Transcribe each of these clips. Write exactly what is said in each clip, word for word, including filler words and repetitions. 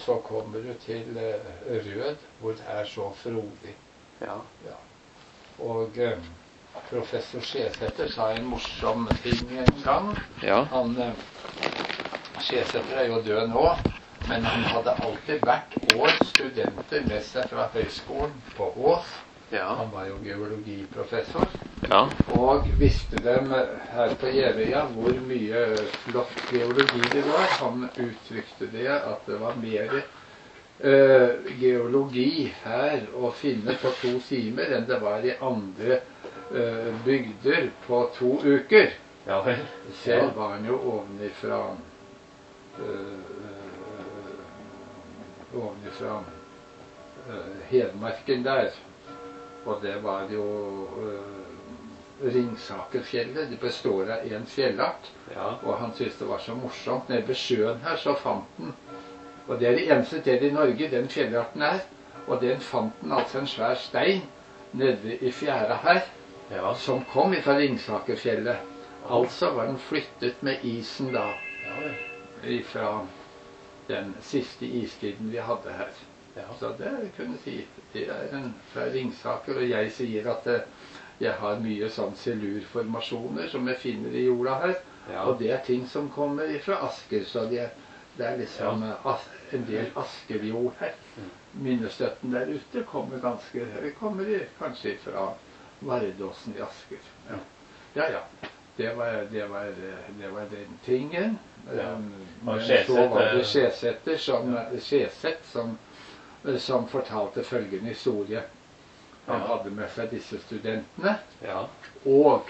så kommer du til uh, Rød, hvor det er så frodig. Ja. Ja. Og uh, professor Skjesæter sa en morsom ting en gang. Ja. Han, uh, Skjesæter er jo død nå, men han hadde alltid hvert år studenter med seg fra høyskolen på Ås. Ja. Han var jo geologiprofessor. Ja. Og visste dem her på Gjevøya hvor mye flott geologi det var. Han uttrykte det at det var mer uh, geologi her å finne på to timer enn det var i andre uh, bygder på to uker. Ja vel. Selv var han jo ovenifra uh, ovenifra uh, Hedmarken der. Og det var jo uh, Ringsakerfjellet. Det består av en fjellart. Ja. Og han syntes det var så morsomt. Nede ved sjøen her så fant den. Og det er det eneste stedet i Norge den fjellarten er. Og den fant den altså en svær stein nede i fjæra her. Ja. Som kom fra Ringsakerfjellet. Altså var den flyttet med isen da. Ja. Ifra den siste istiden vi hadde her. Ja. Så det kunne jeg si. Det er en fra Ringsaker, og jeg sier at det, jeg har mye sånn silurformasjoner som jeg finner i jorda her. Ja. Og det er ting som kommer fra Asker, så det, det er liksom Ja. as, en del Askerjord her. Mm. Minnestøtten der ute kommer ganske, kommer i, kanskje fra Vardåsen i Asker. Ja, ja. ja. Det var, det, var, det var den tingen. Ja. Um, Og men Skjesæter, så var det Skjesæter som, ja. Skjesæt som, som fortalte følgende historie. Han Ja. hadde med seg disse studentene, Ja. og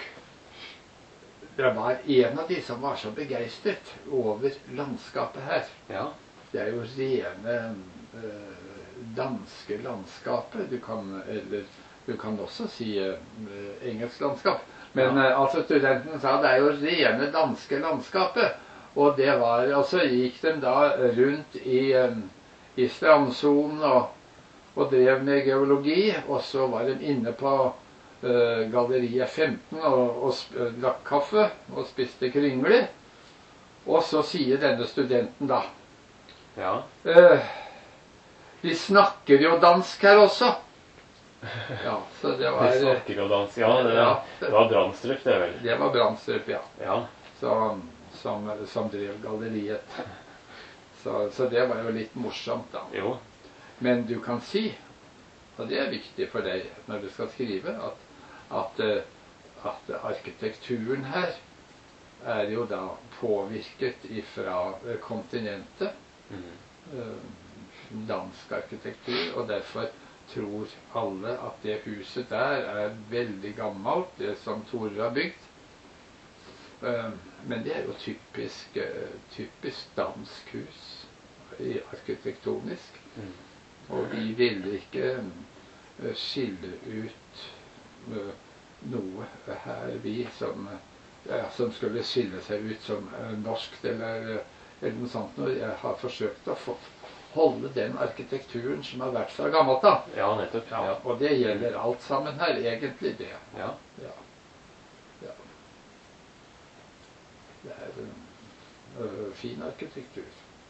det var en av de som var så begeistret over landskapet her. Ja. Det er jo rene eh, danske landskapet. Du kan, eller du kan også si eh, engelsk landskap. Men Ja. eh, altså studenten sa det er jo rene danske landskapet. Og det var, altså gikk de da rundt i, eh, i strandsonen og, og drev med geologi. Og så var de inne på uh, Galleriet femten og, og drakk kaffe og spiste kringler. Og så sier denne studenten da, Ja. uh, de snakker jo dansk her også. Ja, så det var, De snakker jo dansk. Ja, det, Ja. det var Brandstrup, det vel. det var Brandstrup, ja, Ja. så, som, som drev galleriet. Så, så det var jo litt morsomt da. Jo. Men du kan si, og det er viktig for deg når du skal skrive, at, at, eh, at arkitekturen her er jo da påvirket fra kontinentet, Mm. eh, dansk arkitektur, og derfor tror alle at det huset der er veldig gammelt, det som Tore har bygd. Eh, men det er jo typisk, eh, typisk dansk hus, i arkitektonisk. Mm. Og vi ville ikke uh, skille ut uh, noe her, vi som, uh, som skulle skille seg ut som uh, norskt eller, uh, eller noe sånt. Og jeg har forsøkt å få, holde den arkitekturen som har vært fra gammelt av. Ja, nettopp. Ja, Ja. og det gjelder alt sammen her, egentlig det. Ja. Ja. Ja. Det er en uh, fin arkitektur.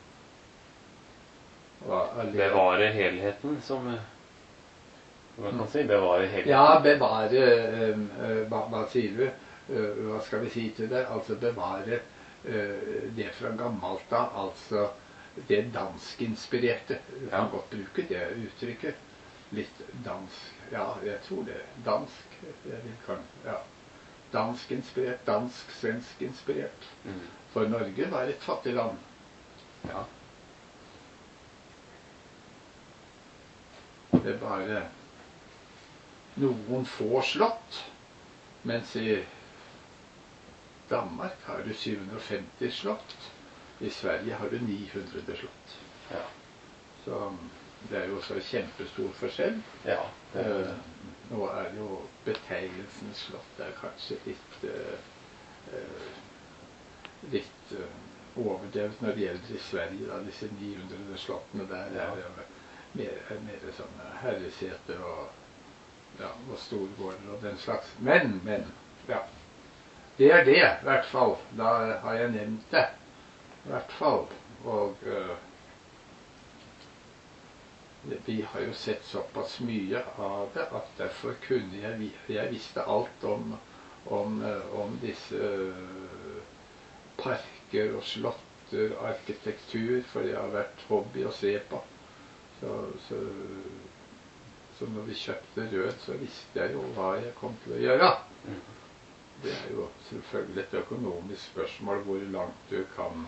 Bevare helheten, som man kan si. Bevare helheten. Ja, bevare um, uh, hva, hva sier du? Uh, hva skal vi si til det? Altså bevare uh, det fra gammelt av, altså det danskinspirerte. Du kan Ja. godt bruke det uttrykket. Litt dansk. Ja, jeg tror det. Dansk. Jeg vil kan, ja. Danskinspirert, dansk-svensk-inspirert. Mm. For Norge var et fattig land. Ja. Det er bare noen få slott, mens i Danmark har du syv hundre og femti slott. I Sverige har du ni hundre slott. Ja. Så det er jo så kjempestor forskjell. Ja. Det, Eh, nå er jo betegnelsen slott er kanskje litt eh, eh, litt eh, overdrevet når det gjelder i Sverige, da, disse ni hundre slottene der. Ja. Er det mer, mer sånne herreseter og, ja, og storgårder og den slags. Men, men, ja. Det er det, i hvert fall. Da har jeg nevnt det. I hvert fall. Og uh, vi har jo sett såpass mye av det at derfor kunne jeg vi- Jeg visste alt om, om, eh, om disse eh, parker og slotter, arkitektur, for det har vært hobby å se på. Så, så, så når vi kjøpte Rød, så visste jeg jo hva jeg kom til å gjøre. Det er jo selvfølgelig et økonomisk spørsmål hvor langt du kan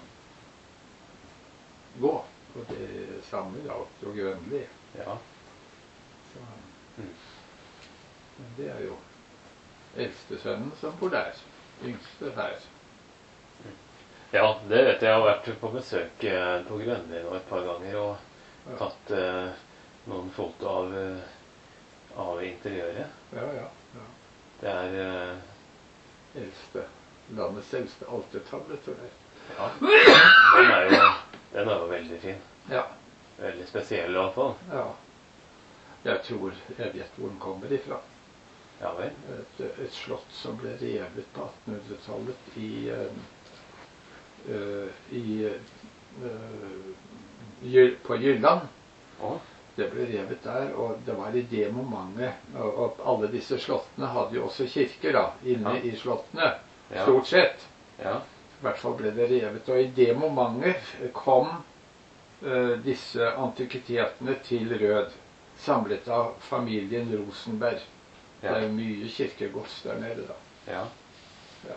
gå. Og det samme gjaldt jo Grønli. Ja. Så, Mm. men det er jo eldstesønnen som bor der. Yngste her. Ja, det vet jeg. Jeg har vært på besøk eh, på Grønli nå et par ganger og Ja. tatt eh, noen foto av, eh, av interiøret. Ja, ja. ja. Det er eh, Eldste. Landets eldste altertavle, tror jeg. Ja, den er jo, den er jo veldig fin. Ja. Veldig spesiell i hvert fall. ja. Jeg tror jeg vet hvor den kommer ifra. Ja vel. Et, et slott som ble revet på attenhundretallet i, uh, uh, i uh, Jy- på Jylland. Å, Det ble revet der, og det var i det momentet. Og, og alle disse slottene hadde jo også kirker da, inne Ja. i slottene. Ja. Stort sett. ja. I hvert fall ble det revet. Og i det momentet kom uh, disse antikvitetene til Rød. Samlet av familien Rosenberg. Det Ja. er jo mye kirkegods der nede da. Ja. Ja.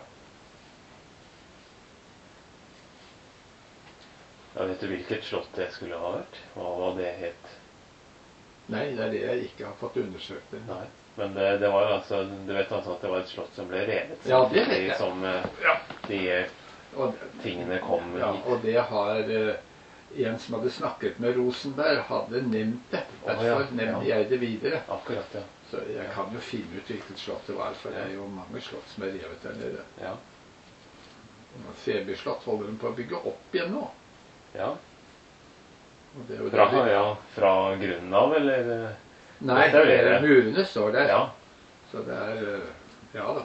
Ja, vet du hvilket slott det skulle ha vært? Hva var det het? Nei, det er det jeg ikke har fått undersøkt ennå. Nei. Men det, det var jo altså, du vet altså at det var et slott som ble revet? Ja, det vet samtidig jeg. Som eh, Ja. de eh, Og, tingene kom ja, hit. og det har eh, en som hadde snakket med Rosenberg, hadde nevnt det. Å, ja. Derfor nevnte Ja. jeg det videre. Akkurat, ja. Så jeg kan jo finne ut hvilket slott det var, for det er jo mange slott som er revet der nede. Ja. Seby slott holder de på å bygge opp igjen nå. ja. Og det er jo Fra, det de- ja, fra grunnen av, eller? eh? Nei, restaurere. murene står der. Ja. Så det er eh, Ja da.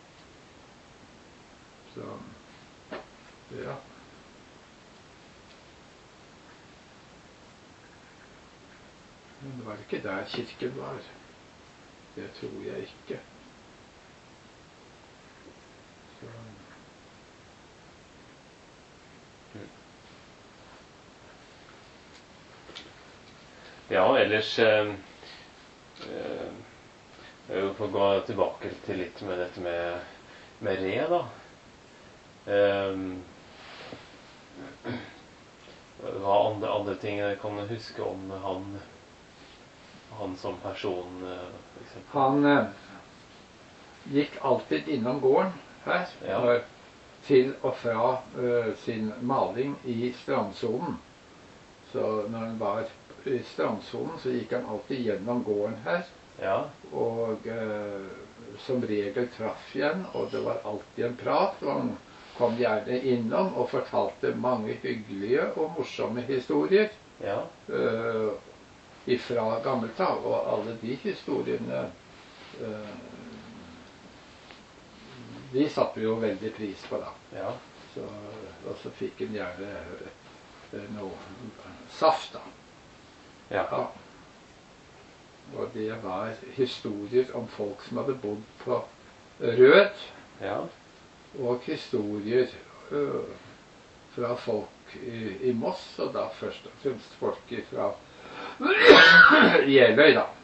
Så ja. Men det var ikke der kirken var. Det tror jeg ikke. Så Ja, ellers eh, eh, Jeg får gå tilbake til litt med dette med, med Re, da. Eh, hva andre, andre ting jeg kan huske om han, han som person, eh, for eksempel? han eh, gikk alltid innom gården her Ja. når, til og fra eh, sin maling i strandsonen. Så når han var i strandsonen, så gikk han alltid gjennom gården her. Ja, Og eh, som regel traff igjen, og det var alltid en prat. Og han kom gjerne innom og fortalte mange hyggelige og morsomme historier ja, eh, ifra gammelt av. Og alle de historiene eh, de satte vi jo veldig pris på, da. ja, Så, og så fikk han gjerne eh, noe saft, da. ja, Ja. Og det var historier om folk som hadde bodd på Rød, ja, og historier øh, fra folk i, i Moss, og da først og fremst folk fra Jeløy, da.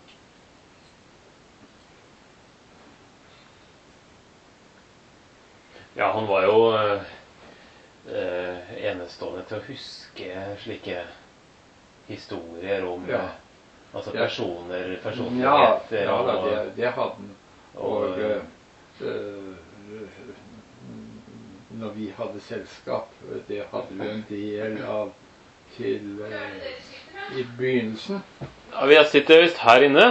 ja, han var jo eh, eh, enestående til å huske slike historier om Ja. eh, altså Ja. personer, Ja, personligheter ja da, og, det, det hadde han. Og og, øh, øh, når vi hadde selskap, det hadde vi en del av til øh, i begynnelsen. ja, vi sitter visst her inne.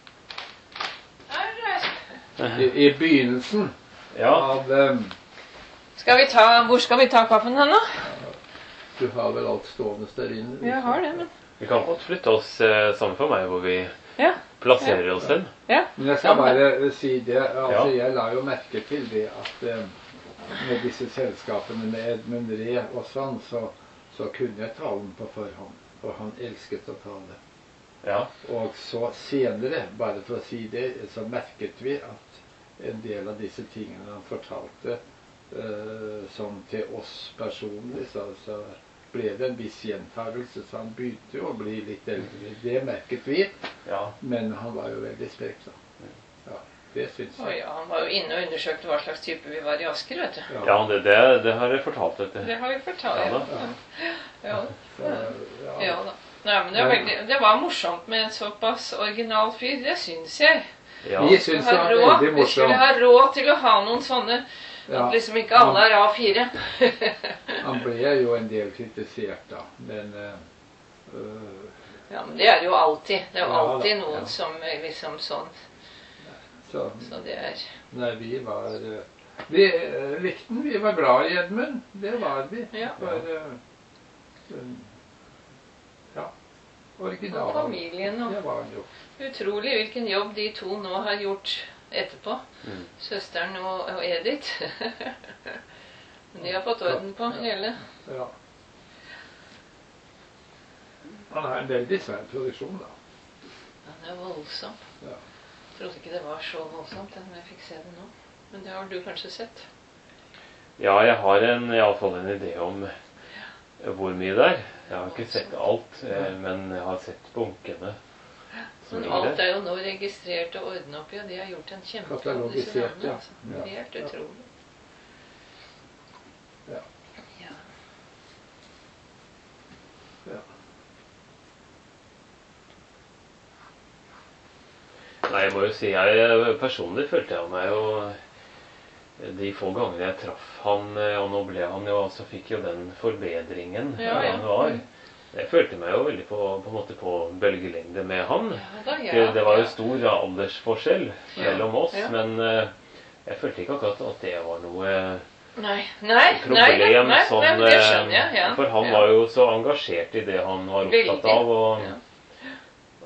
I, i begynnelsen Ja, av øh, Skal vi ta, hvor skal vi ta kaffen hen, da? Du har vel alt stående der inne? Jeg har det, men vi kan godt flytte oss eh, sammen for meg hvor vi Ja. plasserer oss hen. Ja. Men jeg skal Ja, men- bare eh, si det. Altså, Ja. Jeg la jo merke til det at eh, med disse selskapene med Edmund Re og sånn, så, så kunne jeg talen på forhånd. Og han elsket å tale. Ja. Og så senere, bare for å si det, så merket vi at en del av disse tingene han fortalte uh, som til oss personlig, så, så ble det en viss gjentagelse, så han begynte jo å bli litt eldre. Det merket vi, Ja. men han var jo veldig sprek da. Ja, det synes Å jeg. ja, han var jo inne og undersøkte hva slags type vi var i Asker, vet du. Ja, det, det, det har jeg fortalt dette. Det har vi fortalt. Ja, Ja, da. ja. Så, ja. ja. da. Nei, men det, var veldig, det var morsomt med en såpass original fyr, det synes jeg. Ja. Vi Vi synes det var råd, veldig vi skulle morsomt. ha råd til å ha noen sånne, Ja. at liksom ikke alle er A fire. Han ble jo en del kritisert da, men uh, uh, Ja, men det er det jo alltid. Det er jo Ja, da, alltid noen ja. som er liksom sånn, så, så det er... nei, vi var uh, vi uh, likte den, vi var glad i Edmund, det var vi. Ja. For, uh, um, ja, original. Og familien og Det var han jo. utrolig hvilken jobb de to nå har gjort etterpå. Mm. Søsteren og, og Edith. Men de har fått orden på hele. Ja. Han har en veldig svær produksjon da. Den er voldsom. Ja. Jeg trodde ikke det var så voldsomt, men jeg fikk se det nå. Men det har du kanskje sett? Ja, jeg har en, i alle fall en idé om hvor mye det er. Jeg har ikke sett alt, eh, men jeg har sett bunkene som Men ligger alt der. er jo nå registrert og ordnet opp i, og de har gjort en kjempejobb, disse Katalogisert, damene. ja. Altså. Ja. Helt Ja. utrolig. Ja. Ja. Ja. Nei, jeg må jo si, jeg personlig følte jeg meg jo de få gangene jeg traff han, og nå ble han jo, så fikk jo den forbedringen Ja, ja, ja. han var. Jeg følte meg jo veldig på, på en måte på bølgelengde med han. Ja da, ja. Det, det var jo stor aldersforskjell mellom oss, Ja. men eh, jeg følte ikke akkurat at det var noe Nei, nei, nei, problem. nei, sånn, nei, men det eh, skjønner jeg, ja. For han ja. var jo så engasjert i det han var opptatt Veldig, av, og, ja.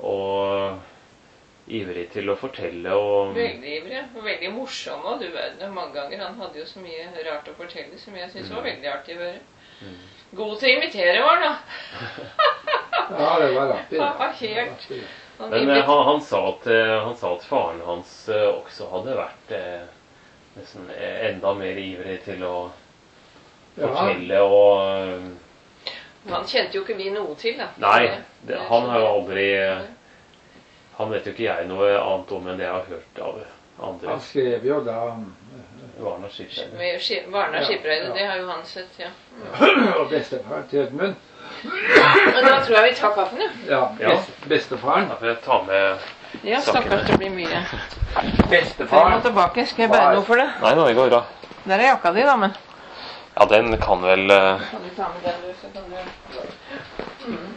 og ivrig til å fortelle. Og, Veldig ivrig, og veldig morsom også, du vet det, mange ganger. Han hadde jo så mye rart å fortelle, som jeg synes var veldig artig å høre. Mm. God til å imitere var han da. Ja, det var artig. Han var Det var helt... artig. Han Men eh, imit- han, han, sa at, eh, han sa at faren hans eh, også hadde vært eh, nesten eh, enda mer ivrig til å Ja. fortelle og eh, Han kjente jo ikke vi noe til, da. Nei, Det- det, det han har jo skjønner jeg. aldri eh, Han vet jo ikke jeg noe annet om enn det jeg har hørt av andre. Han skrev jo da Varna Skipsreide. Med Ski- Varna Ja, Skipsreide, ja. det har jo han sett, ja. og bestefar til Edmund. Men da tror jeg vi tar kaffen, ja. Ja, Ja. best, bestefaren. Da får jeg ta med Ja, stakkars, det blir mye. Frem og Bestefaren. tilbake, skal jeg bære noe for det? Nei, det går bra. Der er jakka di, da, men... Ja, den kan vel eh, Kan du ta med den, du, så kan du... Mm.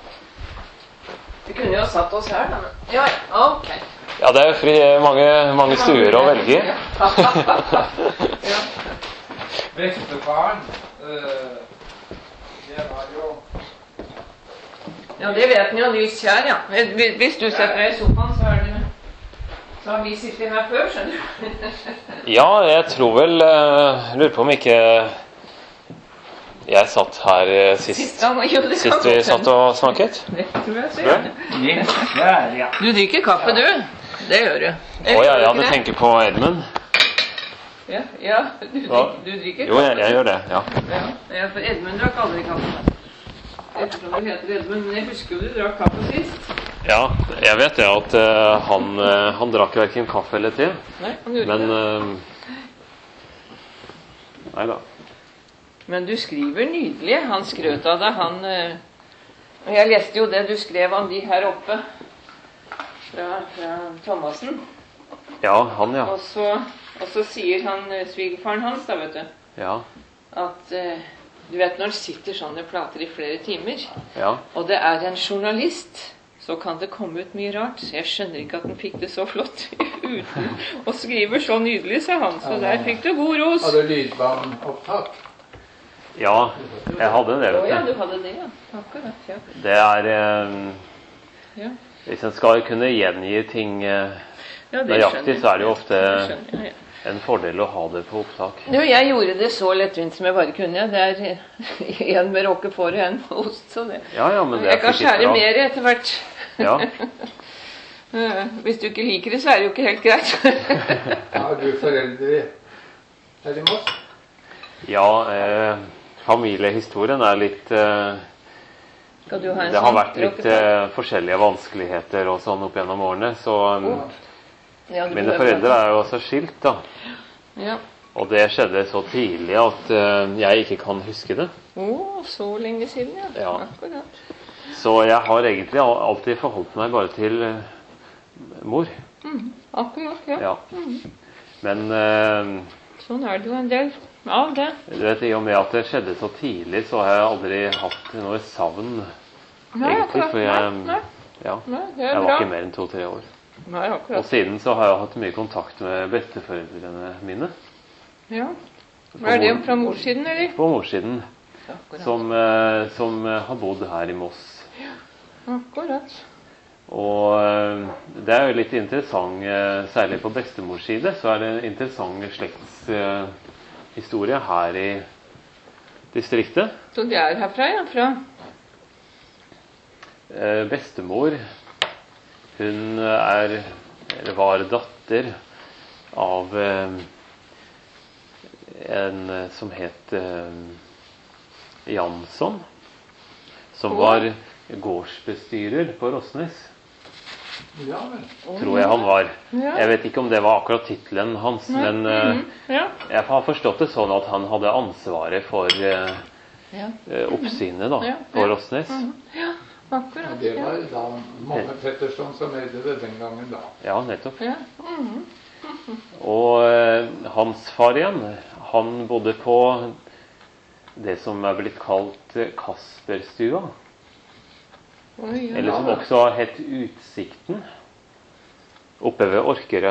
Vi kunne jo ha satt oss her, da, men... Ja, ja, ok. Ja, det er fri, mange, mange stuer å velge i. Ja. Bestefaren. øh, det var jo Ja, det vet ni jo nyss her, ja. Hvis du setter deg i sofaen, så er det... Så har vi sittet her før, skjønner du. Ja, jeg tror vel eh, Lurer på om ikke jeg satt her eh, sist, Sist gang, jo, det kan sist vi godt satt hende. og snakket. Det tror jeg så Tror gjør jeg. det. Der, ja. Du drikker kaffe, du. Det gjør du. Å ja, ja, du tenker på Edmund? Ja, ja du, Hva? drikker, du drikker Jo, jeg, jeg gjør det, ja. Ja, ja, for Edmund drakk aldri kaffe. Ettersom du heter Edmund, men jeg husker jo du drakk kaffe sist. Ja, jeg vet det at eh, han, eh, han drakk hverken kaffe eller te. Nei, han gjorde Men det. uh, Nei da. Men du skriver nydelig. Han skrøt av deg, han... eh, Og jeg leste jo det du skrev om de her oppe. Fra, fra Thomassen. Ja, han, ja. Og så, og så sier han, eh, svigerfaren hans da, vet du, Ja, at... eh, du vet når han sitter sånne plater i flere timer, ja. og det er en journalist, så kan det komme ut mye rart. Så jeg skjønner ikke at han fikk det så flott uten å skrive så nydelig, sa han. Så der fikk du god ros. Hadde lydbaneopptak. Ja, jeg hadde det, Å ja, vet du du. hadde det, ja. Akkurat, ja. Det er eh, Ja, Hvis en skal kunne gjengi ting eh, ja det nøyaktig, skjønner så er det jo ofte Det skjønner jeg, ja. en fordel å ha det på opptak. Du, jeg gjorde det så lettvint som jeg bare kunne. Det er en med roquefort og en med ost, så det... Ja, ja, men det Jeg er kan sikkert skjære bra. mer etter hvert. Ja. Eh, Hvis du ikke liker det, så er det jo ikke helt greit. Har du foreldre her i Moss? Ja, eh, familiehistorien er litt eh, Skal du ha en Det har sånn vært litt eh, forskjellige vanskeligheter og sånn opp gjennom årene, så um, Ja, du mine behøver foreldre ikke. er jo også skilt, da. Ja. Og det skjedde så tidlig at eh, jeg ikke kan huske det. Å, så lenge siden, ja. Ja. Akkurat. Så jeg har egentlig al- alltid forholdt meg bare til eh, mor. Mhm. Akkurat, ja. Ja. Men eh, Sånn er det jo en del av det. du vet, i og med at det skjedde så tidlig, så har jeg aldri hatt noe savn, Nei, egentlig. akkurat. For jeg, Nei, nei, ja, nei, det er jeg var bra. ikke mer enn to-tre år. Nei, Og akkurat. siden så har jeg hatt mye kontakt med besteforeldrene mine. Ja. Er det fra morssiden, eller? På morssiden, Akkurat. som, eh, som eh, har bodd her i Moss. Akkurat. Og eh, det er jo litt interessant, eh, særlig på bestemors side, så er det en interessant slektshistorie her i distriktet. Så det er herfra, ja? Fra? Eh, Bestemor, hun er, eller var datter av eh, en eh, som het eh, Jansson, som Å. var gårdsbestyrer på Rossnes. Ja vel. Tror jeg han var. Ja. Jeg vet ikke om det var akkurat tittelen hans, Nei. men eh, Mhm. Ja. jeg har forstått det sånn at han hadde ansvaret for eh, Ja. eh, oppsynet da, Ja, på ja. Rossnes. Mhm. Ja, Ja, akkurat. det Ja. var da Magne Petterson som eide det den gangen da. Ja, nettopp. Ja. Mhm. Og eh, hans far igjen, han bodde på det som er blitt kalt eh, Kasperstua, Oi, ja. eller som også het Utsikten, oppe ved Orkerø.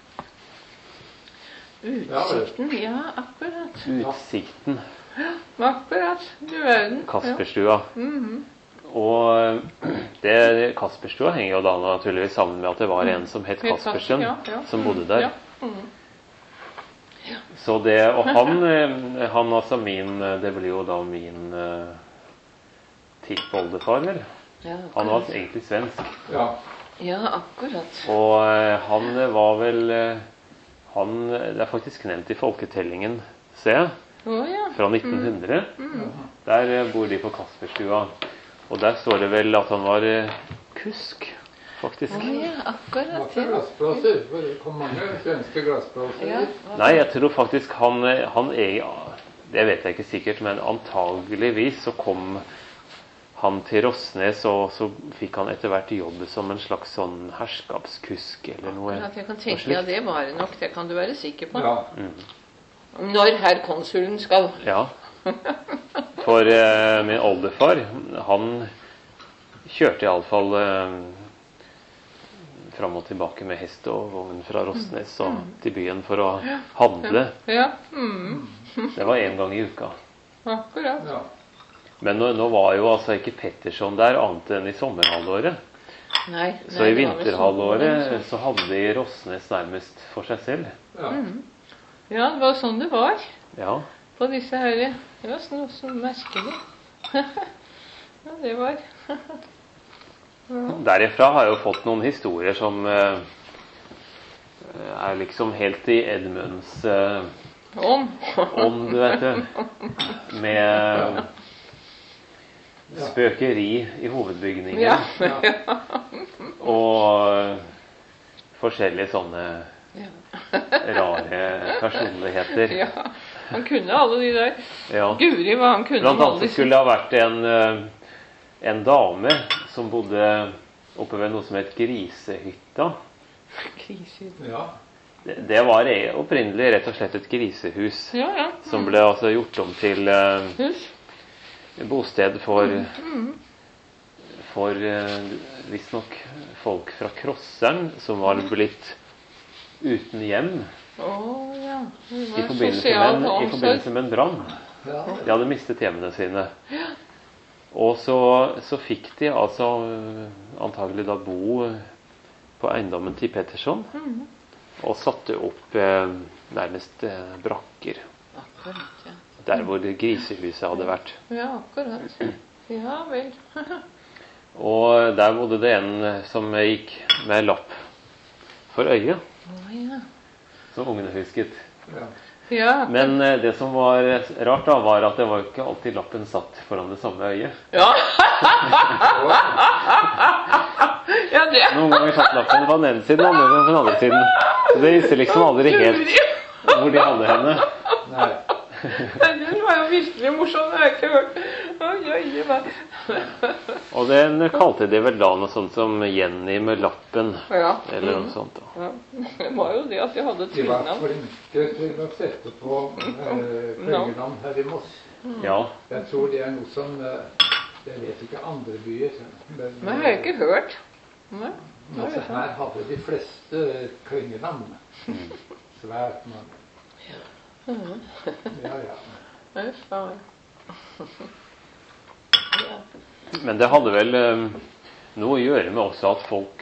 Utsikten, ja, akkurat. Utsikten, Akkurat. Du verden. Kasperstua. Ja. Mhm. Og eh, det Kasperstua henger jo da naturligvis sammen med at det var en som het Het Kasper, Kaspersen, ja, ja. som bodde der. Ja. Mhm. Så det, og han, eh, han altså min, eh, det blir jo da min uh, tippoldefar, vel? Ja, Han var akkurat. egentlig svensk. Ja. Ja, akkurat. Og eh, han var vel eh, han, Det er faktisk nevnt i folketellingen, ser jeg, Å ja. fra nitten hundre. Mhm. Der eh, bor de på Kasperstua. Og der står det vel at han var eh, kusk, faktisk. Å ja, akkurat. Masse Ja. glassblåser. For det kom mange svenske glassblåser. Ja. Nei, jeg tror faktisk han, eh, han er, det vet jeg ikke sikkert, men antageligvis så kom han til Rossnes, og så fikk han etter hvert jobb som en slags sånn herskapskusk eller noe. Akkurat, jeg kan noe tenke, slikt. ja, det var det nok. Det kan du være sikker på. Ja. Når herr konsulen skal. Ja. For eh, min oldefar, han kjørte iallfall eh, fram og tilbake med hest og vogn fra Rossnes og til byen for å handle. Ja. Mhm. Det var én gang i uka. Akkurat. Ja. Men nå, nå var jo altså ikke Petterson der annet enn i sommerhalvåret. Nei, Så nei, i det var vel vinterhalvåret sånn. så hadde de Rossnes nærmest for seg selv. Ja. Ja, det var sånn det var Ja. på disse her. Det var sånn så merkelig. Ja, det var Derifra har jeg jo fått noen historier som eh, er liksom helt i Edmunds eh, om. ånd, du vet det. Med spøkeri i hovedbygningen. Ja. Og forskjellige sånne Ja. rare personligheter. Ja. Han kunne alle de der. Ja. Guri hva han kunne. Blant om alle annet så disse- skulle det ha vært en, eh, en dame som bodde oppe ved noe som het Grisehytta. Kriser. Ja. Det, det var e- opprinnelig rett og slett et grisehus Ja, ja. som ble altså gjort om til eh, Hus. bosted for, Mm. for eh, visstnok folk fra Krosseren som var blitt uten hjem Å ja. Det i var forbindelse sosial med, en- i omsorg. forbindelse med en brann. Ja. De hadde mistet hjemmene sine. Og så, så fikk de altså eh, antagelig da bo på eiendommen til Petterson, Mhm. og satte opp eh, nærmest eh, brakker Akkurat, ja. der hvor det grisehuset hadde vært. Ja, akkurat. Ja vel. Og der bodde det en som gikk med lapp for øyet, Å, ja. som ungene husket. Ja. Ja. Men eh, det som var rart da, var at det var ikke alltid lappen satt foran det samme øyet. Ja. Ja, det. Noen ganger satt lappen på den ene siden, andre ganger på den andre siden. Så det visste liksom aldri helt hvor de hadde henne. Nei. Den var jo virkelig morsom, det har jeg ikke hørt. Oi, oi, oi. Og den kalte de vel da noe sånt som Jenny med lappen, Ja. eller noe sånt da. Ja. Det var jo det at de hadde De var tvillingnavn. flinke til å sette på eh, klyngenavn her i Moss. Ja, Jeg tror det er noe som eh, jeg vet ikke andre byer. Men, Men jeg har ikke hørt. Nei. altså, her hadde de fleste klyngenavn. Svært mange. Ja, ja. Nei, faen. Ja. men det hadde vel eh, noe å gjøre med også at folk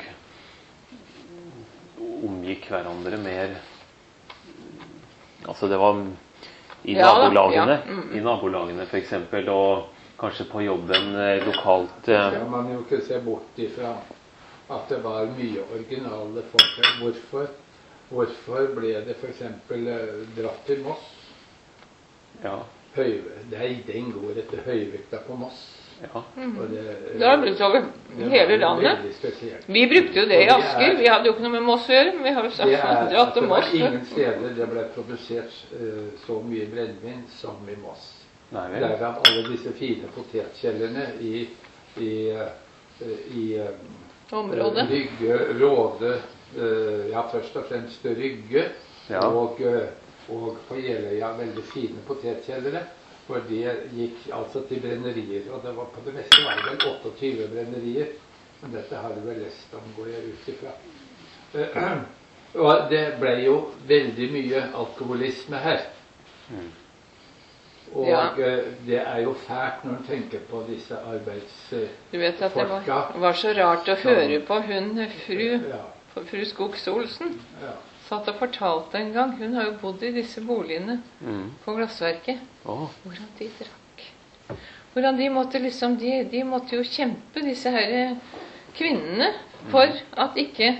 omgikk hverandre mer. Altså det var i Ja da, nabolagene, ja. Mm. i nabolagene for eksempel, og kanskje på jobben eh, lokalt. Så Eh, kan man jo ikke se bort ifra at det var mye originale folk her. Hvorfor, hvorfor ble det for eksempel eh, dratt til Moss? ja, Høy, nei, den går etter høyvekta på Moss. ja. Og det, Det har blitt over det var hele jo landet. veldig spesielt. Vi brukte jo det i Og det er- Asker. Vi hadde jo ikke noe med Moss å gjøre. Men vi har jo Det er sagt at dratt til det var Moss. ingen steder det ble produsert eh, så mye brennevin som i Moss. Nei vel. Derav alle disse fine potetkjellerne i, i, eh, i eh, Området. Rygge, Råde, eh, ja først og fremst Rygge, Ja. og, eh, og på Jeløya veldig fine potetkjellere. For det gikk altså til brennerier, og det var på det meste var det vel åtteogtyve brennerier. Men dette har du vel lest om, går jeg ut ifra. Eh, og det ble jo veldig mye alkoholisme her. Mm. Og Ja. eh, det er jo fælt når en tenker på disse arbeids... eh, Du vet at det var, Folka. var så rart å høre på hun fru, ja, fru Skogs Olsen. ja. Satt og fortalte en gang. Hun har jo bodd i disse boligene Mm. på Glassverket. Å, Hvordan de drakk. Hvordan de måtte liksom De, de måtte jo kjempe, disse her kvinnene, for at ikke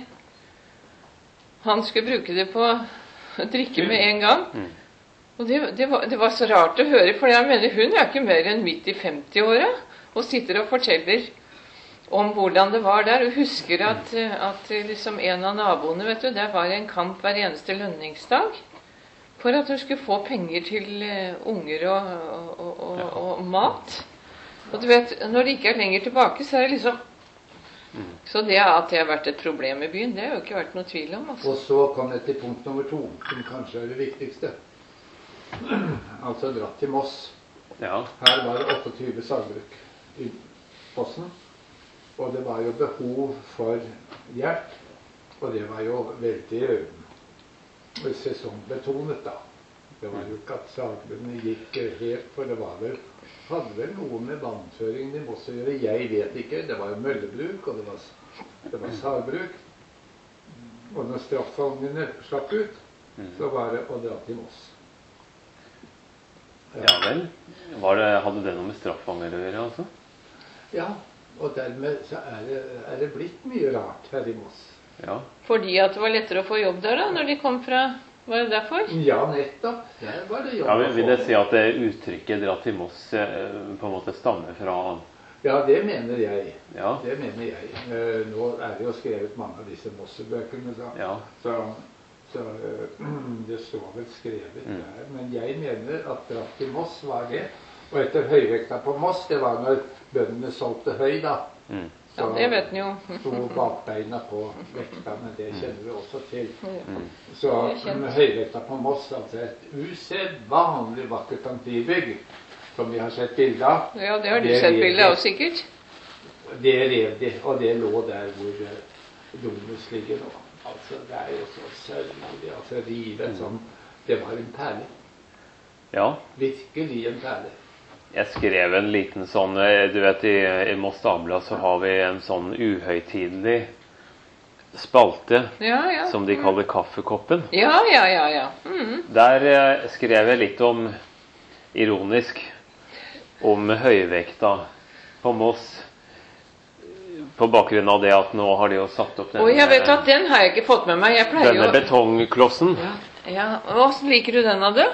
han skulle bruke det på å drikke med en gang. Mm. Og det, det, var, det var så rart å høre, for jeg mener hun er ikke mer enn midt i femti-åra og sitter og forteller om hvordan det var der. Og husker at, at liksom en av naboene, vet du, der var en kamp hver eneste lønningsdag for at hun skulle få penger til uh, unger og, og, og, og, og mat. Og du vet, når det ikke er lenger tilbake, så er det liksom Så det at det har vært et problem i byen, det har jo ikke vært noe tvil om. Altså. Og så kom det til punkt nummer to, som kanskje er det viktigste. Altså dratt til Moss. ja. Her var det åtteogtyve sagbruk i Mossen. Og det var jo behov for hjelp. Og det var jo veldig ø, sesongbetonet, da. Det var jo ikke at sagbruene gikk helt, for det var vel, hadde vel noe med vannføringen i Moss å gjøre. Jeg vet ikke. Det var jo møllebruk, og det var, det var sagbruk. Og når straffangene slapp ut, så var det å dra til Moss. Ja vel. Var det, hadde det noe med strafffanger å gjøre, altså? Ja, og dermed så er det, er det blitt mye rart her i Moss. Ja. Fordi at det var lettere å få jobb der da, når de kom fra. Var det derfor? Ja, nettopp. Der var det jobb Ja, å vil, vil få. det si at det uttrykket 'dra til Moss' eh, på en måte stammer fra Ja, det mener jeg. Ja. Det mener jeg. Eh, nå er det jo skrevet mange av disse Mosse-bøkene, så, Ja. så, så eh, det står vel skrevet Mm. der. Men jeg mener at dratt til Moss var det. Og etter høyvekta på Moss, det var når bøndene solgte høy, da. Mm. Ja, det vet en jo. sto bakbeina på vekta, men det kjenner vi også til. Mm. Så Det er kjent. med høyvekta på Moss, altså et usedvanlig vakkert amfibygg, som vi har sett bilde av. Ja, det har du Det sett rev bilde av de. sikkert. Det rev de, og det lå der hvor eh, Domus ligger nå. Altså, det er jo så sørgelig. Altså, rive en sånn. Det var en perle. Ja. Virkelig en perle. Jeg skrev en liten sånn eh, Du vet, i, i Moss Dagblad så har vi en sånn uhøytidelig spalte Ja, ja. som de kaller Kaffekoppen. Ja, ja, ja, ja. Mhm. Der eh, skrev jeg litt om, ironisk, om høyvekta på Moss. på bakgrunn av det at nå har de jo satt opp denne, Og jeg vet at den har jeg ikke fått med meg. Jeg pleier denne jo... betongklossen. Ja, ja. Hvordan liker du den av det?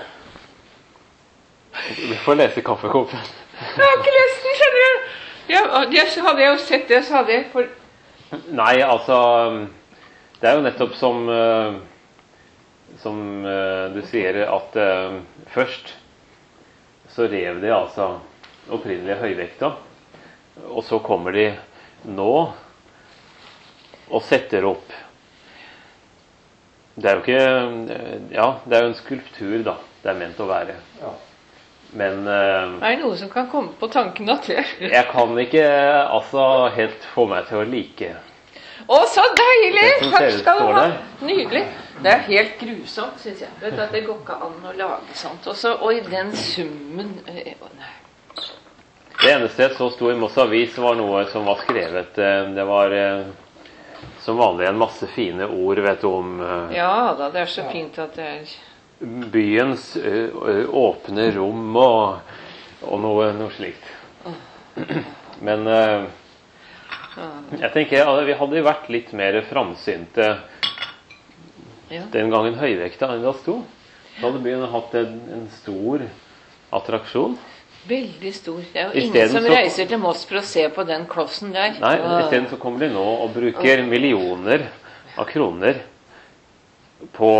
Vi får lese kaffekoppen. Jeg har ikke lest den, skjønner du. Ja, jeg hadde jeg jo sett det, så hadde jeg for... Nei, altså det er jo nettopp som uh, som uh, du sier at uh, først så rev de altså opprinnelig høyvekta, og så kommer de nå og setter opp. Det er jo ikke ja, det er jo en skulptur da det er ment å være. Ja. Men uh, Er det noe som kan komme på tanken at det? jeg kan ikke altså helt få meg til å like. Å, så deilig! Det som Takk ser ut skal du står ha. der. Nydelig. Det er helt grusomt, synes jeg. Vet du, at det går ikke an å lage sånt. Også, og i den summen eh, å, nei. Det eneste jeg så sto i Moss Avis var noe som var skrevet. eh, Det var eh, som vanlig en masse fine ord, vet du, om eh, Ja da, det er så fint at det er byens ø, ø, åpne rom og, og noe, noe slikt. Men ø, jeg tenker ja, vi hadde vært litt mer framsynte Ja. den gangen høyvekta enn det sto. Da hadde byen hatt en, en stor attraksjon. veldig stor. Det er jo I ingen stedet som så- reiser til Moss for å se på den klossen der. Nei, Åh. isteden så kommer de nå og bruker millioner av kroner på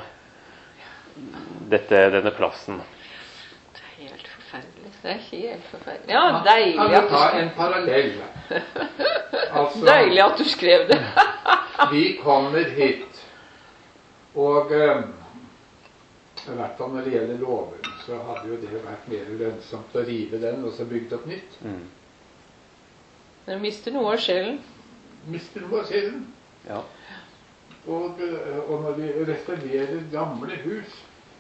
dette, denne plassen. Det er helt forferdelig. Det er helt forferdelig. Ja, deilig Kan at du du ta skrev, en parallell? Altså, deilig at du skrev det. vi kommer hit, og um, i hvert fall når det gjelder loven, så hadde jo det vært mer lønnsomt å rive den og så bygge opp nytt. Mm. Den mister noe av sjelen. Mister noe av siden. Ja. Og, uh, og når vi restaurerer gamle hus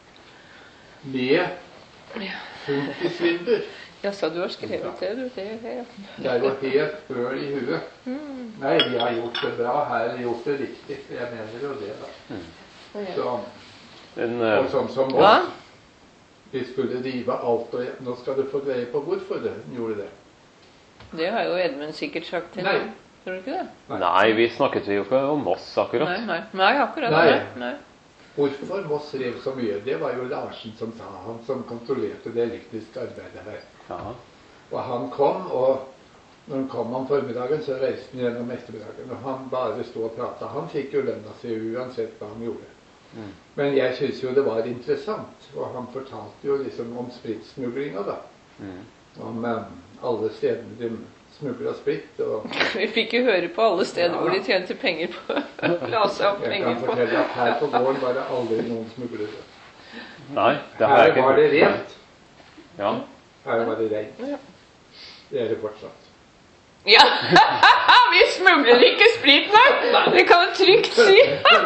med Ja. funkisvinduer, Jaså, du har skrevet det, du. Det, ja. det er jo helt bøl i huet. Mm. Nei, vi har gjort det bra her, gjort det riktig. Jeg mener jo det, da. Så, En, og ø, sånn som Hva? oss, vi skulle rive alt, og nå skal du få greie på hvorfor den gjorde det. Det har jo Edmund sikkert sagt til Nei. deg. Tror du ikke det? nei, vi snakket jo ikke om Moss akkurat. Nei, nei. Nei, akkurat. Nei. Nei. Nei. Hvorfor Moss rev så mye? Det var jo Larsen som sa, han som kontrollerte det elektriske arbeidet her. Ja. Og han kom, og når han kom om formiddagen, så reiste han gjennom ettermiddagen. Og han bare stod og pratet. Han fikk jo lønna si uansett hva han gjorde. Mm. Men jeg synes jo det var interessant, og han fortalte jo liksom om spritsmuglinga da. Mm. Om eh, alle stedene de smugla spritt, og Vi fikk jo høre på alle steder Ja. hvor de tjente penger på la seg opp jeg penger kan på. fortelle at her på gården var det aldri noen smuglere. Nei, det har jeg Her ikke var det rent. Ja. Her var det rent. Ja. Det er det fortsatt. Ja! Vi smugler ikke sprit nå! Det kan du trygt si.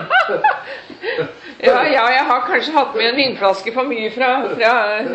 Ja, ja, jeg har kanskje hatt med en vinflaske for mye fra, fra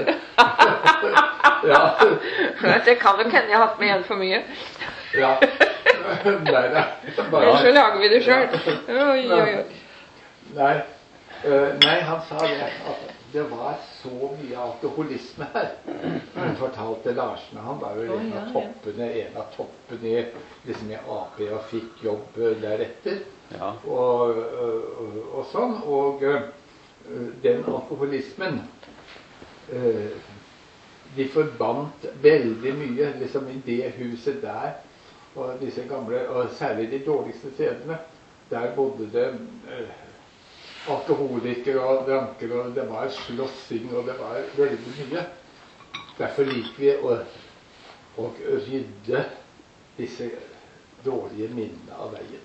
Ja. Det kan nok hende jeg har hatt med en for mye. Ja. Nei, nei. Eller Bare, så lager vi det sjøl. Oi, oi, oi. nei. Eh, nei, han sa det at det var så mye alkoholisme her. Han fortalte Larsen. Han var jo en Å, ja, av ja. toppene, en av toppene i, liksom i A P og fikk jobb eh, deretter. Ja. Og, og, og sånn. Og eh, den alkoholismen eh, de forbandt veldig mye liksom i det huset der, og disse gamle, og særlig de dårligste stedene. Der bodde det eh, alkoholikere og drankere, og det var slåssing, og det var veldig mye. Derfor liker vi å, å rydde disse dårlige minnene av veien.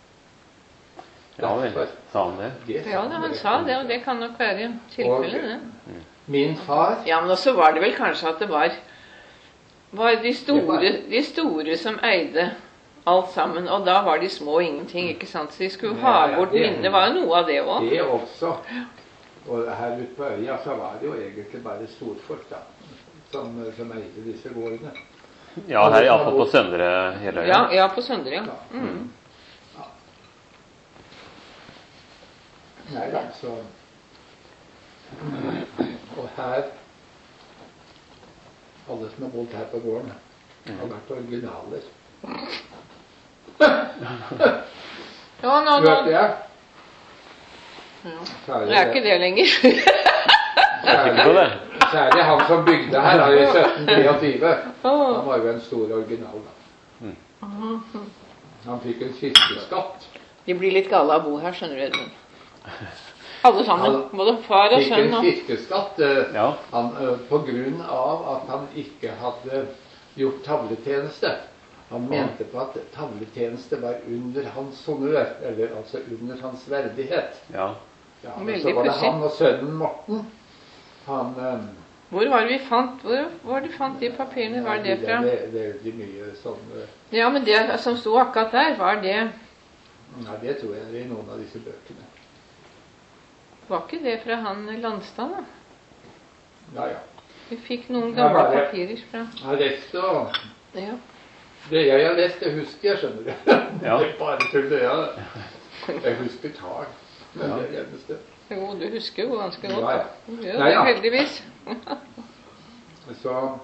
Ja vel, sa han det? Det Ja, da, han sa det, og det kan nok være tilfellet, det. Min far Ja, men også var det vel kanskje at det var, var de, store, de store som eide alt sammen, og da var de små ingenting, ikke sant? Så de skulle ha Ja, ja, bort det- minnet. Det var jo noe av det òg. Det også. Og her ute på øya så var det jo egentlig bare storfolk da, som, som eide disse gårdene. Ja, her iallfall på Søndre hele Ja, øya. ja, på Søndre, ja. Mm. Nei da, så Og her alle som har bodd her på gården, har vært originaler. Ja, nå, nå. Hørte jeg. Ja. Særlig, Det er ikke det lenger. særlig, særlig han som bygde her da, i sytten treogtyve. Han var jo en stor original da. Han fikk en kirkeskatt. De blir litt gale av å bo her, skjønner du, Edmund. Alle sammen, både far og Fikk sønn. en Og... kirkeskatt eh, Ja. han, eh, på grunn av at han ikke hadde gjort tavletjeneste. Han mente på at tavletjeneste var under hans honnør, eller altså under hans verdighet. Ja. Ja, og Veldig så var det pussig. han og sønnen Morten. Han eh, Hvor var det vi fant Hvor var det du fant de papirene? Var det fra? Det er veldig mye sånn eh, Ja, men det som sto akkurat der, var det ja, det tror jeg er i noen av disse bøkene. Var ikke det fra han Landstad, da? Ja, ja. Vi fikk noen Ja, gamle bare- papirer fra Jeg har lest det, og Ja. det jeg har lest, det husker jeg, skjønner du. Ja. Det er bare tull, det. Ja. Jeg husker tall. Det er det eneste. Jo, du husker jo ganske godt. Ja, ja. Du gjør Nei, det, ja. heldigvis. Så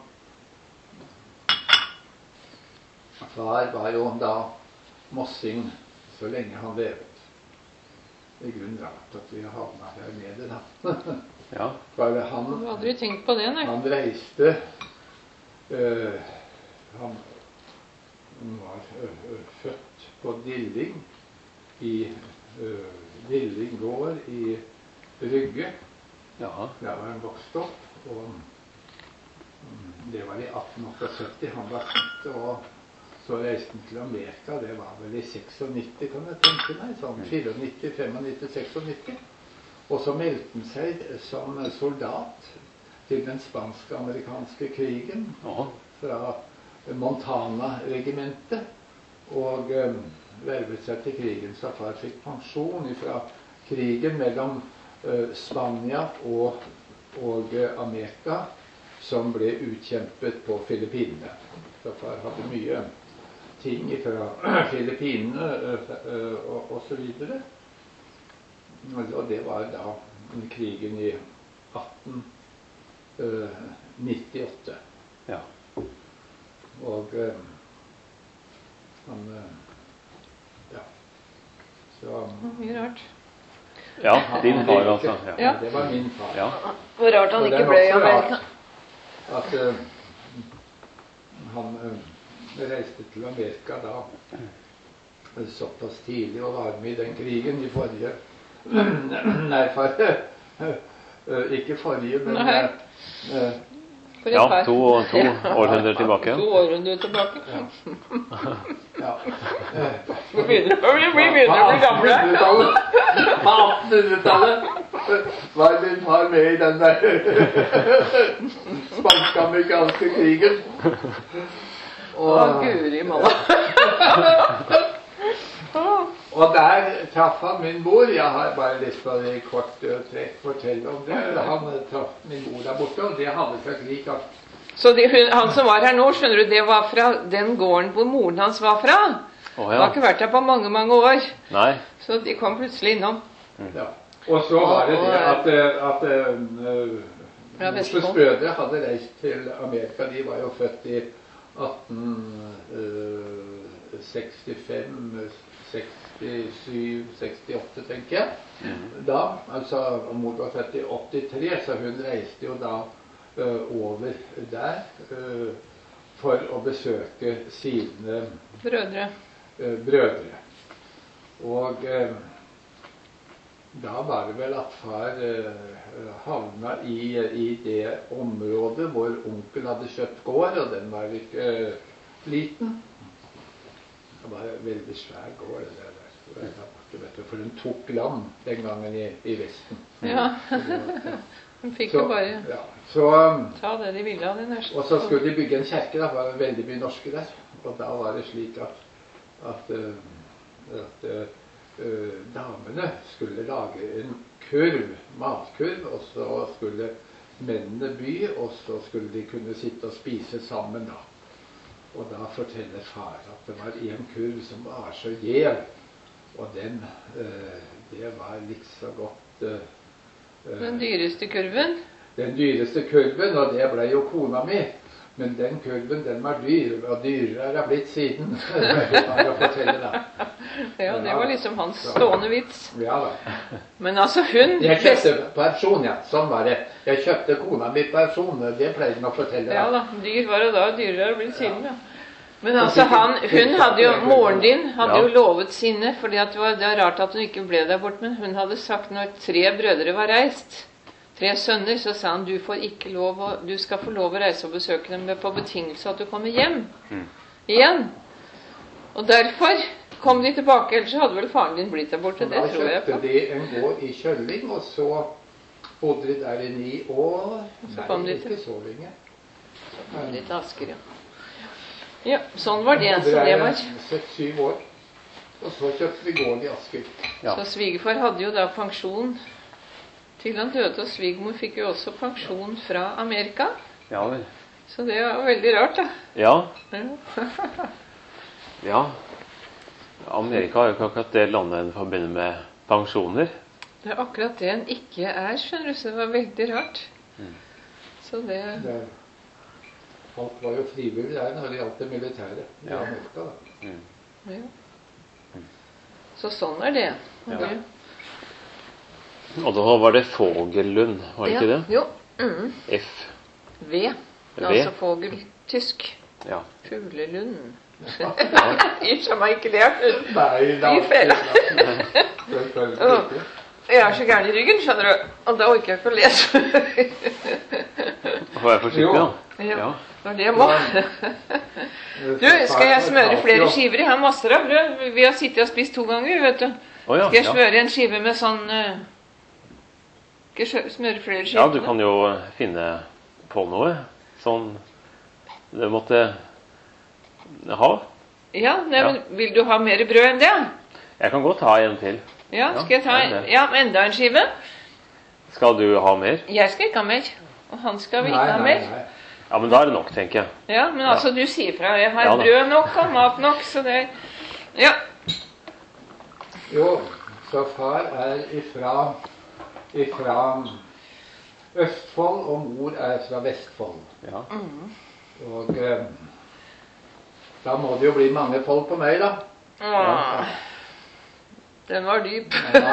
far var jo da mossing så lenge han levet. Det er grunnen rart at vi havna her nede, da. Ja. For Du han, har aldri tenkt på det, nei. han reiste øh, han, han var øh, øh, født på Dilling i øh, Dilling gård i Rygge. Jaha. Der var han vokst opp, og mm, det var i atten syttiåtte han var født, og så reiste han til Amerika. Det var vel i nittiosekstiseks, kan jeg tenke meg, sånn nittifire, nittifem, seksognitti. Og så meldte han seg som soldat til den spansk-amerikanske krigen Jaha. fra Montana-regimentet, og eh, vervet seg til krigen, så far fikk pensjon fra krigen mellom eh, Spania og, og eh, Amerika, som ble utkjempet på Filippinene. Så far hadde mye ting fra Filippinene eh, eh, og, og så videre. Og det var da krigen i atten nittiåtte. Ja. Og eh, han eh, ja. Så Mye rart. Ja, din far, altså. Ja. Ja. Det var min far. Ja. Hvor rart Og han det er ikke ble i også Amerika. rart At eh, han eh, reiste til Amerika da eh, såpass tidlig og var med i den krigen i forrige Nei, for, eh, ikke forrige, men Nei. eh, For et Ja, par- to, to århundrer tilbake. To århundrer tilbake. ja. Eh, Vi begynner vi begynner å bli gamle. På attenhundretallet var min far med i den der spansk-amerikanske krigen. Å, Guri malla. Og der traff han min mor. Jeg har bare lyst til å i kort uh, trekk fortelle om det. Han uh, traff min mor der borte, og det hadde seg slik at Så de, hun, han som var her nå, skjønner du, det var fra den gården hvor moren hans var fra. Å Han har ja. ikke vært her på mange, mange år. Nei. Så de kom plutselig innom. ja. Og så var det det at, uh, at uh, Fra Moses Vestfold. brødre hadde reist til Amerika. De var jo født i atten sekstifem, sekstisju, sekstiåtte, tenker jeg. Da, altså mor var født i åttitre, så hun reiste jo da uh, over der uh, for å besøke sine Brødre. uh, brødre. Og uh, da var det vel at far uh, havna i, i det området hvor onkel hadde kjøpt gård, og den var ikke uh, liten. Det var en veldig svær gård, det der. For den tok land den gangen i, i Vesten. Ja. Så det var- De fikk så, jo bare ja. Så, um, ta det de ville av det nesten. og så skulle de bygge en kjerke. Da var det veldig mye norske der. Og da var det slik at, at, uh, at uh, uh, damene skulle lage en kurv, matkurv, og så skulle mennene by, og så skulle de kunne sitte og spise sammen da. Og da forteller far at det var en kurv som var så gjev, og den, uh, det var liksom godt uh, Den dyreste kurven. den dyreste kurven, og det ble jo kona mi. Men den kurven, den var dyr, og dyrere har blitt siden. Det var å fortelle da. Ja, det var liksom hans stående vits. Ja da. Men altså hun... Jeg kjøpte person, ja. Sånn var det. Jeg kjøpte kona mi person, det pleide han å fortelle da. Ja da, dyr var det da, dyrere har blitt siden, ja. Men altså, han, hun hadde jo, moren din hadde jo lovet sine, fordi at det var, det var rart at hun ikke ble der bort, men hun hadde sagt når tre brødre var reist, tre sønner, så sa han, du får ikke lov, å, du skal få lov å reise og besøke dem på betingelse at du kommer hjem igjen. Og derfor kom de tilbake, ellers hadde vel faren din blitt der borte, det tror jeg på. Da kjøpte de en gård i Kjølling, og så bodde de der i ni år. Så kom de til. Ikke så lenge. Så kom de til Asker, ja. Ja, sånn var det, så det var. seks-syv år. Og så kjøpte vi gården i Asker. Ja. Så svigerfar hadde jo da pensjon til han døde, og svigermor fikk jo også pensjon fra Amerika. Ja vel. Så det var veldig rart, da. Ja. Ja. Ja. Amerika er jo ikke akkurat det landet en forbinder med pensjoner. Det er akkurat det en ikke er, skjønner du, så det var veldig rart. Mm. Så det... det Folk var jo frivillig der når det gjaldt det militære. Ja. Amerika, da. Mm. Ja. Så sånn er det. Og, Ja. det... Og da var det Fogellund, var det ja. ikke det? Jo. Mm. F. V. V. Altså fogel, tysk. Ja. Fuglelund. Ja. I som jeg ikke lært. Nei, da. I fela. Selvfølgelig ikke. Jeg er så gæren i ryggen, skjønner du. Og da orker jeg ikke å lese. Får jeg forsiktig, da? Ja, Ja. det var det jeg må. Du, skal jeg smøre flere skiver? Jeg har masser av brød. Vi har sittet og spist to ganger, vet du. Å, ja, Skal jeg ja. smøre en skive med sånn uh, Skal jeg smø- smøre flere skiver? Ja, du kan jo finne på noe sånn du måtte ha. Ja, nei, Ja. men vil du ha mer brød enn det? Jeg kan godt ha en til. Ja, Ja, skal jeg ta det er det. ja, enda en skive? Skal du ha mer? Jeg skal ikke ha mer. Og han skal vel Nei, ikke ha nei, mer. nei. Ja, men da er det nok, tenker jeg. Ja, men altså, du sier fra. Jeg har Ja, da. brød nok og mat nok, så det... Ja, Jo, så far er ifra, ifra Østfold, og mor er fra Vestfold. Ja. Og eh, da må det jo bli mange folk på meg, da. Åh, den var dyp. Ja,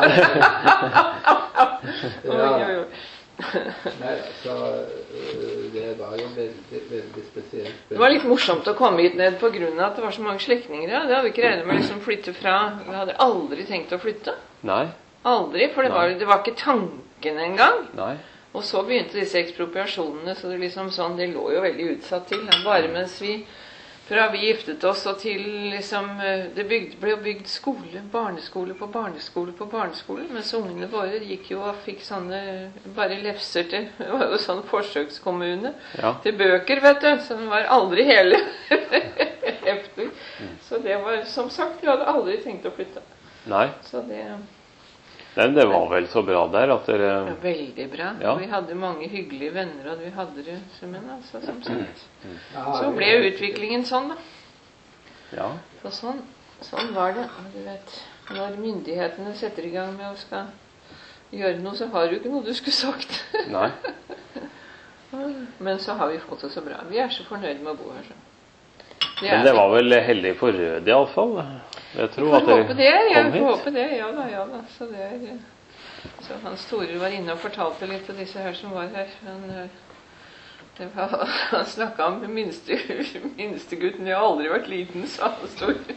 Oi, oi, oi. nei, så eh, det var jo veldig, veldig spesielt. Det var litt morsomt å komme hit ned på grunn av at det var så mange slektninger. Ja. Det hadde vi ikke regnet med å liksom flytte fra. Vi hadde aldri tenkt å flytte. Nei. Aldri, for det var, det var ikke tanken engang. Nei. Og så begynte disse ekspropriasjonene, så det liksom sånn, det lå jo veldig utsatt til. Da. Bare mens vi, fra vi giftet oss og til liksom, eh, det bygd, ble jo bygd skole, barneskole på barneskole på barneskole, mens ungene våre gikk jo og fikk sånne, bare lefser til, det var jo sånn forsøkskommune, Ja. til bøker, vet du, så den var aldri hele hefter. Så det var, som sagt, vi hadde aldri tenkt å flytte. Nei. Så det... Nei, men det var vel så bra der at dere Ja, veldig bra. Ja. Vi hadde mange hyggelige venner, og vi hadde det som en, altså, som sagt. Ja, Så det- ble utviklingen sånn, da. Ja. Så sånn, sånn var det. Og du vet, når myndighetene setter i gang med å skal gjøre noe, så har du ikke noe du skulle sagt. Nei. Men så har vi fått det så bra. Vi er så fornøyd med å bo her, så. Det Men er det vi. var vel heldig for Rød iallfall. Jeg tror Vi at får håpe det. dere Jeg kom får hit. håpe det. Ja da, ja da. Så det er... Så Hans Tore var inne og fortalte litt av disse her som var her. Han, eh, det var, han snakket om minste, minstegutten. Jeg har aldri vært liten, sa Hans Tore.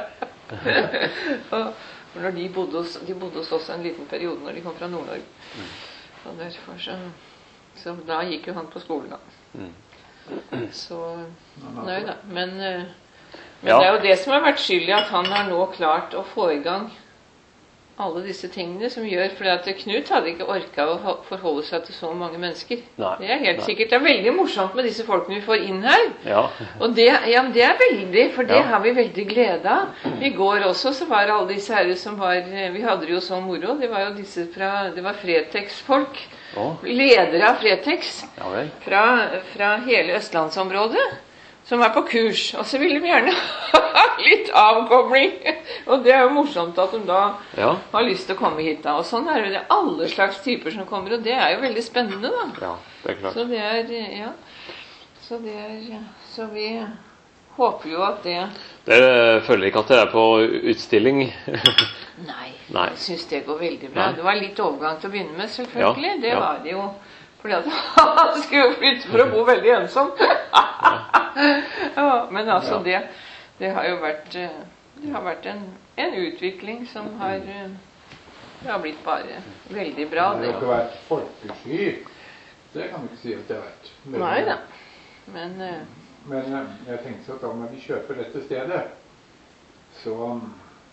Og når de bodde hos, de bodde hos oss en liten periode når de kom fra Nord-Norge. Og derfor så, så da gikk jo han på skolen da. Mm. Så, nei da. Men, eh, men Ja. det er jo det som har vært skyld i at han har nå klart å få i gang alle disse tingene som gjør, fordi at Knut hadde ikke orket å ha- forholde seg til så mange mennesker. Nei. Det er helt Nei. sikkert. Det er veldig morsomt med disse folkene vi får inn her. Ja. Og det, ja, men det er veldig, for det Ja. har vi veldig glede av. I går også så var alle disse her som var, vi hadde det jo så moro, det var jo disse fra, det var Fretex-folk, Å, ledere av Fretex, ja vel. fra, fra hele østlandsområdet, som er på kurs, og så vil de gjerne ha litt avkobling. Og det er jo morsomt at de da Ja. har lyst til å komme hit da. Og sånn er det alle slags typer som kommer, og det er jo veldig spennende da. Ja, det er klart. Så det er, ja. Så, det er, så vi håper jo at det Dere føler ikke at dere er på utstilling? Nei, Nei. jeg syns det går veldig bra. Nei. Det var litt overgang til å begynne med, selvfølgelig. Ja, Det ja. var det jo. Fordi at han skulle jo flytte for å bo veldig ensom. Ja, men altså, Ja. det, det har jo vært, eh, det har vært en, en utvikling som har eh, Det har blitt bare veldig bra. Det har jo ikke vært folkesky. Det kan vi ikke si at det har vært. Men, Nei da. Men eh, men eh, jeg tenkte at da når vi kjøper dette stedet, så um,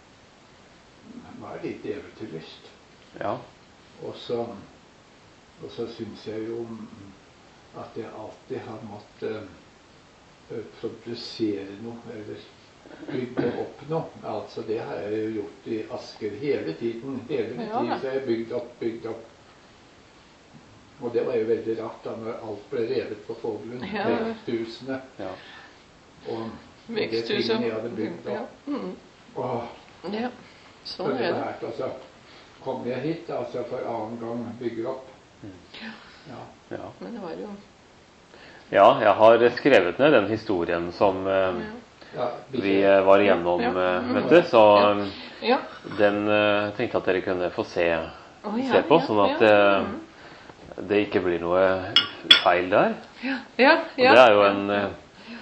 var det litt eventyrlyst. Ja. Og så, og så syns jeg jo um, at jeg alltid har måttet uh, produsere noe, eller bygge opp noe. Altså det har jeg jo gjort i Asker hele tiden. Hele min Ja, tid da. så har jeg bygd opp, bygd opp. Og det var jo veldig rart da når alt ble revet på Foglund. Ja. Veksthusene Ja. og, og det Veksthus og- tingene jeg hadde bygd ja. opp. Mm. Åh, Ja, så sånn det er var det. hært. Og så kom jeg hit altså for annen gang bygger opp. Ja. Ja. Men det var jo ja, jeg har skrevet ned den historien som eh, Ja, vi eh, var igjennom, Ja, ja. eh, vet du. Så eh, Ja. den eh, tenkte jeg at dere kunne få se, Å, ja, se på, ja, sånn at ja. eh, det ikke blir noe feil der. Ja, Og ja. det er jo en eh,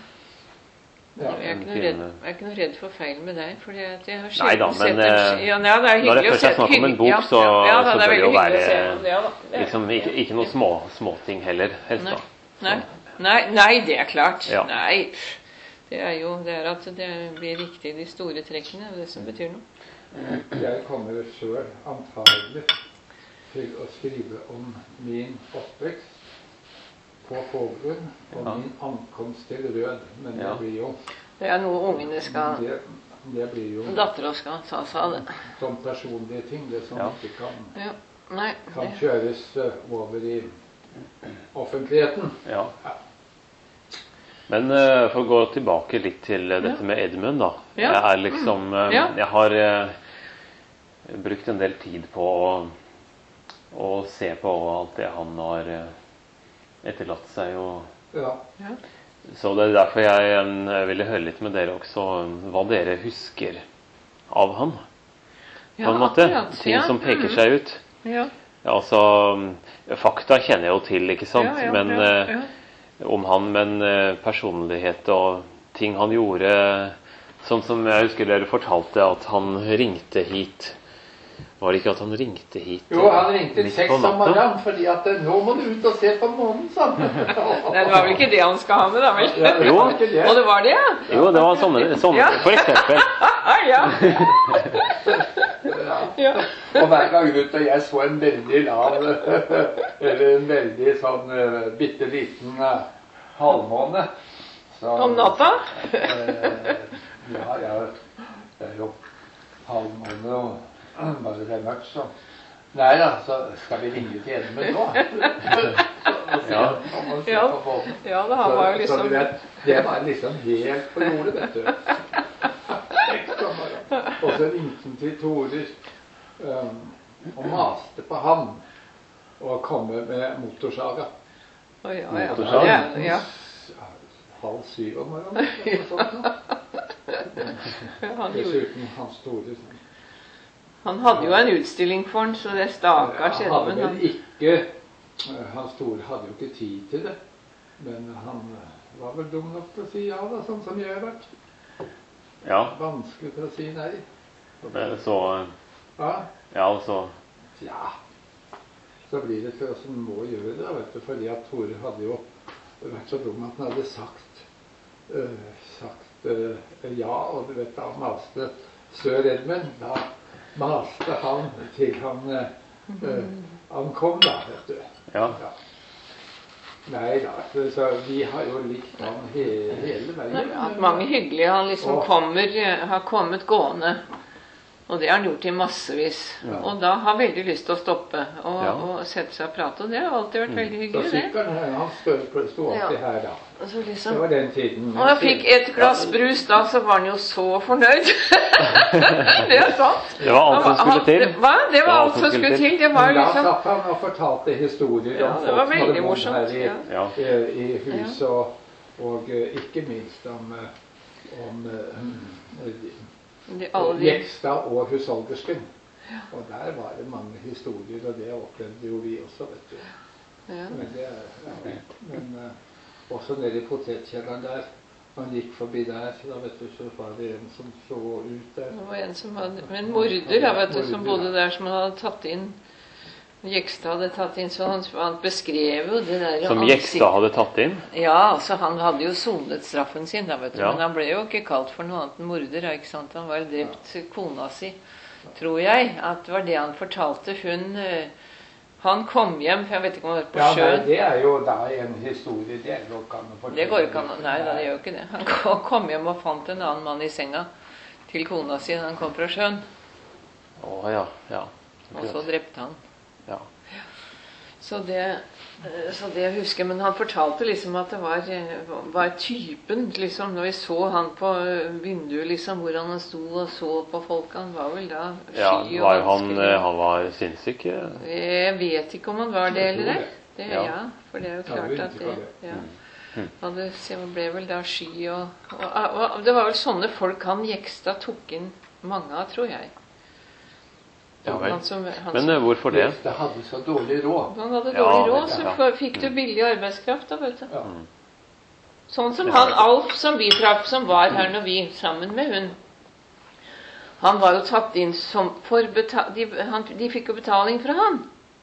Ja. Jeg er, ikke noe redd, jeg er ikke noe redd for feil med deg. Fordi at jeg har Nei da, sjelden sett men, en eh, ja, ja, det er når det hyggelig å først se- er snakk om en hyggelig- bok, ja, så, ja, ja, så det er bør det veldig jo hyggelig å se være på det, ja, da. Det er- liksom, ikke, ikke noe små, småting heller, helst Nei. da. Nei, nei, nei, det er klart. Ja. Nei. Det er jo det er at det blir riktig de store trekkene, det som betyr noe. Jeg kommer sjøl antagelig til å skrive om min oppvekst på Foglund og Ja. min ankomst til Rød. Men Ja. det blir jo Det er noe ungene skal det, det blir jo Dattera skal ta seg av det. sånn personlige ting. Det som Ja. ikke kan, Ja. Nei. kan Det. kjøres eh, over i offentligheten. Ja. Men eh, for å gå tilbake litt til eh, dette Ja. med Edmund, da. Ja. Jeg er liksom eh, Ja. Jeg har eh, brukt en del tid på å, å se på alt det han har eh, etterlatt seg. Og, Ja. så det er derfor jeg eh, ville høre litt med dere også eh, hva dere husker av han. På Ja, en måte. akkurat. Ting Ja. som peker Mhm. seg ut. Ja. Ja, altså, fakta kjenner jeg jo til, ikke sant? Ja, ja, men ja, eh, ja. om han, men eh, personlighet og ting han gjorde. Sånn som jeg husker dere fortalte at han ringte hit. Var det ikke at han ringte hit? Jo, han ringte midt seks på om natta? morgenen fordi at eh, nå må du ut og se på månen, sa han. Nei, det var vel ikke det han skal ha med, da vel? Ja, det var ikke det. Og det var det, ja? Jo, det var sånne, sånne Ja. for eksempel. Ah, ja. Ja. Og hver gang Ruth og jeg så en veldig lav, eller en veldig sånn uh, bitte liten uh, halvmåne så, Om natta? eh, ja, ja, det er jo halvmåne og bare det er mørkt, så nei da, så skal vi ringe til Edmund nå. Ja. Og se Ja. på båten. Ja, da, han var jo Så, så liksom du vet, det var liksom helt på jordet, vet du. Og så ringte han til Torer um, og maste på han og komme med motorsaga. Å, ja, ja. Motorsag? Ja, ja. Halv syv om morgenen. eller noe sånt nå. Han, gjorde, Dessuten hans store han hadde jo en utstilling for han, så det stakkars Han hadde Edmund vel han. ikke uh, Hans store hadde jo ikke tid til det. Men han uh, var vel dum nok til å si ja, da, sånn som jeg har vært. Ja, Vanskelig til å si nei. men så Ja, Ja, så ja. Så blir det for oss som må gjøre det, vet du, fordi at Tore hadde jo vært så dum at han hadde sagt uh, sagt uh, ja, og du vet, da maste Sør Edmund, da maste han til han uh, uh, ankom da, vet du. Ja. Ja. Nei da, så, så vi har jo likt han he, hele veien. At mange hyggelige han liksom Åh. kommer, har kommet gående. Og det har han gjort i massevis. Ja. Og da har veldig lyst til å stoppe og, Ja. og sette seg og prate. Og det har alltid vært veldig Så hyggelig, det. sykkelen her, han stod, stod alltid Ja. her da. Og så Det liksom var den tiden. Og jeg fikk et glass brus da, så var han jo så fornøyd. Det er sant. Det var alt som Han- skulle han- til. Hva? Det var alt som skulle til. Det var Men da liksom satt han og fortalte historier Ja, om det var folk som hadde veldig bodd morsomt, her i, ja. Ja. i, i hus og, Og eh, ikke minst om, eh, om eh, De, alle de, Jekstad og husholdersken. Og der var det mange historier, og det opplevde jo vi også, vet du. ja. Men, det, ja, men eh, også nede i potetkjelleren der, man gikk forbi der, så da vet du, så var det en som så ut der. Det var en som hadde, men morder, da, vet du, som bodde der, som hadde tatt inn Jekstad hadde tatt inn, så han, han beskrev jo det der Som ansikt- Jekstad hadde tatt inn? Ja, altså han hadde jo sonet straffen sin, da, vet du. Ja. Men han ble jo ikke kalt for noe annet enn morder, ja, ikke sant? Han var drept kona si, tror jeg. At det var det han fortalte. Hun eh, Han kom hjem, for jeg vet ikke om han var på Ja, nei, sjøen. det er jo da en historie, det går ikke an å fortelle. Det går ikke an. Nei, da, det gjør jo ikke det. Han kom- kom hjem og fant en annen mann i senga til kona si da han kom fra sjøen. Å ja, ja. Og så drepte han. Ja. Så det, eh, så det jeg husker, men han fortalte liksom at det var, eh, var typen, liksom, når vi så han på eh, vinduet, liksom, hvor han sto og så på folk, han var vel da ja sky og var han, vanskelig. eh, han var sinnssyk? eh? Jeg vet ikke om han var det Jeg eller tror ei. det. Det, Ja. ja, for det er jo Ja, klart det er at det, inntrykk av det. ja. Mm. Han ble, han ble vel da sky og, og, og det var vel sånne folk han Jekstad tok inn mange av, tror jeg. Ja vel. Han som, han Men som, eh, hvorfor det? Det hadde så dårlig råd. han hadde Ja, dårlig råd, så ja. f- fikk du billig arbeidskraft da, vet du. Ja. Sånn som Ja. han Alf som vi traff, som var her når vi sammen med hun. Han var jo tatt inn som for beta de, han, de fikk jo betaling fra han.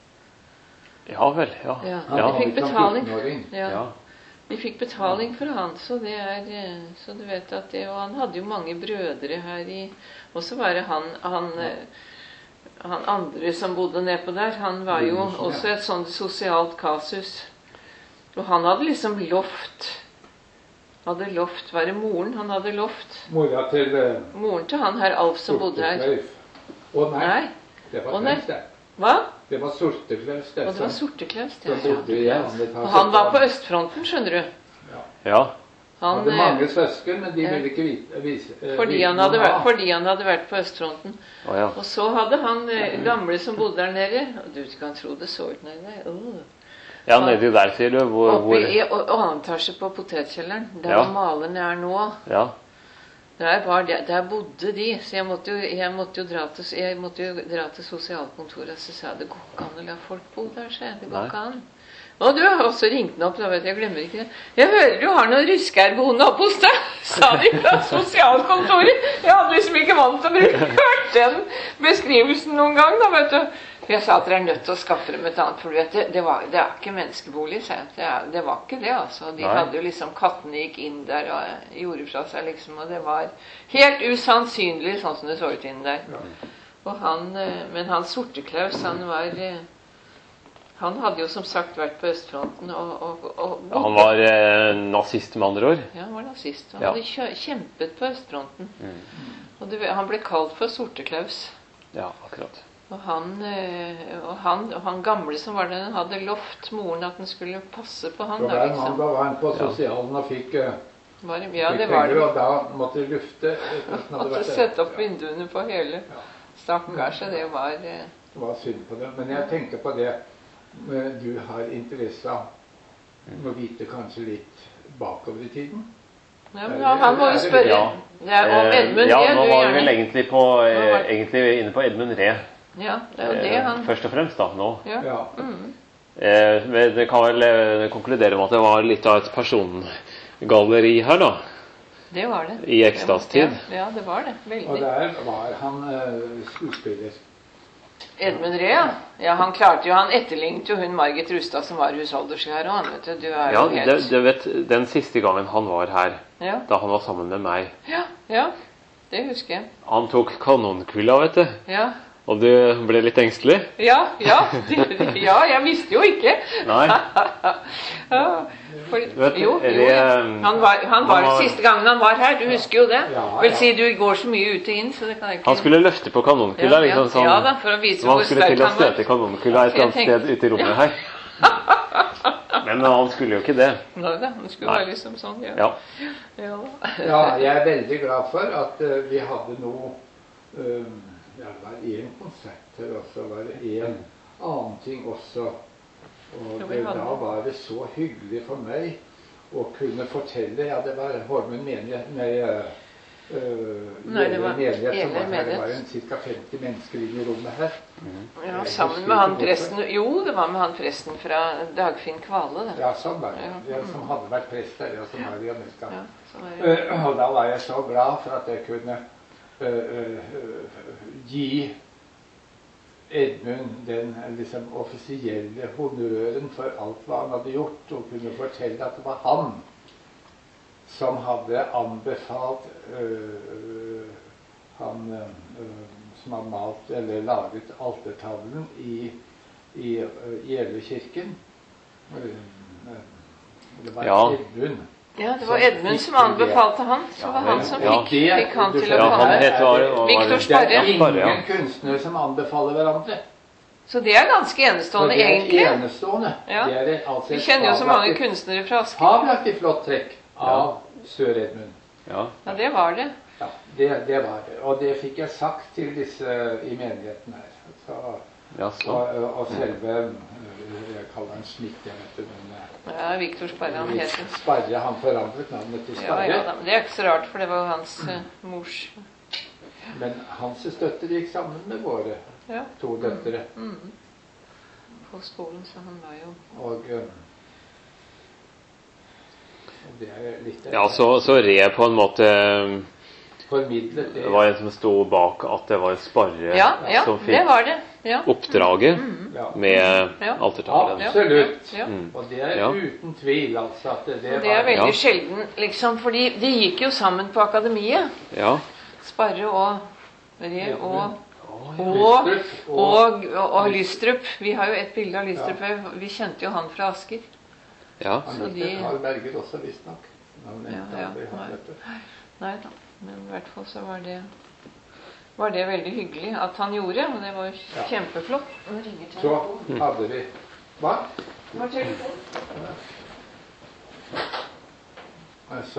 Ja vel, ja. Ja, Han de var fikk liksom betaling. fjortenåring. Ja, Ja. de fikk betaling fra han, så det er eh, så du vet at det, og han hadde jo mange brødre her i, og så var det han, han, eh, han andre som bodde nedpå der, han var jo Gundersen, ja. også et sånt sosialt kasus. Og han hadde liksom loft, hadde loft, var det moren han hadde loft? Mora til uh, Moren til han her Alf som bodde her. Sorteklauf. Å nei, Nei, det var Å, nei. Klaus det. hva? Det var Sorteklaus det. Og det var som- Sorteklaus, som det. Ja. bodde i andre etasje. Og han var på østfronten, skjønner du. Ja. Han, hadde eh, mange søsken, men de ja. ville ikke vite, vise eh, fordi, vite han noe hadde vært, av. fordi han hadde vært på østfronten. Å ja. Og så hadde han eh, gamle som bodde der nede, og du kan tro det så ut nede, uh, Ja, nedi der, sier du. Hvor, oppe hvor i å- annen etasje på potetkjelleren, der Ja. hvor malerne er nå. Ja. Der, var det, der bodde de, så jeg måtte jo, jeg måtte jo, dra, til, jeg måtte jo dra til sosialkontoret, så sa jeg, det går ikke an å la folk bo der, sa jeg, det går Nei. ikke an. Og du har også ringt den opp, da vet jeg, jeg glemmer ikke det. Jeg hører du har noen rysker boende oppe hos deg, sa de fra sosialkontoret. Jeg hadde liksom ikke vant til å bruke hørt den beskrivelsen noen gang, da, vet du. Jeg sa at dere er nødt til å skaffe dem et annet, for du vet, det, det, var, det er ikke menneskebolig, sa jeg. Det, er, det var ikke det, altså. De Nei. hadde jo liksom, kattene gikk inn der og gjorde fra seg, liksom, og det var helt usannsynlig sånn som det så ut inn der. Og han, eh, men han Sorteklaus, han var... eh, Han hadde jo som sagt vært på østfronten og, og, og Ja, han var eh, nazist, med andre ord. Ja, han var nazist. Han Ja. hadde kjø- kjempet på østfronten. Mm. Og du, vet, han ble kalt for Sorteklaus. Ja, akkurat. Og han, eh, og han, og han gamle som var der, han hadde lovt moren at den skulle passe på han. Så Da, hver liksom. mandag var han på Ja. sosialen og fikk, uh, Var, ja, fikk det var penger, det. og da måtte de lufte. etter at den hadde Måtte vært der. sette opp Ja. vinduene på hele. Ja. Stakkars, så det var eh, Det var synd på det. Men jeg tenker på det eh, du har interesse av. Må vite kanskje litt bakover i tiden. Ja, men han, han må jo spørre. Ja. Det er om Eh, Edmund ja, Ree, nå du var vi vel gjerne. egentlig, på, eh, Nå var- egentlig inne på Edmund Ree. Ja, det er jo det Eh, han først og fremst, da, nå. Ja. Ja. Mm. Eh, men det kan vel eh, konkludere med at det var litt av et persongalleri her, da. Det var det. I Jekstads tid. Ja, ja, det var det. Og Veldig. der var han eh, skuespiller. Edmund Ree, ja. ja. Han klarte jo, han etterlignet jo hun Margit Rustad som var husholderske her, og han vet du, du er Ja, jo det, helt det vet, Den siste gangen han var her, ja. da han var sammen med meg, ja, ja. Det husker jeg. han tok kanonkula, vet du. Ja, Og du ble litt engstelig? ja, ja. Det, ja jeg visste jo ikke. Nei. Ja, for, Vet du, jo, er jo, det, ja. um, Han var, han var han var- siste gangen han var her, du husker jo det. Ja, Vil ja. si, du går så mye ut og inn, så det kan jeg ikke Han skulle løfte på kanonkula, ja, ja. liksom sånn. Ja da, for å vise Så han hvor skulle sterk til å han var. støte kanonkula et eller annet Jeg tenkte- sted ute i rommet her. Men han skulle jo ikke det. Nå da, han skulle Nei. være liksom sånn, ja. Ja. Ja. Ja, jeg er veldig glad for at eh, vi hadde noe eh, ja, det var én konsert her, og så var det en annen ting også. Og Ja, vi det, hadde- da var det så hyggelig for meg å kunne fortelle. Ja, det var Holmen menighet med Uh, Nei, det var menighet som var her. Det menighet. var en ca. femti mennesker inne i rommet her. Mm. Ja, sammen med han presten. Jo, det var med han presten fra Dagfinn Kvale. Det. Ja, sånn var det. Ja. Ja, som hadde vært prest der, og som var i Amerika. Ja, så var det. Uh, og da var jeg så glad for at jeg kunne uh, uh, uh, gi Edmund den liksom offisielle honnøren for alt hva han hadde gjort, og kunne fortelle at det var han som hadde anbefalt øh, han øh, som hadde malt eller laget altertavlen i, i øh, Gjeløkirken. Det var Ja. Edmund. Ja, det var Edmund som anbefalte han. Så var han som Ja. fikk, fikk han til å Ja, han komme. het var, var, Victor Det er Sparre. ingen ja. kunstnere som anbefaler hverandre. Så det er ganske Så enestående, det er egentlig. enestående. Ja. Det er altså Vi et kjenner jo så mange fabelaktig- kunstnere fra Asker. fabelaktig flott trekk av Sør Edmund. Ja. Ja, det var det. Ja, det, det var det. Og det fikk jeg sagt til disse i menigheten her. Så, Ja, så. og, og selve Jeg kaller han Schmidt, jeg vet det, men Ja, Victor Sparre han het det. Sparre, han forandret navnet til Ja, Sparre. ja, da, men det er ikke så rart, for det var jo hans eh, mors. Men hans døtre gikk sammen med våre Ja. to døtre. Mm. På skolen, så han var jo Og um, det er litt Ja, så, så Re på en måte formidlet det. Det var en som sto bak at det var Sparre Ja, ja, som det fikk var det. Ja. oppdraget Ja. med Ja. altertavlen. Ja. Absolutt. Ja. Mm. Og det er Ja. uten tvil, altså. At det, det, Det er var veldig Ja. sjelden, liksom, fordi de gikk jo sammen på akademiet. Ja. Sparre og Re og Lystrup og, og- og, og, og Lystrup. Vi har jo et bilde av Lystrup. Vi kjente jo han fra Asker. Ja. Han Så gikk de- til Carl Berger også, visstnok. Han Ja, nevnte ja, aldri han, nei. vet du. Nei da, men i hvert fall så var det var det veldig hyggelig at han gjorde, og det var jo Ja. kjempeflott. Nå ringer Så telefonen. hadde vi Hva? Var telefon? Så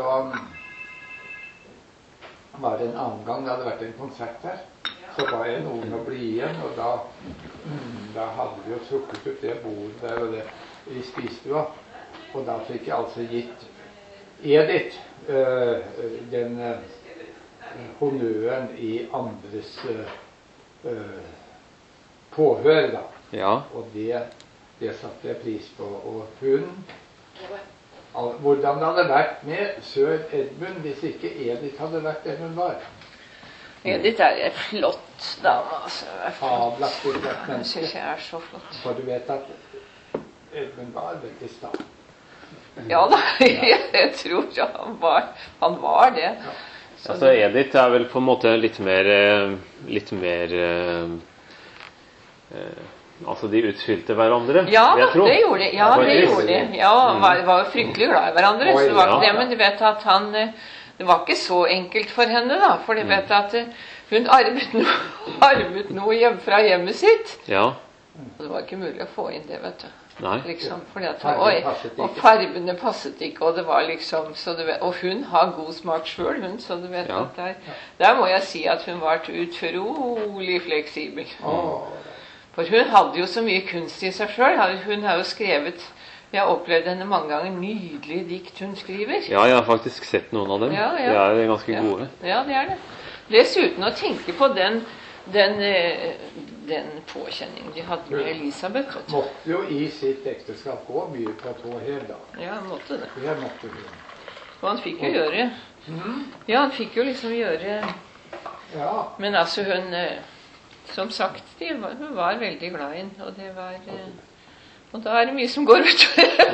var det en annen gang det hadde vært en konsert her. Så ba jeg noen å bli igjen, og da, mm, da hadde vi jo trukket ut det bordet der og det i spisestua. Og da fikk jeg altså gitt Edith øh, den øh, honnøren i andres øh, øh, påhør, da. Ja. Og det, det satte jeg pris på. Og hun al- Hvordan det hadde vært med Sør Edmund hvis ikke Edith hadde vært den hun var. Edith er en flott dame, altså. Hun er flott. Fabelaktig flott Hun menneske. syns jeg er så flott. For du vet at Edmund var veldig sta. Ja da, jeg tror ja, han var, han var det. Så Altså Edith er vel på en måte litt mer eh, Litt mer eh, eh, Altså de utfylte hverandre, Ja vil da, jeg tro. det gjorde de. Ja, På et det vis. gjorde de. Ja, var, var jo fryktelig glad i hverandre. Så det var ikke Ja. det, men du vet at han eh, Det var ikke så enkelt for henne, da. For du vet at eh, hun arvet noe, arvet noe hjem fra hjemmet sitt. Ja. Og det var ikke mulig å få inn det, vet du. Nei. Liksom, fordi at, Fargen oi, passet ikke. og fargene passet ikke, og det var liksom så du vet, Og hun har god smak sjøl, hun, så du vet Ja. at der, der må jeg si at hun var utrolig fleksibel. Åh, For hun hadde jo så mye kunst i seg sjøl. Hun har jo skrevet Jeg har opplevd henne mange ganger. Nydelige dikt hun skriver. Ja, jeg har faktisk sett noen av dem. Ja, ja. De er ganske Ja. gode. Ja, det er det. Dessuten å tenke på den, den, eh, den påkjenningen de hadde med Elisabeth. Vet du. måtte jo i sitt ekteskap gå mye på tå hev, da. Ja, han måtte det. Det måtte hun. Og han fikk jo gjøre Ja, han fikk jo liksom gjøre Ja. Men altså, hun eh, Som sagt, de var, hun var veldig glad i henne, og det var eh, Og da er det mye som går ut.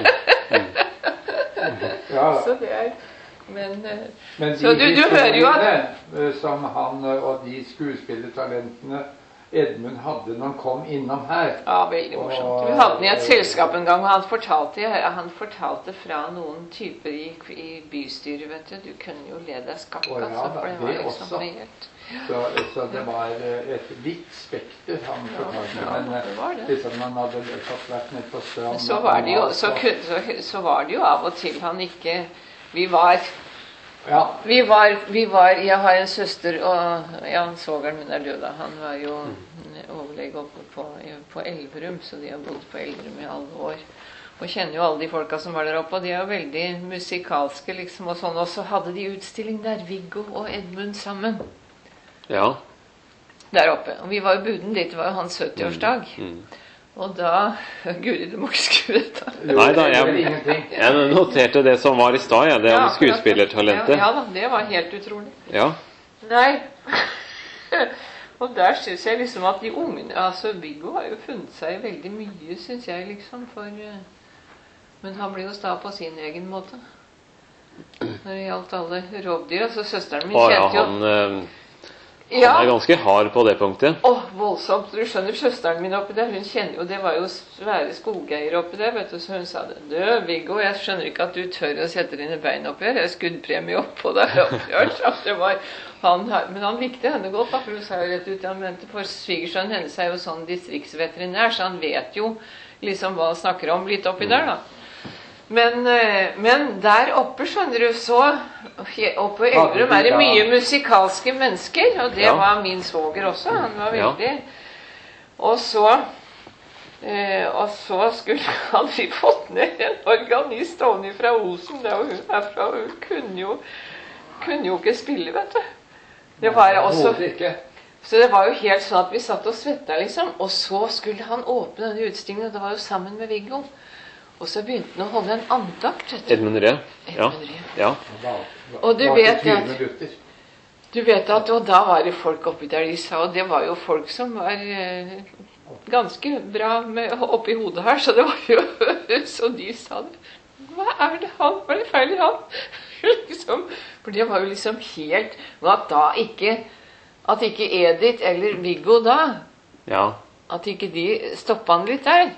ja. Så det er Men eh, Men de Så du- du hører jo at- historiene, eh, som han eh, og de skuespillertalentene Edmund hadde når han kom innom her. Ja, veldig morsomt. Vi hadde den i et selskap en gang, og han fortalte, han fortalte fra noen typer i, i bystyret, vet du. Du kunne jo le deg skakk, Å, ja, altså, for da, det var det liksom også. helt Så, så det var eh, et vidt spekter han fortalte. ja, Men eh, det var det. liksom han hadde fått vært nede på stranden. Så var det jo, så, kun- så, så var det jo av og til han ikke Vi var Ja. Vi var, vi var Jeg har en søster, og ja, svogeren min er død da. Han var jo overlege oppe på, på Elverum, så de har bodd på Elverum i alle år. Og kjenner jo alle de folka som var der oppe, og de er jo veldig musikalske, liksom, og sånn. Og så hadde de utstilling der, Viggo og Edmund sammen. Ja. Der oppe. Og vi var jo buden dit, det var jo hans syttiårsdag. Mm. Mm. Og da Guri, du må ikke skru dette. Nei da, jeg, jeg noterte det som var i stad, ja, det om ja, skuespillertalentet. Ja, ja da, det var helt utrolig. Ja. Nei. Og der synes jeg liksom at de ungene, altså Viggo har jo funnet seg veldig mye, synes jeg liksom, for... Men han blir jo sta på sin egen måte. Når det gjaldt alle rovdyr, så søsteren min kjente jo... Han, øh, han er ganske hard på det punktet. Åh, voldsomt. Du skjønner, søsteren min oppi der, hun kjenner jo, det var jo svære skogeier oppi der, vet du, så hun sa det. Du, Viggo, jeg skjønner ikke at du tør å sette dine bein oppi her, jeg er skuddpremie oppå der oppi her, så det var... Han, men han likte henne godt, da, for hun sa jo rett ut, han mente, for svigersønnen hennes er jo sånn distriktsveterinær, så han vet jo liksom hva han snakker om litt oppi der, da. Men, men der oppe, skjønner du, så oppe i Elverum er det mye musikalske mennesker, og det ja. Var min svoger også, han var veldig... Ja. Og så, eh, og så skulle han bli fått ned en organist stående fra Osen, der hun er fra, og hun kunne jo, kunne jo ikke spille, vet du. Det var også... Så det var jo helt sånn at vi satt og svettet, liksom, og så skulle han åpne denne utstillingen, og det var jo sammen med Viggo. Og så begynte han å holde en andakt. Edmund Ree. Ja. Ja. Og du vet at, du vet at, og da var det folk oppi der de sa, og det var jo folk som var eh, ganske bra med, oppi hodet her, så det var jo, så de sa det. Hva er det han? Hva er det feil i han? liksom, for det var jo liksom helt, men at da ikke, at ikke Edith eller Viggo da, ja. At ikke de stoppet han litt der.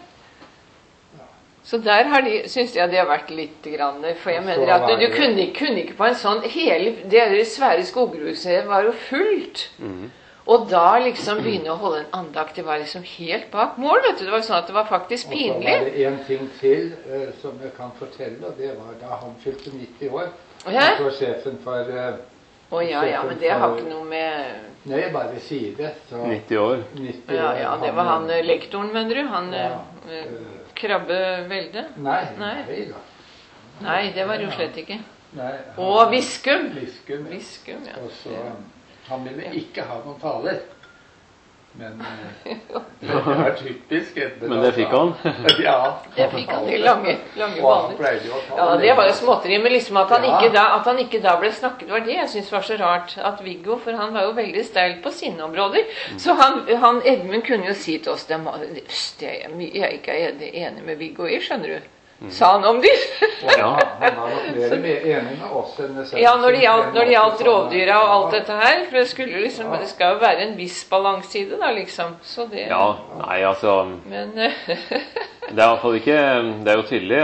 Så der har de, synes jeg det har vært litt grann, for jeg mener at du, du kunne, kunne ikke på en sånn, hele, det svære skogbruksmuseet var jo fullt. Mm. Og da liksom begynne å holde en andakt, det var liksom helt bak mål, vet du, det var sånn at det var faktisk pinlig. Og så var det en ting til uh, som jeg kan fortelle, og det var da han fylte nitti år. Han var sjefen for... Uh, Å oh, ja, ja, men det har ikke noe med... Nei, jeg bare sier det. Så nitti år. nitti år. Ja, ja, det var han lektoren, mener du? Han... Ja, uh, Krabbevelde? Nei, nei, nei da. Nei, det var jo slett ikke. Nei, han, og Viskum. Viskum, ja. Viskum, ja. Og så, han ville ikke ha noen taler. Men det var typisk. Men det fikk han? Ja. Det fikk han i lange, lange baner. Ja, det var jo småtteri, men liksom at han, ikke da, at han ikke da ble snakket, var det jeg synes var så rart. At Viggo, for han var jo veldig steil på sine områder. Så han, han Edmund kunne jo si til oss, det er mye jeg ikke er enig med Viggo i, skjønner du? Sa han om de? Ja, han var nok mer enig med oss enn det selv. Ja, når det gjaldt, når det gjaldt rovdyra og alt dette her, for det, skulle liksom, det skal jo være en viss balanse i det da, liksom. Så det... Ja, nei, altså... Men... det er i hvert fall ikke... Det er jo tydelig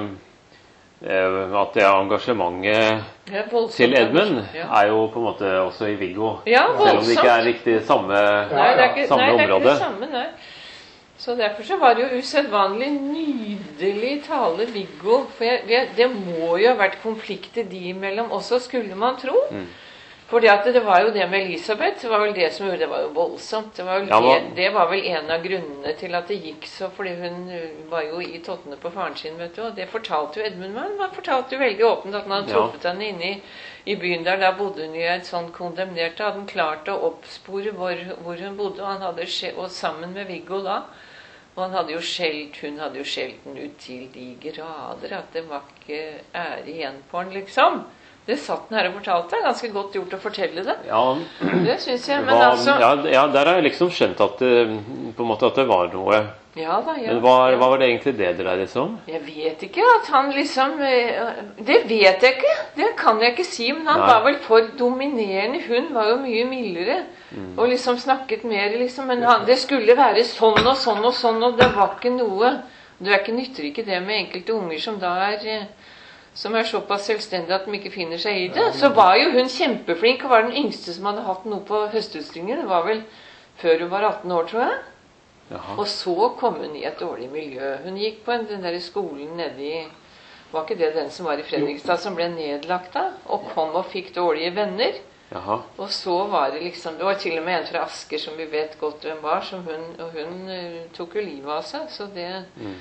eh, at det engasjementet til Edmund ja. Er jo på en måte også i Viggo. Ja, selv om det ikke er riktig samme, nei, det er ikke, samme nei, område. Nei, det er ikke det samme, nei. Så derfor så var det jo usedvanlig nydelig tale Viggo, for jeg, jeg, det må jo ha vært konflikter de imellom også, skulle man tro. Mm. Fordi at det, det var jo det med Elisabeth, det var vel det som gjorde, det var jo voldsomt. Det var, vel ja, det, det var vel en av grunnene til at det gikk så, fordi hun var jo i tottene på faren sin, vet du, og det fortalte jo Edmund meg. Han fortalte jo veldig åpent at han hadde truffet ja. Henne inne i, i byen der, da bodde hun i et sånn kondemnert, hadde han klart å oppspore hvor, hvor hun bodde, og han hadde skje, og sammen med Viggo da, og han hadde jo skjelt, hun hadde jo skjelt den ut til de grader, at det var ikke ære igjen på han, liksom. Det satt den her og fortalte, ganske godt gjort å fortelle det. Ja, det synes jeg, men hva, altså... Ja, ja, der har jeg liksom skjønt at det, på en måte at det var noe... Ja da, ja. Men hva, hva var det egentlig det dreide seg om? Jeg vet ikke at han liksom... Det vet jeg ikke, det kan jeg ikke si, men han Nei. Var vel for dominerende. Hun var jo mye mildere, mm. og liksom snakket mer, liksom, men han, det skulle være sånn og sånn og sånn, og det var ikke noe... Det er ikke nytter ikke det med enkelte unger som da er... som er såpass selvstendig at de ikke finner seg i det. Så var jo hun kjempeflink, og var den yngste som hadde hatt noe på høstutstillingen. Det var vel før hun var atten år, tror jeg. Jaha. Og så kom hun i et dårlig miljø. Hun gikk på en, den der skolen nede i... Var ikke det den som var i Fredrikstad som ble nedlagt da? Og kom og fikk dårlige venner. Jaha. Og så var det liksom... Det var til og med en fra Asker som vi vet godt hvem var, som hun, og hun uh, tok jo livet av seg. Så det... Mm.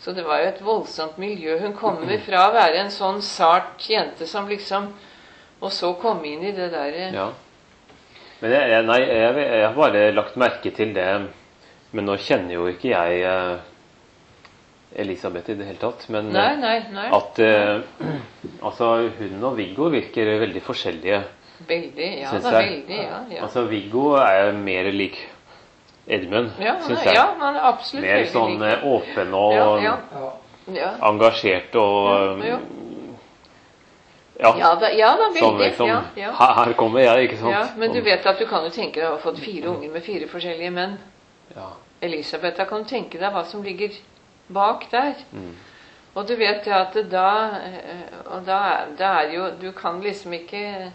Så det var jo et voldsomt miljø. Hun kommer fra å være en sånn sart jente som liksom Og så komme inn i det der Ja. Men jeg, jeg, nei, jeg, jeg har bare lagt merke til det. Men nå kjenner jo ikke jeg eh, Elisabeth i det hele tatt. Men Nei, eh, nei, nei. at eh, altså hun og Viggo virker veldig forskjellige. Veldig, ja Synes da, jeg. veldig, ja. ja. Altså Viggo er mer lik Edmund, Ja, han syns er, jeg. ja, han er absolutt Mer veldig sånn lik. eh, åpen og Ja, ja. Ja. Ja. engasjert og Ja, ja. Ja, Ja da, ja da, veldig. sånn liksom ja, ja. her, her kommer jeg, ikke sant? Ja, men du vet at du kan jo tenke deg å ha fått fire unger med fire forskjellige menn. Ja. Elisabeth, da kan du tenke deg hva som ligger bak der. Mm. Og du vet det at det da eh, Og da, er- da er jo Du kan liksom ikke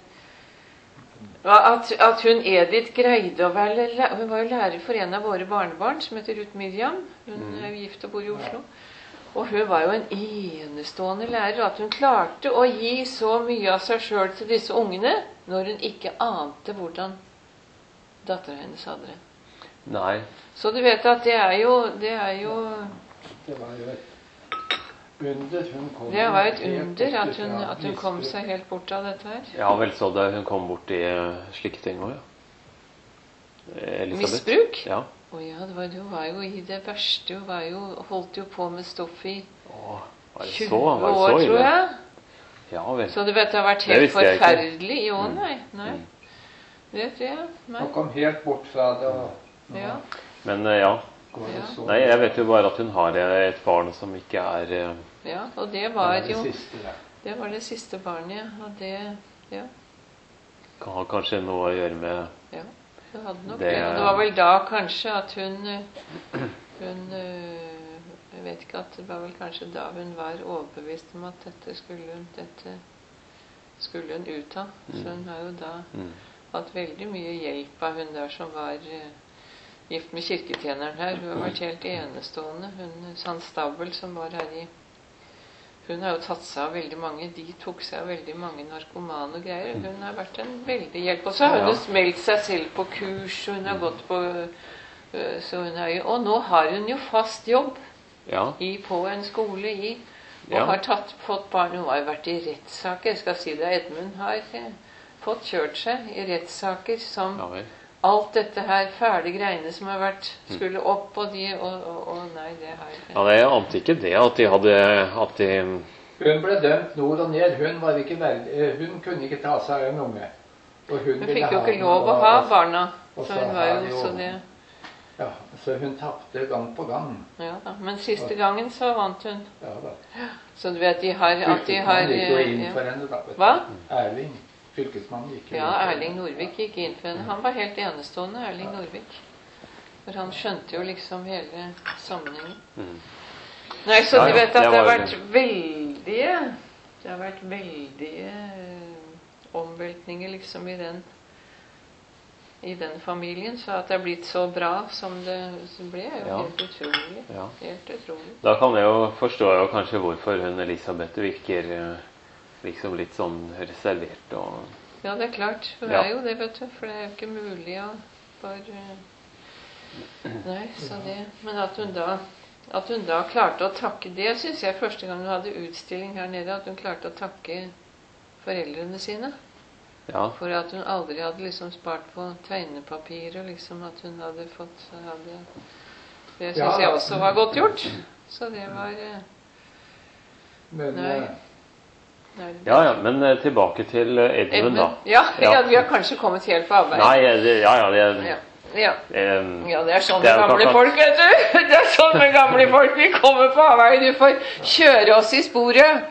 at, at hun Edith greide å være læ- Hun var jo lærer for en av våre barnebarn, som heter Ruth Miriam. Hun er jo gift og bor i Oslo. Og hun var jo en enestående lærer. At hun klarte å gi så mye av seg sjøl til disse ungene når hun ikke ante hvordan dattera hennes hadde det. Nei. Så du vet at det er jo Det er jo Det var jo et under. Hun kom Det var et helt under bort at hun, ifra at hun kom misbruk. seg helt bort av dette her. Ja vel, så da hun kom bort i eh, slike ting òg, ja. Elisabeth. Misbruk? Ja. Å ja, det var, hun var jo i det verste. Hun var jo, holdt jo på med stoff i Åh, var det tjue så? Var det år, så ille? tror jeg. Ja vel. Så du vet, det har vært Det helt visste jeg ikke. forferdelig. Jo, Mm. nei. nei. Mm. Det tror jeg. Nei. Hun kom helt bort fra det. Og nå Ja. Men eh, ja. går det Ja. så Nei, jeg vet jo bare at hun har eh, et barn som ikke er eh, ja, og det det var var det jo siste, ja. Det var det siste barnet, og det Ja, kan ha kanskje noe å gjøre med ja. Det hadde nok Det- det. Og det var vel da kanskje at hun eh, Hun eh, Jeg vet ikke at det var vel kanskje da hun var overbevist om at dette skulle hun Dette skulle hun ut av. Så hun har jo da mm. hatt veldig mye hjelp av hun der som var eh, gift med kirketjeneren her. Hun har vært helt enestående. Hun Sann Stabel som var her i Hun har jo tatt seg av veldig mange. De tok seg av veldig mange narkomane og greier. Hun har vært en veldig hjelp. Og så har hun Ja. jo meldt seg selv på kurs, og hun har gått på øh, så hun er jo, Og nå har hun jo fast jobb Ja. i, på en skole i og Ja. har tatt, fått barn. Hun har jo vært i rettssaker. Jeg skal si det, Edmund har eh, fått kjørt seg i rettssaker som Ja vel. alt dette her fæle greiene som har vært skulle opp, og de og, og, og nei, det Ja, her jeg ante ikke det, at de hadde at de, Hun ble dømt nord og ned. Hun, var ikke verdig, eh, hun kunne ikke ta seg av en unge. Og hun Hun ville fikk jo ha ikke den, lov å og- ha barna. og Så så hun var har jo de jo- så det Ja, så hun tapte gang på gang. Ja da. Men siste gangen så vant hun. Ja da. Så du vet de har at de har Fylkesmannen gikk jo inn ja. for henne, da. vet du. Hva? Erling. Fylkesmannen gikk jo Ja, inn for Erling henne. Norvik gikk inn for henne. Han var helt enestående, Erling Norvik. For han skjønte jo liksom hele sammenhengen. mm. Nei, så Ja, du ja, vet at det det har var- vært veldige Det har vært veldige eh, omveltninger liksom i den i den familien. Så at det er blitt så bra som det ble, er jo Ja. helt utrolig. Ja. Helt utrolig. Da kan jeg jo forstå jo kanskje hvorfor hun Elisabeth virker eh, liksom litt sånn reservert og Ja, det er klart. Hun Ja. er jo det, vet du. For det er jo ikke mulig å for eh, Nei, så det Men at hun da at hun da klarte å takke det, syns jeg første gang hun hadde utstilling her nede, at hun klarte å takke foreldrene sine. Ja. For at hun aldri hadde liksom spart på tegnepapir, og liksom at hun hadde fått hadde, Det syns Ja. jeg også var godt gjort. Så det var eh, Men Nei. eh, nei, Ja, ja, men eh, tilbake til eh, Edmund, Edmund. da. Ja, Ja. ja, vi har kanskje kommet helt på avveie. Nei, eh, det, ja, ja, det, Ja. Ja. eh, Ja, det er sånn Det er med jo gamle klart at- folk, vet du. Det er sånn med gamle folk. Vi kommer på avveie. Du får kjøre oss i sporet.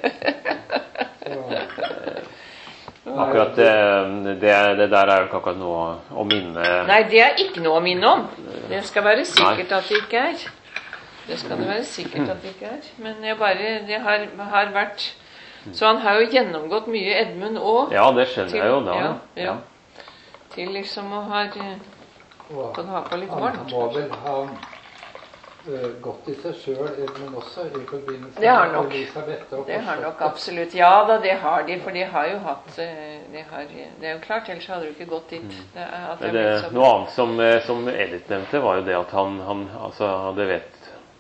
så, akkurat det, det, det der er jo ikke akkurat noe å minne. Nei, det er ikke noe å minne om. Det skal være sikkert at det ikke er. Det skal det være sikkert at det ikke er. Men jeg bare, det har, har vært Så han har jo gjennomgått mye, Edmund òg. Ja, det skjønner jeg jo da. Ja, ja. Ja. Til liksom å ha eh, og fått ha på litt han varmt. må vel ha eh, gått i seg sjøl, Edmund også, i forbindelse Det har med nok. Elisabeth. Og Det har nok forsøket. absolutt. Ja da, det har de. For de har jo hatt eh, Det, har, det er jo klart, ellers hadde du ikke gått dit. Det er, at det Men er det, blitt så noe annet som, eh, som Edith nevnte, var jo det at han, han altså, det vet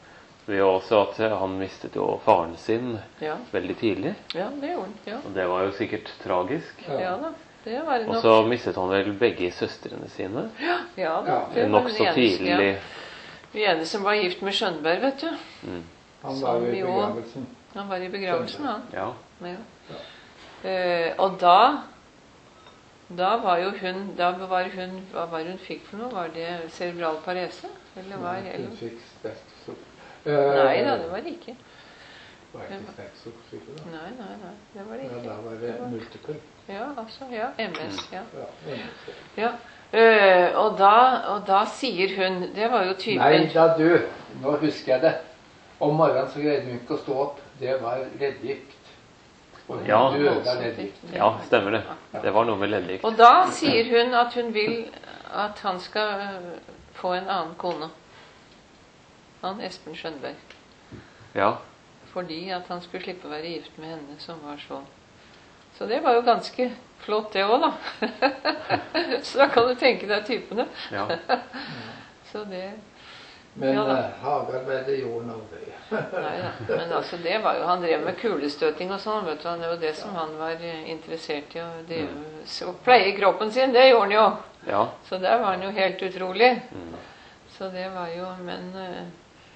Vi har også at han mistet jo faren sin Ja. veldig tidlig. Ja, det gjorde han. Ja. Og det var jo sikkert tragisk. Ja da, det var det Og nok. så mistet han vel begge søstrene sine. Ja da, Ja, det var Nokså den eneste, tidlig. ja. Den ene som var gift med Skjønberg, vet du. Mm. Han var jo i Som jo- begravelsen. Han var i begravelsen, han. Ja. Ja. Eh, og da Da var jo hun Da var hun Hva var hun fikk for noe? Var det cerebral parese? Eller var Nei, eller? hun fikk sterkt sukker. Nei da, det var det ikke. Var ikke sterkt sukkersyke da. Nei, nei, nei, det var det Ja, ikke. da var det multiple. Ja, altså, ja, M S, ja. Ja, M S. ja. Eh, og, da, og da sier hun Det var jo typen Nei da, du. Nå husker jeg det. Om morgenen så greide hun ikke å stå opp. Det var leddgikt. Og hun Ja. døde av leddgikt. Ja, stemmer det. Det var noe med leddgikt. Og da sier hun at hun vil at han skal øh, få en annen kone. Han Espen Skjønberg. Ja. Fordi at han skulle slippe å være gift med henne som var så Så det var jo ganske flott, det òg, da. Så da kan du tenke deg typene. Ja. Så det Men Ja da. uh, hagearbeidet gjorde han aldri. Nei da. Men altså, det var jo Han drev med kulestøting og sånn, vet du. Det var det som han var eh, interessert i. Å drive- så pleie kroppen sin, det gjorde han jo. Ja. Så der var han jo helt utrolig. Mm. Så det var jo Men eh,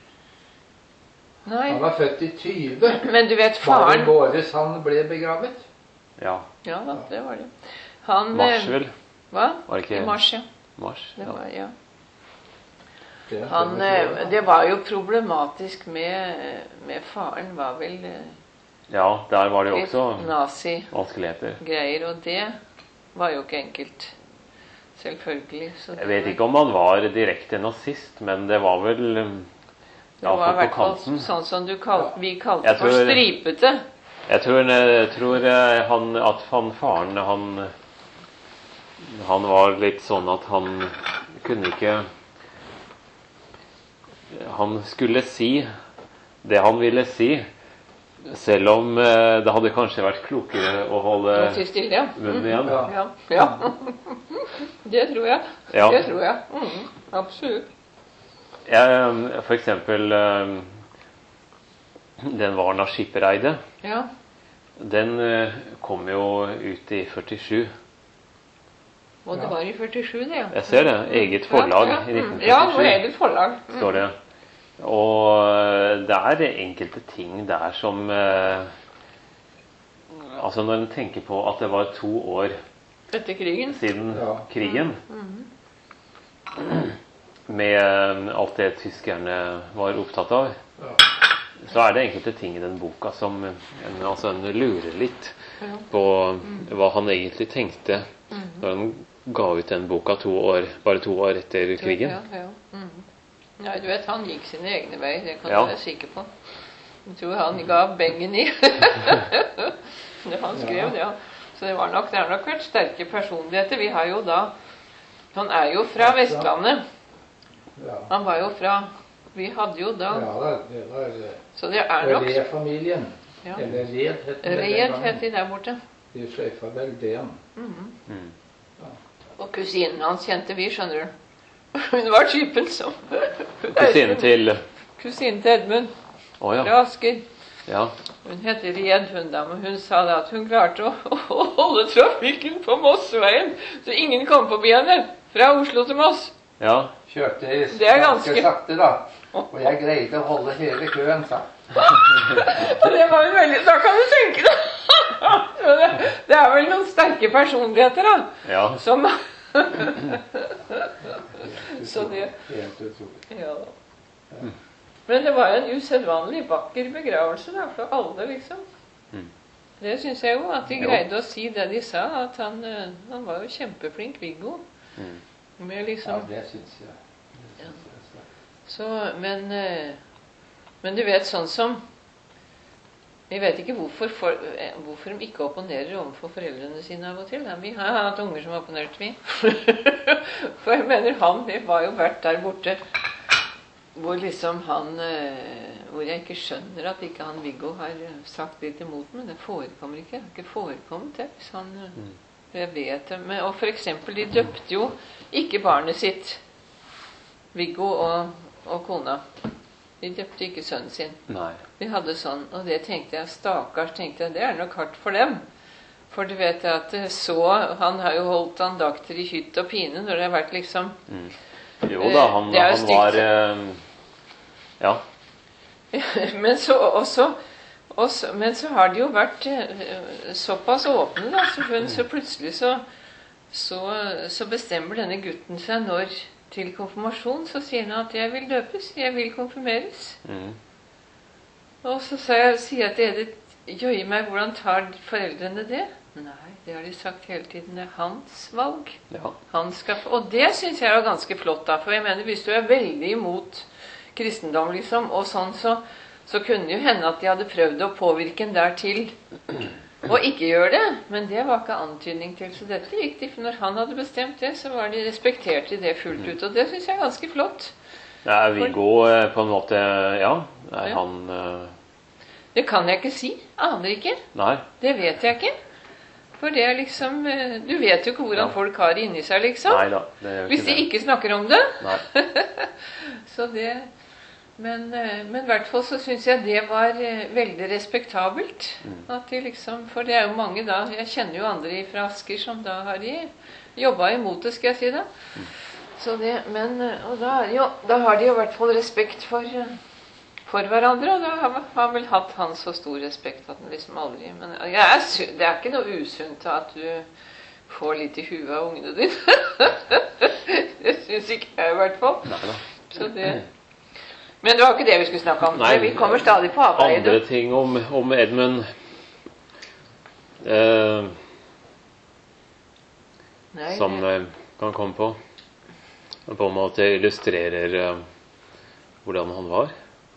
Nei. Han var født i tyve. Men du vet, Var det faren våres han ble begravet? Ja. Ja da, det var det. Han Mars, eh, vel? Hva? Var det ikke I mars, ja. Mars? Det Ja. var, ja. Det er Han, femogtjue år. eh, det var jo problematisk med, med faren, var vel eh, Ja, der var det jo litt også nazi-greier, vanskeligheter. og det var jo ikke enkelt. Selvfølgelig. Så det Jeg vet var- ikke om han var direkte nazist, men det var vel um, Det var i iallfall hvert på fall kanten. sånn som du kal vi kalte Jeg for tror- stripete. Jeg tror, jeg tror eh, han, at han faren han, han var litt sånn at han kunne ikke Han skulle si det han ville si, selv om eh, det hadde kanskje vært klokere å holde Nå til stille, ja. munnen igjen. Ja. Ja. ja. Det tror jeg. Ja. Det tror jeg. Mm, absolutt. Jeg, for eksempel eh, den Varna Skippereide. Ja. Den eh, kom jo ut i førtisju. Og det var i førtisju, det, ja. Jeg ser det. Eget forlag Ja, i ja. Mm. Ja, og nitten førtisju, eget forlag. Mm. står det. Og det er enkelte ting der som eh, Altså når en tenker på at det var to år Etter krigen. siden Ja. krigen, Mm. med alt det tyskerne var opptatt av, Ja. så er det enkelte ting i den boka som en, altså en lurer litt Ja. på hva han egentlig tenkte når han ga ut den boka to år, bare to år etter krigen. Ja, ja. Mm. Nei, du vet, han gikk sine egne veier, det kan Ja. du være sikker på. Jeg tror han ga bengen i. Det han skrev, Ja. det. Ja. Så det, var nok, det har nok vært sterke personligheter. Vi har jo da Han er jo fra Vestlandet. Ja. Han var jo fra Vi hadde jo da Ja da, det var eh, Så det er nok Re-familien. Ja. Eller Red het den den Red gangen. het de der borte. De sløyfa vel den. Mm. Og kusinen hans kjente vi, skjønner du. Hun var typen som Kusinen til Kusinen til Edmund Å ja. fra Asker. ja. Hun heter Red, hun da, men hun sa da at hun klarte å, å holde trafikken på Mossveien, så ingen kom forbi henne fra Oslo til Moss. Ja. Kjørte i Det er ganske- ganske sakte, da. Og jeg greide å holde hele køen, sa Og det var jo veldig Da kan du tenke deg! Så det, det er vel noen sterke personligheter, da, ja. som Så det Helt utrolig. Ja da. Men det var en usedvanlig vakker begravelse da, for alle, liksom. Mm. Det syns jeg jo, at de Jo. greide å si det de sa, at han, eh, han var jo kjempeflink, Viggo. Mm. Med Ja, liksom det syns jeg. Det syns jeg. Så, men eh, Men du vet, sånn som Vi vet ikke hvorfor, for, eh, hvorfor de ikke opponerer overfor foreldrene sine av og til. Da. Vi har hatt unger som opponerte, vi. For jeg mener, han det var jo vært der borte hvor liksom han eh, Hvor jeg ikke skjønner at ikke han Viggo har eh, sagt litt imot, men det forekommer ikke. Det har ikke forekommet det. Hvis han, eh, Mm. jeg vet det. Men, og for eksempel, de døpte jo ikke barnet sitt, Viggo og, og kona. De døpte ikke sønnen sin. Nei. De hadde sånn, og det tenkte jeg, stakkars, tenkte jeg, det er nok hardt for dem. For du vet at så, han har jo holdt andakter i hytt og pine når det har vært liksom... Mm. Jo da, han, det er jo han var eh, ja. men, så, også, også, men så har de jo vært eh, såpass åpne, da, så, så plutselig så, så, så bestemmer denne gutten seg når til konfirmasjon, så sier han at jeg vil døpes, jeg vil konfirmeres. Mm. Og så sier jeg til Edith, jøye meg, hvordan tar foreldrene det? Nei, det har de sagt hele tiden, det er hans valg. Ja. Han skal, og det synes jeg er ganske flott da, for jeg mener, hvis du er veldig imot kristendom liksom, og sånn, så, så kunne det jo hende at de hadde prøvd å påvirke en der til og ikke gjøre det, men det var ikke antydning til, så dette gikk de, for når han hadde bestemt det, så var de respektert i det fullt ut, og det synes jeg er ganske flott. Ja, Viggo på en måte, ja, er ja. han... Uh... Det kan jeg ikke si, aner ikke. Nei. Det vet jeg ikke. For det er liksom, du vet jo ikke hvordan ja. folk har det inni seg, liksom. Nei da, det er jo ikke hvis de det. ikke snakker om det. Nei. så det, men, men i hvert fall så synes jeg det var veldig respektabelt. Mm. At de liksom, for det er jo mange da, jeg kjenner jo andre fra Asker som da har de jobbet imot det, skal jeg si da. Mm. Så det, men, og da, er jo, da har de jo i hvert fall respekt for... for hverandre, og da har han vel hatt han så stor respekt at han liksom aldri... Men ja, det er ikke noe usunt at du får litt i huet av ungene dine. det synes ikke jeg i hvert fall. Neida. Så det... Men det var ikke det vi skulle snakke om. Nei, vi kommer stadig på arbeid. Andre ting om, om Edmund. Eh, Nei, som eh, kan komme på. På en måte illustrerer eh, hvordan han var.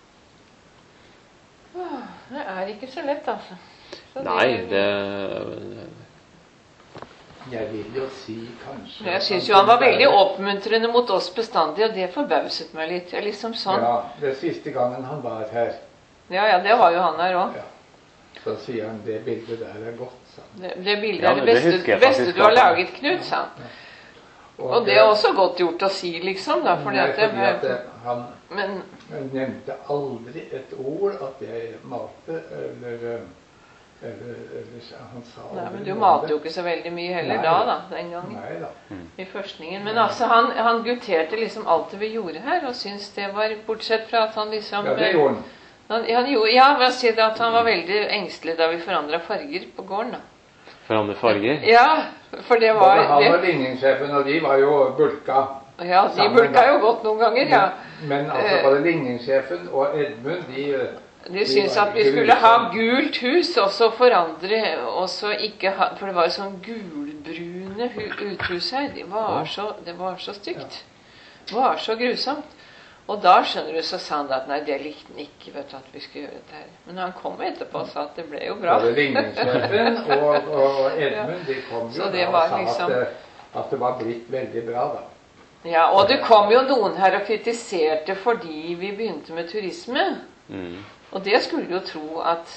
Det er ikke så lett, altså. Så Nei, det... Jeg vil jo si kanskje... Jeg synes jo han var veldig oppmuntrende mot oss bestandig, og det forbauset meg litt. Jeg liksom sånn... Ja, det siste gangen han var her. Ja, ja, det var jo han her også. Ja. Så sier han, det bildet der er godt, sa han. Det, det bildet Ja, er det det beste, husker jeg beste faktisk du har godt. laget, Knut, sa han. Ja. Og det er også godt gjort å si, liksom, da, fordi Nei, at det... fordi at det, han Men, nevnte aldri et ord at jeg malte, eller, eller, eller han sa aldri nei, men du noe om malte det. jo ikke så veldig mye heller Nei. da, da, den gangen, Nei da. i førstningen. Men altså, han, han gutterte liksom alt det vi gjorde her, og syntes det var, bortsett fra at han liksom... Ja, det gjorde han. Han, han gjorde, ja, hva sier det, at han var veldig engstelig da vi forandret farger på gården, da. Forandre farger? Ja, for det var... Både han det, og ligningssjefen, og de var jo bulka. ja, de bulka jo godt noen ganger, ja. Men, men altså, både ligningssjefen og Edmund, de... De syntes at vi skulle ha gult hus, og så forandre, og så ikke ha... For det var jo sånn gulbrune uthus her. Det var så, det var så stygt. Det var så grusomt. Og da skjønner du, så sa han at nei, det likte han ikke, vet du, at vi skulle gjøre dette her. Men han kom etterpå og sa at det ble jo bra. Både ligningssjefen og, og Edmund, de kom jo Så det da og var sa liksom... at, det, at det var blitt veldig bra da. Ja, og det kom jo noen her og kritiserte fordi vi begynte med turisme. Mm. Og det skulle jo tro at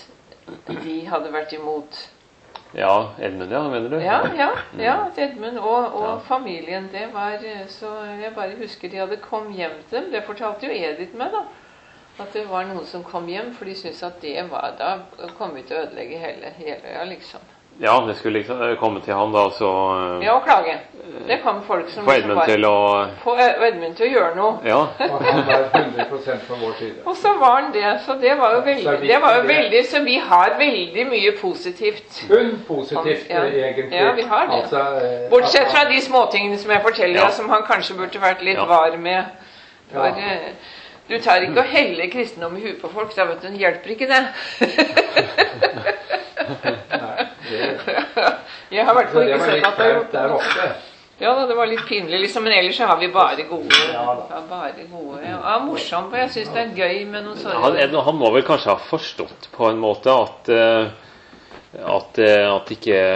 de hadde vært imot. Ja, Edmund, ja, mener du? Ja, ja, ja, Edmund og, og Ja. familien, det var, så jeg bare husker de hadde kom hjem til dem, det fortalte jo Edith med da, at det var noen som kom hjem, for de syntes at det var, da kom vi til å ødelegge hele, hele ja, liksom. Ja, det skulle liksom komme til han da, så... eh, Ja, og klage. Det kom folk som Få liksom Edmund var, til å... få Edmund til å gjøre noe. Ja, Og han var hundre prosent på vår side. Og så var han det, så det var jo veldig, Så vi- det var jo veldig, så vi har veldig mye positivt. Kun positivt, Ja. egentlig. Ja, vi har det. Altså, eh, Bortsett at- fra de småtingene som jeg forteller, Ja. som han kanskje burde vært litt Ja. var med. For Ja. eh, du tar ikke å helle kristendom i huet på folk, da vet du, det hjelper ikke det. Nei, det, Jeg har i hvert så fall det ikke var sett litt at det har flaut gjort der det. oppe. Ja, da, det var litt pinlig, liksom, men ellers så har vi bare gode. Ja, da. Ja, bare gode. Ja, ja morsomt, og jeg synes det er gøy med noen han, sånne... Edmund, han må vel kanskje ha forstått på en måte at, eh, at, eh, at det ikke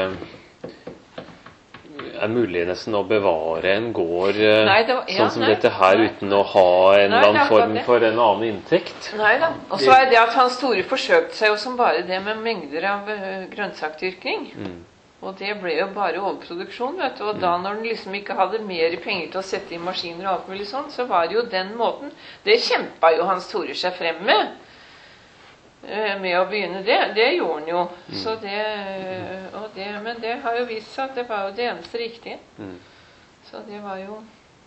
er mulig nesten å bevare en gård eh, Nei, det var- ja, sånn som nei, dette her, nei. uten å ha en Nei, eller det er annen akkurat form det. for en annen inntekt. Nei da. Og så er det at Hans Store forsøkte seg jo som bare det med mengder av uh, grønnsakdyrking. Mm. Og det ble jo bare overproduksjon, vet du. Og da når den liksom ikke hadde mer penger til å sette i maskiner og alt mulig sånn, så var det jo den måten. Det kjempa jo Hans Tore seg frem med. Med å begynne det. Det gjorde han jo. Så det, og det, men det har jo vist seg at det var jo det eneste riktige. Så det var jo...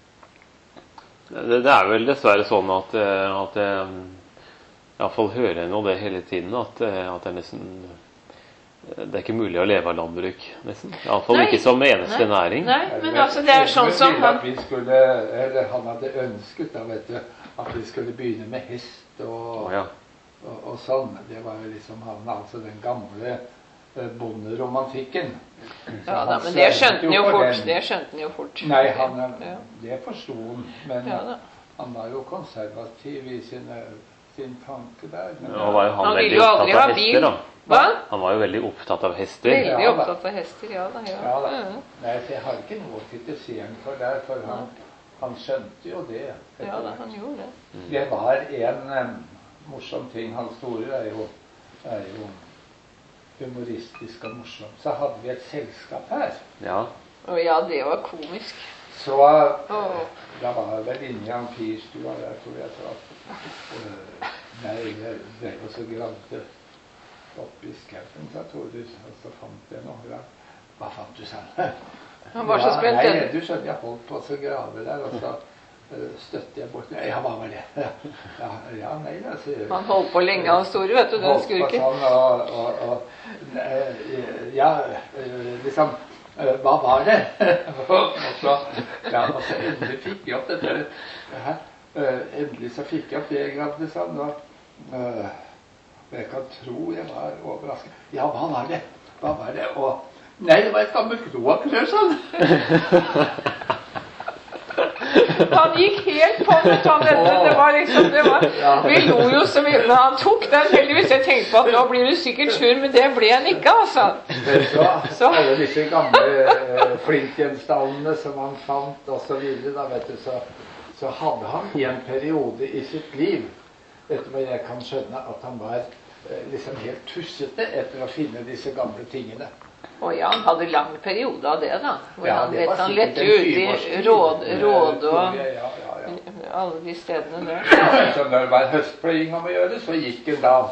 Det, det er vel dessverre sånn at, at jeg i hvert fall hører nå det hele tiden, at, at det er nesten... Det er ikke mulig å leve av landbruk, nesten. I hvert fall ikke som eneste nei, næring. Nei, men altså det er sånn som han... Vi skulle, eller han hadde ønsket da, vet du, at vi skulle begynne med hest og, oh, ja. og, og sånn. Det var jo liksom han, altså den gamle bonderomantikken. Ja da, men det skjønte han jo fort. Det skjønte han jo fort. Nei, han, ja. det forstod han, men ja, han var jo konservativ i sine, sin tanke der. Men, ja, var jo han, han veldig opptatt av hester, da. Hva? Han var jo veldig opptatt av hester. Veldig opptatt av hester, ja da. Ja. Ja, da. Nei, jeg har ikke noe å kritisere ham for der, for han, han skjønte jo det. Ja da, han gjorde det. Det var en um, morsom ting. Hans Tore er jo, er jo humoristisk og morsom. Så hadde vi et selskap her. Ja. Å ja, det var komisk. Så uh, da var jeg vel inne i ampirstua der, tror jeg. Så at, uh, nei, det ble jo så gravde oppe i skauen, sa Tore, og så fant jeg noe. Ja. Hva fant du, sa han? Han var så spent. Ja, nei, du skjønner, jeg holdt på å grave der, og så uh, støtte jeg bort. Ja, hva var det? Ja, ja nei, da, sier han holdt på lenge, Hans Tore, vet du, den skurken. Sånn, og, og, og ja, liksom, hva var det? og så, ja, og så endelig fikk jeg opp dette. Ja, endelig så fikk jeg opp det jeg gravde sånn, og uh, jeg kan tro jeg var overrasket. Ja, hva var det? Hva var det? Og, nei, det var et gammelt kloakkrør, sånn. Han gikk helt på med han dette. Det var liksom, det var, vi lo jo så mye. Men han tok den heldigvis. Jeg tenkte på at nå blir du sikkert sur, men det ble han ikke, altså. Så, så. Alle disse gamle uh, flintgjenstandene som han fant, og så videre, da, vet du, så, så hadde han i en periode i sitt liv, etter hva jeg kan skjønne, at han var liksom helt tussete etter å finne disse gamle tingene. Å ja, han hadde lang periode av det da. Hvor ja, han, det vet, han lette ut i råd, råd og ja, ja, ja. alle de stedene der. Så når det var høstpløying om å gjøre, så gikk han da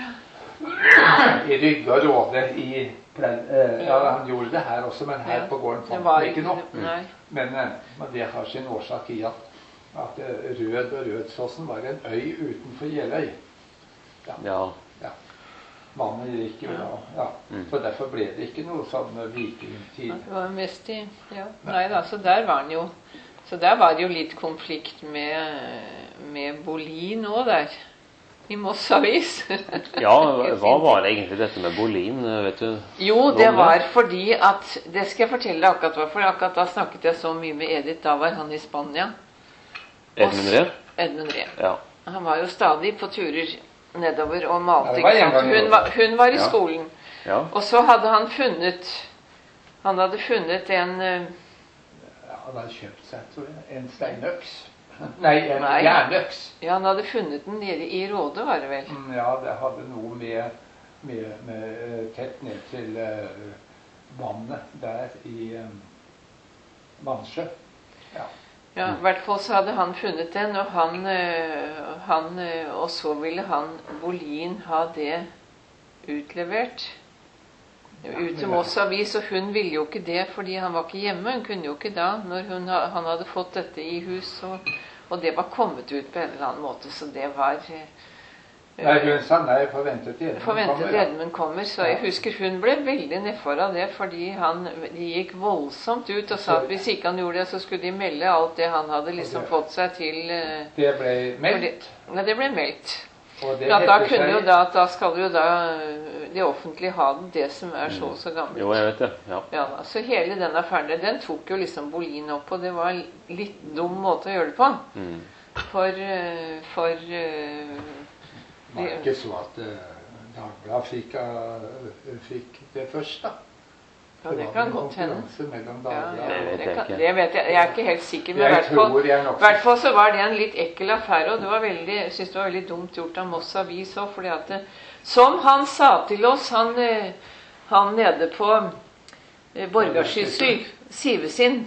i Rygge og Råde i plen, eh, ja, han gjorde det her også, men her på gården fant han ikke noe. Men, men det har sin årsak i at, at Rød og Rødsåsen var en øy utenfor Jeløy. Ja. Ja. Vannet gikk jo da, ja. Mm. Så derfor ble det ikke noe sånn vikingtid. Det var mest i, ja. Nei da, så der var han jo, så der var det jo litt konflikt med, med Bolin også der, i Moss Avis. Ja, hva var det egentlig dette med Bolin, vet du? Jo, det var fordi at, det skal jeg fortelle akkurat hva, for akkurat da snakket jeg så mye med Edith, da var han i Spania. Edmund Ree? Edmund Ree. Ja. Han var jo stadig på turer nedover og malte, ikke sant? Hun var, hun var i ja. skolen. Ja. Og så hadde han funnet, han hadde funnet en... Ja, han hadde kjøpt seg, tror jeg, en steinøks. Nei, en Nei. jernøks. Ja, han hadde funnet den nede i Råde, var det vel? Mm, ja, det hadde noe med, med, med tett ned til uh, vannet der i um, Vannsjø. Ja. Ja, i hvert fall så hadde han funnet den, og han, han og så ville han, Bolin, ha det utlevert ut til Moss Avis, og hun ville jo ikke det, fordi han var ikke hjemme, hun kunne jo ikke da, når hun, han hadde fått dette i hus, og, og det var kommet ut på en eller annen måte, så det var... Nei, hun sa nei, forventet Edmund forventet kommer. Edmund kommer, så jeg husker hun ble veldig nedfor av det, fordi han, de gikk voldsomt ut og sa at hvis ikke han gjorde det, så skulle de melde alt det han hadde liksom fått seg til. Det ble meldt? Ja, det ble meldt. Og det da kunne jo da, da skal jo da det offentlige ha det som er så så gammelt. Jo, jeg vet det, ja. Ja, så hele den affæren, den tok jo liksom Bolin opp, og det var en litt dum måte å gjøre det på. Mm. For, for det var ikke så at uh, Dagbladet fikk, uh, fikk det først, da. Ja, det kan godt hende. Ja, ja, det, kan, det vet jeg. Jeg er ikke helt sikker, men i hvert fall, hvert fall så var det en litt ekkel affære, og det var veldig, jeg synes det var veldig dumt gjort av Moss Avis også, fordi at det, som han sa til oss, han, han nede på eh, Borgarsyssel, Sivesin,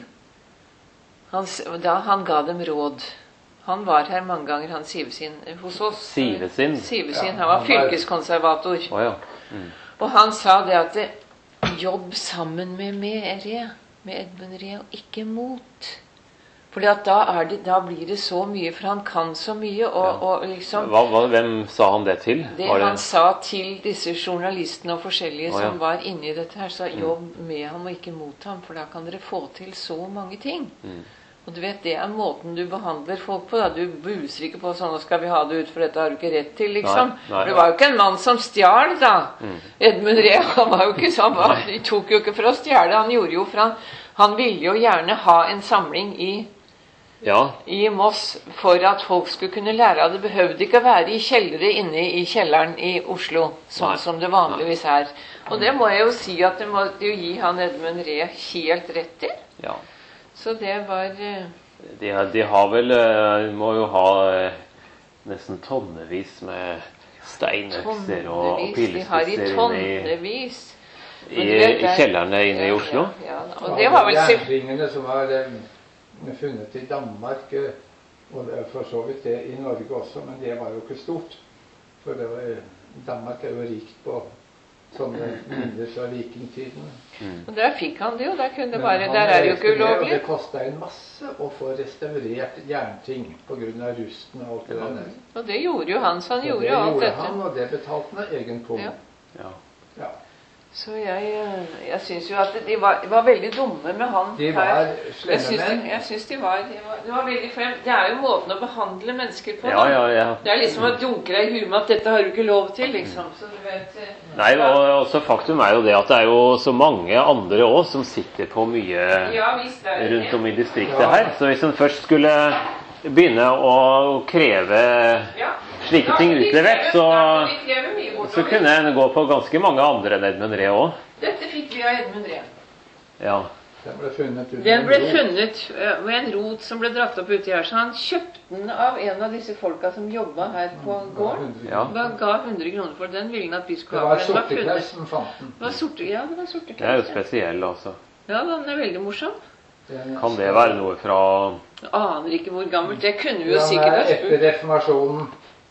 han, s- da han ga dem råd. Han var her mange ganger, han Sivesin, eh, hos oss. Sivesin? Sivesin, Ja, han var han var- fylkeskonservator. Å ja. Mm. Og han sa det at det, jobb sammen med, med Re, med Edmund Re, og ikke mot. Fordi at da, er det, da blir det så mye, for han kan så mye, og, Ja. og liksom Hva, hva, hvem sa han det til? det Var han sa til disse journalistene og forskjellige Å, ja. som var inne i dette her, sa jobb med ham og ikke mot ham, for da kan dere få til så mange ting. Mm. Og du vet, det er måten du behandler folk på. Da. Du buser ikke på sånn, nå skal vi ha det ut, for dette har du ikke rett til, liksom. Nei, nei. For det var jo ikke en mann som stjal, da. Mm. Edmund Re, han var jo ikke sånn, han de tok jo ikke for å stjele, han gjorde jo for han, han ville jo gjerne ha en samling i Ja. i Moss for at folk skulle kunne lære av det. Behøvde ikke å være i kjellere inne i kjelleren i Oslo, sånn Nei. som det vanligvis er. Og det må jeg jo si at det må jo gi han Edmund Re helt rett i. ja. Så det var eh, De, de har vel eh, må jo ha eh, nesten tonnevis med steinøkser og, og tonnevis. De har i pilespisser inne i, tonnevis. i, Men du vet, i det- kjellerne inne i Ja, Oslo. Ja, ja. Og det var vel sikkert Jernringene som var eh, funnet i Danmark, eh, og det er for så vidt det i Norge også, men det var jo ikke stort. For det var, Danmark er jo rikt på sånne minner fra vikingtiden. Og der fikk han det jo. Der kunne det Men bare han Der er det jo ikke reiste med, Og ulovlig. det kosta en masse å få restaurert jernting pga. rusten og alt det der. Og det gjorde jo han, så han Så gjorde det jo alt gjorde dette. han, og det betalte han av egen pung. Ja. Ja. Ja. Så jeg, eh, jeg syns jo at de var, de var veldig dumme med han De her. var Jeg slemme syns de, menn. jeg syns de var, de var, de var veldig frem. Det er jo måten å behandle mennesker på. Ja, da. ja, ja. Det er liksom å dunke deg i huet med at 'dette har du ikke lov til', liksom. Så du vet eh, Nei, og også faktum er jo det at det er jo så mange andre òg som sitter på mye Ja visst er det rundt det. om i distriktet her. Så hvis en først skulle begynne å kreve Ja. slike Da ting kan de utlevert, kreve- så, da kan de kreve mye så bortover. kunne en gå på ganske mange andre enn Edmund Re òg. Dette fikk vi av Edmund Re. Den Ja. ble funnet ut Den ble en ro. funnet eh, med en rot som ble dratt opp uti her. Så han kjøpte den av en av disse folka som jobba her på gården. Ja. Da ga hundre kroner for den. Ville han at vi Det skulle ha. var for den var Sortekress funnet. som fant den. Det var sorte, ja, det var sorte Det er jo kress, ja. spesiell, altså. Ja, den er veldig morsom. Den- Kan det være noe fra Jeg aner ikke hvor gammelt. Det kunne vi jo Den sikkert er ha etter spurt. reformasjonen.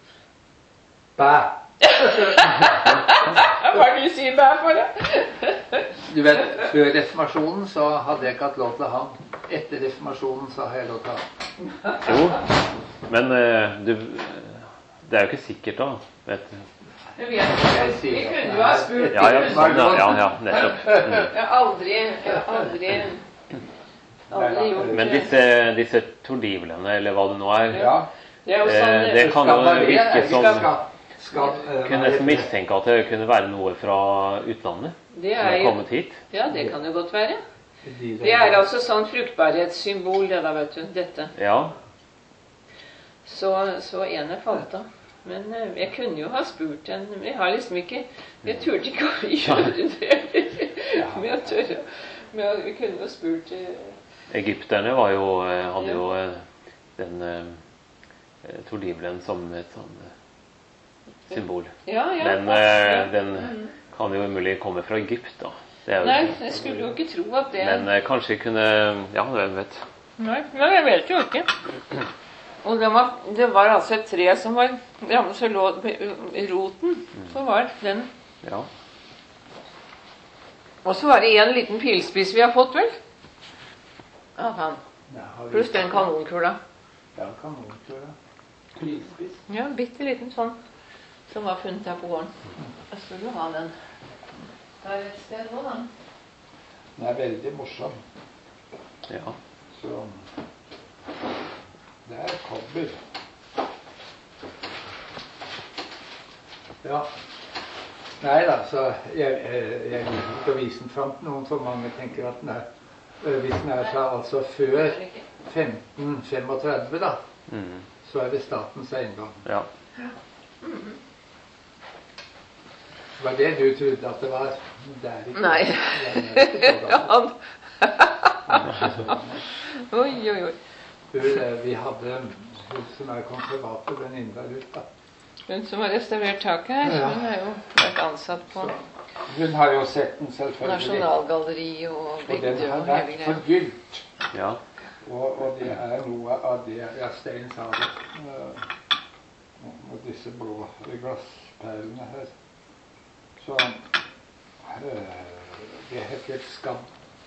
Bæ! Hva er det du sier bæ for, da? Du vet, før reformasjonen så hadde jeg ikke hatt lov til å ha den. Etter reformasjonen så har jeg lov til å ha den. Jo, men eh, du Det er jo ikke sikkert, da. Vet du. Jeg vet ikke. Vi kunne jo ha spurt. Ja, ja, sånn, ja, ja, ja, nettopp. Mm. Jeg har aldri, jeg har aldri, aldri gjort Men disse, disse tordivlene, eller hva det nå er, Ja. Det er jo sånn eh, det kan jo Skabaré er virke ikke som skal- skal, eh, Kunne nesten mistenke at det kunne være noe fra utlandet Det som er har jo, kommet hit. ja, det kan jo godt være. de- Det er altså sånn fruktbarhetssymbol, det da, vet du. Dette. Ja, Så, så ene falt av. Men eh, jeg kunne jo ha spurt en Men jeg har liksom ikke Jeg turte ikke å gjøre det. Med å tørre med å, Vi kunne jo spurt eh, egypterne var jo, eh, hadde jo eh, den eh, tordivlen som et sånn eh, symbol. Ja, ja. Men eh, den kan jo umulig komme fra Egypt, da. Det er jo, Nei, jeg skulle jo ikke tro at det men eh, kanskje kunne Ja, hvem vet. Nei, men jeg vet jo ikke. Og det var, det var altså et tre som var ja, men så lå i roten. Så var den. Ja. Og så var det en liten pilspiss vi har fått, vel? Av han. Ja, har vi- Pluss den kanonkula. Ja, kanonkula. Pilspiss. Ja, en bitte liten sånn som var funnet her på gården. Jeg skulle jo ha den der et sted nå, da. Den er veldig morsom. ja. Så det er kobber. Ja. Nei da, så jeg, jeg, jeg liker ikke å vise den fram til noen, for mange tenker at den er øh, hvis den er fra altså før femten femogtredve, da, Mm. så er det statens eiendom. ja. Det var det du trodde at det var? Men det er ikke Nei. det. Det er ikke så Han. gammelt. Oi, oi, oi. Hun, eh, vi hadde hun som er konservator, venninne av Ruth, da. Hun som har restaurert taket her, Ja. hun har jo vært ansatt på Så, hun har jo sett den selvfølgelig. Nasjonalgalleri og Og den bygde har og vært hele greia. forgylt. Ja. Og, og det er noe av det ja, Stein sa det. Uh, og disse blå glassperlene her. Så uh, det heter skam.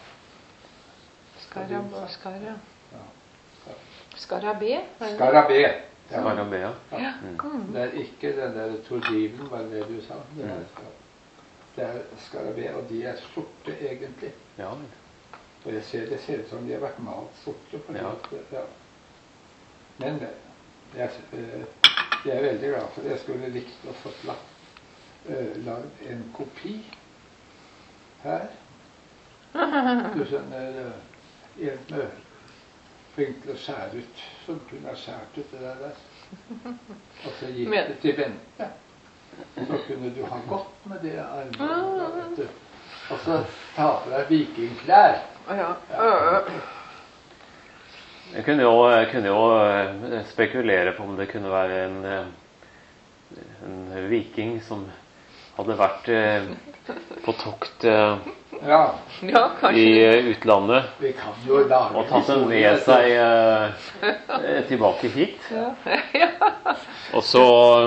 Skarab og skara. Ja. Skarabé? er det det? Skarabé. Ja. Skarabea. Ja. Mm. Det er ikke den der tordiven, var det du sa. Det er, det er skarabé, og de er sorte egentlig. Ja. Og jeg ser, det ser ut som de har vært malt sorte. Fordi Ja. at, ja. Men jeg, eh, jeg er veldig glad for det. Jeg skulle likt å få uh, lagd en kopi her. Du skjønner, uh, en med flink til å skjære ut, som kunne ha skjært ut det der. Og så gikk Men- det til Bente. Så kunne du ha gått med det armbåndet. Og så ta på deg vikingklær. Å ja. Ja. Jeg kunne jo, jeg kunne jo eh, spekulere på om det kunne være en, eh, en viking som hadde vært eh, på tokt eh, Ja, Ja, i kanskje. eh, utlandet vi kan jo lage og tatt den historie, med seg eh, eh, tilbake hit. Ja. Ja. Og så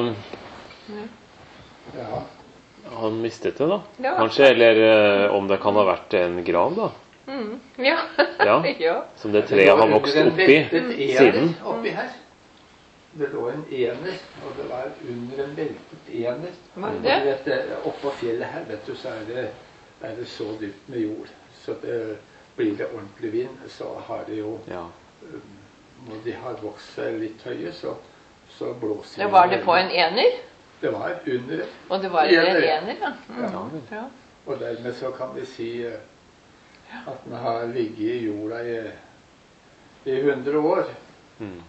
Ja. han mistet det, da. Ja. Kanskje. Eller eh, om det kan ha vært en grav, da. Mm. Ja. Ja. Ja. Som det treet har vokst Det lå oppi en veltet siden. ener oppi her. Det lå en ener, og det var under en veltet ener. Var det Og det? du vet, det, oppå fjellet her, vet du, så er det, er det så dypt med jord. Så det, blir det ordentlig vind, så har det jo Ja. um, Når de har vokst seg litt høye, så, så blåser Ja, var det på en ener? Det var under. Og det var en Ener. ener, ja. Mm. Ja. Ja. Og dermed så kan vi si eh, at den har ligget i jorda i, i hundre år. Mm.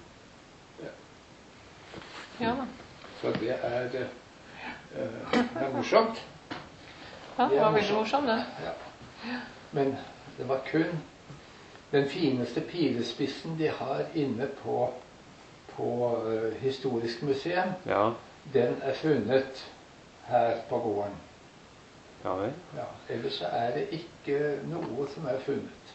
Ja da. Så det er, eh, det er morsomt. Ja, det var veldig morsomt, det. Ja. Men det var kun den fineste pilespissen de har inne på, på eh, Historisk museum. Ja. Den er funnet her på gården. Ja vel. Ja, ellers så er det ikke noe som er funnet.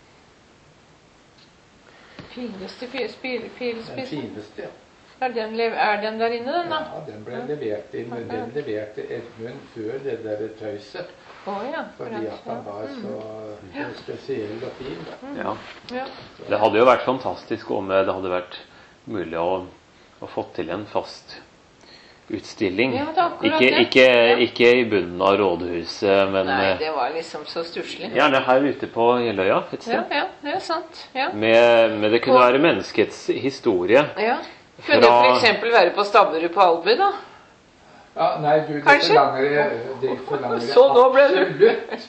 Fineste pil- spil- Den pilspissen. fineste, ja. Er den, lev- er den der inne, den da? Ja, den ble levert inn, men den leverte Edmund før det der tøyset. Å ja. Fordi at han var så, så spesiell og fin. Da. Ja. Ja. Det hadde jo vært fantastisk om det hadde vært mulig å, å få til en fast utstilling. Ja, det er akkurat Ikke, det. ikke, Ja. ikke i bunnen av rådhuset, men Nei, eh, det var liksom så stusslig. gjerne her ute på Jeløya et sted. Ja, ja, det er sant. Ja. Med, med det kunne På- være menneskets historie. Ja. Kunne det Fra- for eksempel være på Stabberud på Albu, da? Ja, nei, du, det Kanskje? forlanger det forlanger Så nå ble det- absolutt,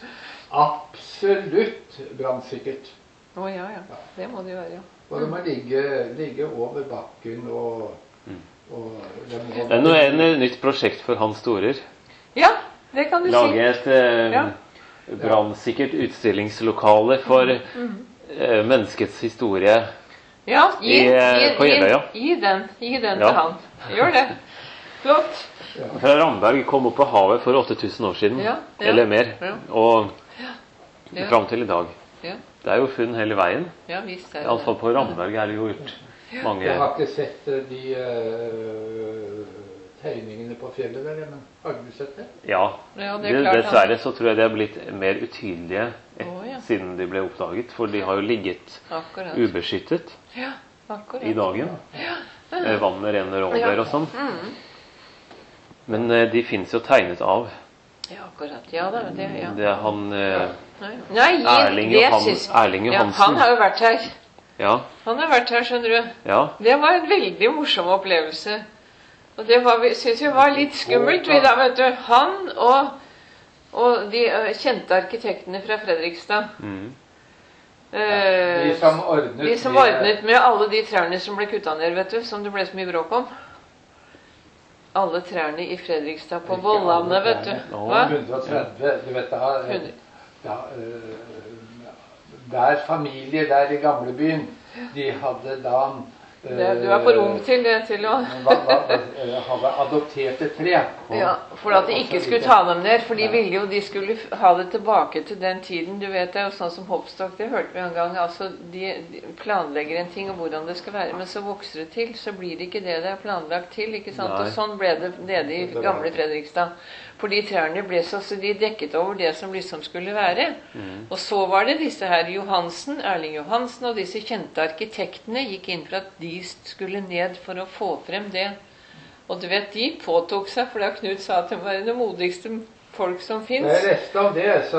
absolutt brannsikkert. Å ja, ja. Det må det jo være, ja. Og det må ligge, ligge over bakken og, og det må, Det er noe, en nytt prosjekt for Hans Storer. Ja, det kan du Lage si. et eh, Ja. brannsikkert utstillingslokale for eh, menneskets historie. Ja, gi, I, eh, gi, på Jeløya. gi, gi den, gi den Ja. til han. Gjør det. Flott. Fra Ramberg kom opp på havet for åtte tusen år siden, Ja, ja, eller mer. ja. Og Ja. fram til i dag. Ja, Det er jo funn hele veien. ja visst er det Iallfall på Ramberg er det jo gjort mange. Jeg har ikke sett eh, de eh, tegningene på fjellet der, men har du sett det? Ja. Ja, det er Det, klart. dessverre så tror jeg de har blitt mer utydelige et, Å, ja. siden de ble oppdaget. For de har jo ligget Akkurat. ubeskyttet Ja, akkurat. i dagen. Eh, Vannet renner over Ja. og sånn. Mm. Men eh, de fins jo tegnet av. Ja, akkurat. Ja da, det, ja. Det er han eh, Nei, Nei gi, Erling, det Johan, syns- Erling ja, Johansen. han har jo vært her. Ja, Han har vært her, skjønner du. ja. Det var en veldig morsom opplevelse. Og det var, syns jeg var litt skummelt. Vi da, vet du. Han og, og de ø, kjente arkitektene fra Fredrikstad. Mm. Eh, De som ordnet, de som med- ordnet med alle de trærne som ble kutta ned, vet du. Som det ble så mye bråk om. Alle trærne i Fredrikstad på Ikke Vollane, alle vet du. trærne. Å. Hva? hundre og tretti, du vet da, eh, hundre. da eh, Der familie der i gamlebyen, de hadde da Det, du er for ung til det til å hva, hva, hadde adoptert et tre. Ja, for at de ikke skulle ta dem ned, for de ville jo, de skulle ha det tilbake til den tiden. Du vet, det er jo sånn som Hopstock, det hørte vi en gang, altså de, de planlegger en ting og hvordan det skal være, men så vokser det til, så blir det ikke det det er planlagt til, ikke sant? Nei. Og sånn ble det nede i gamle Fredrikstad. Fordi trærne ble så, så de dekket over det som liksom skulle være. Mm. Og så var det disse her Johansen, Erling Johansen og disse kjente arkitektene gikk inn for at de skulle ned for å få frem det. Og du vet, de påtok seg, for da Knut sa at de var det modigste folk som finnes. Når jeg leste om det, så,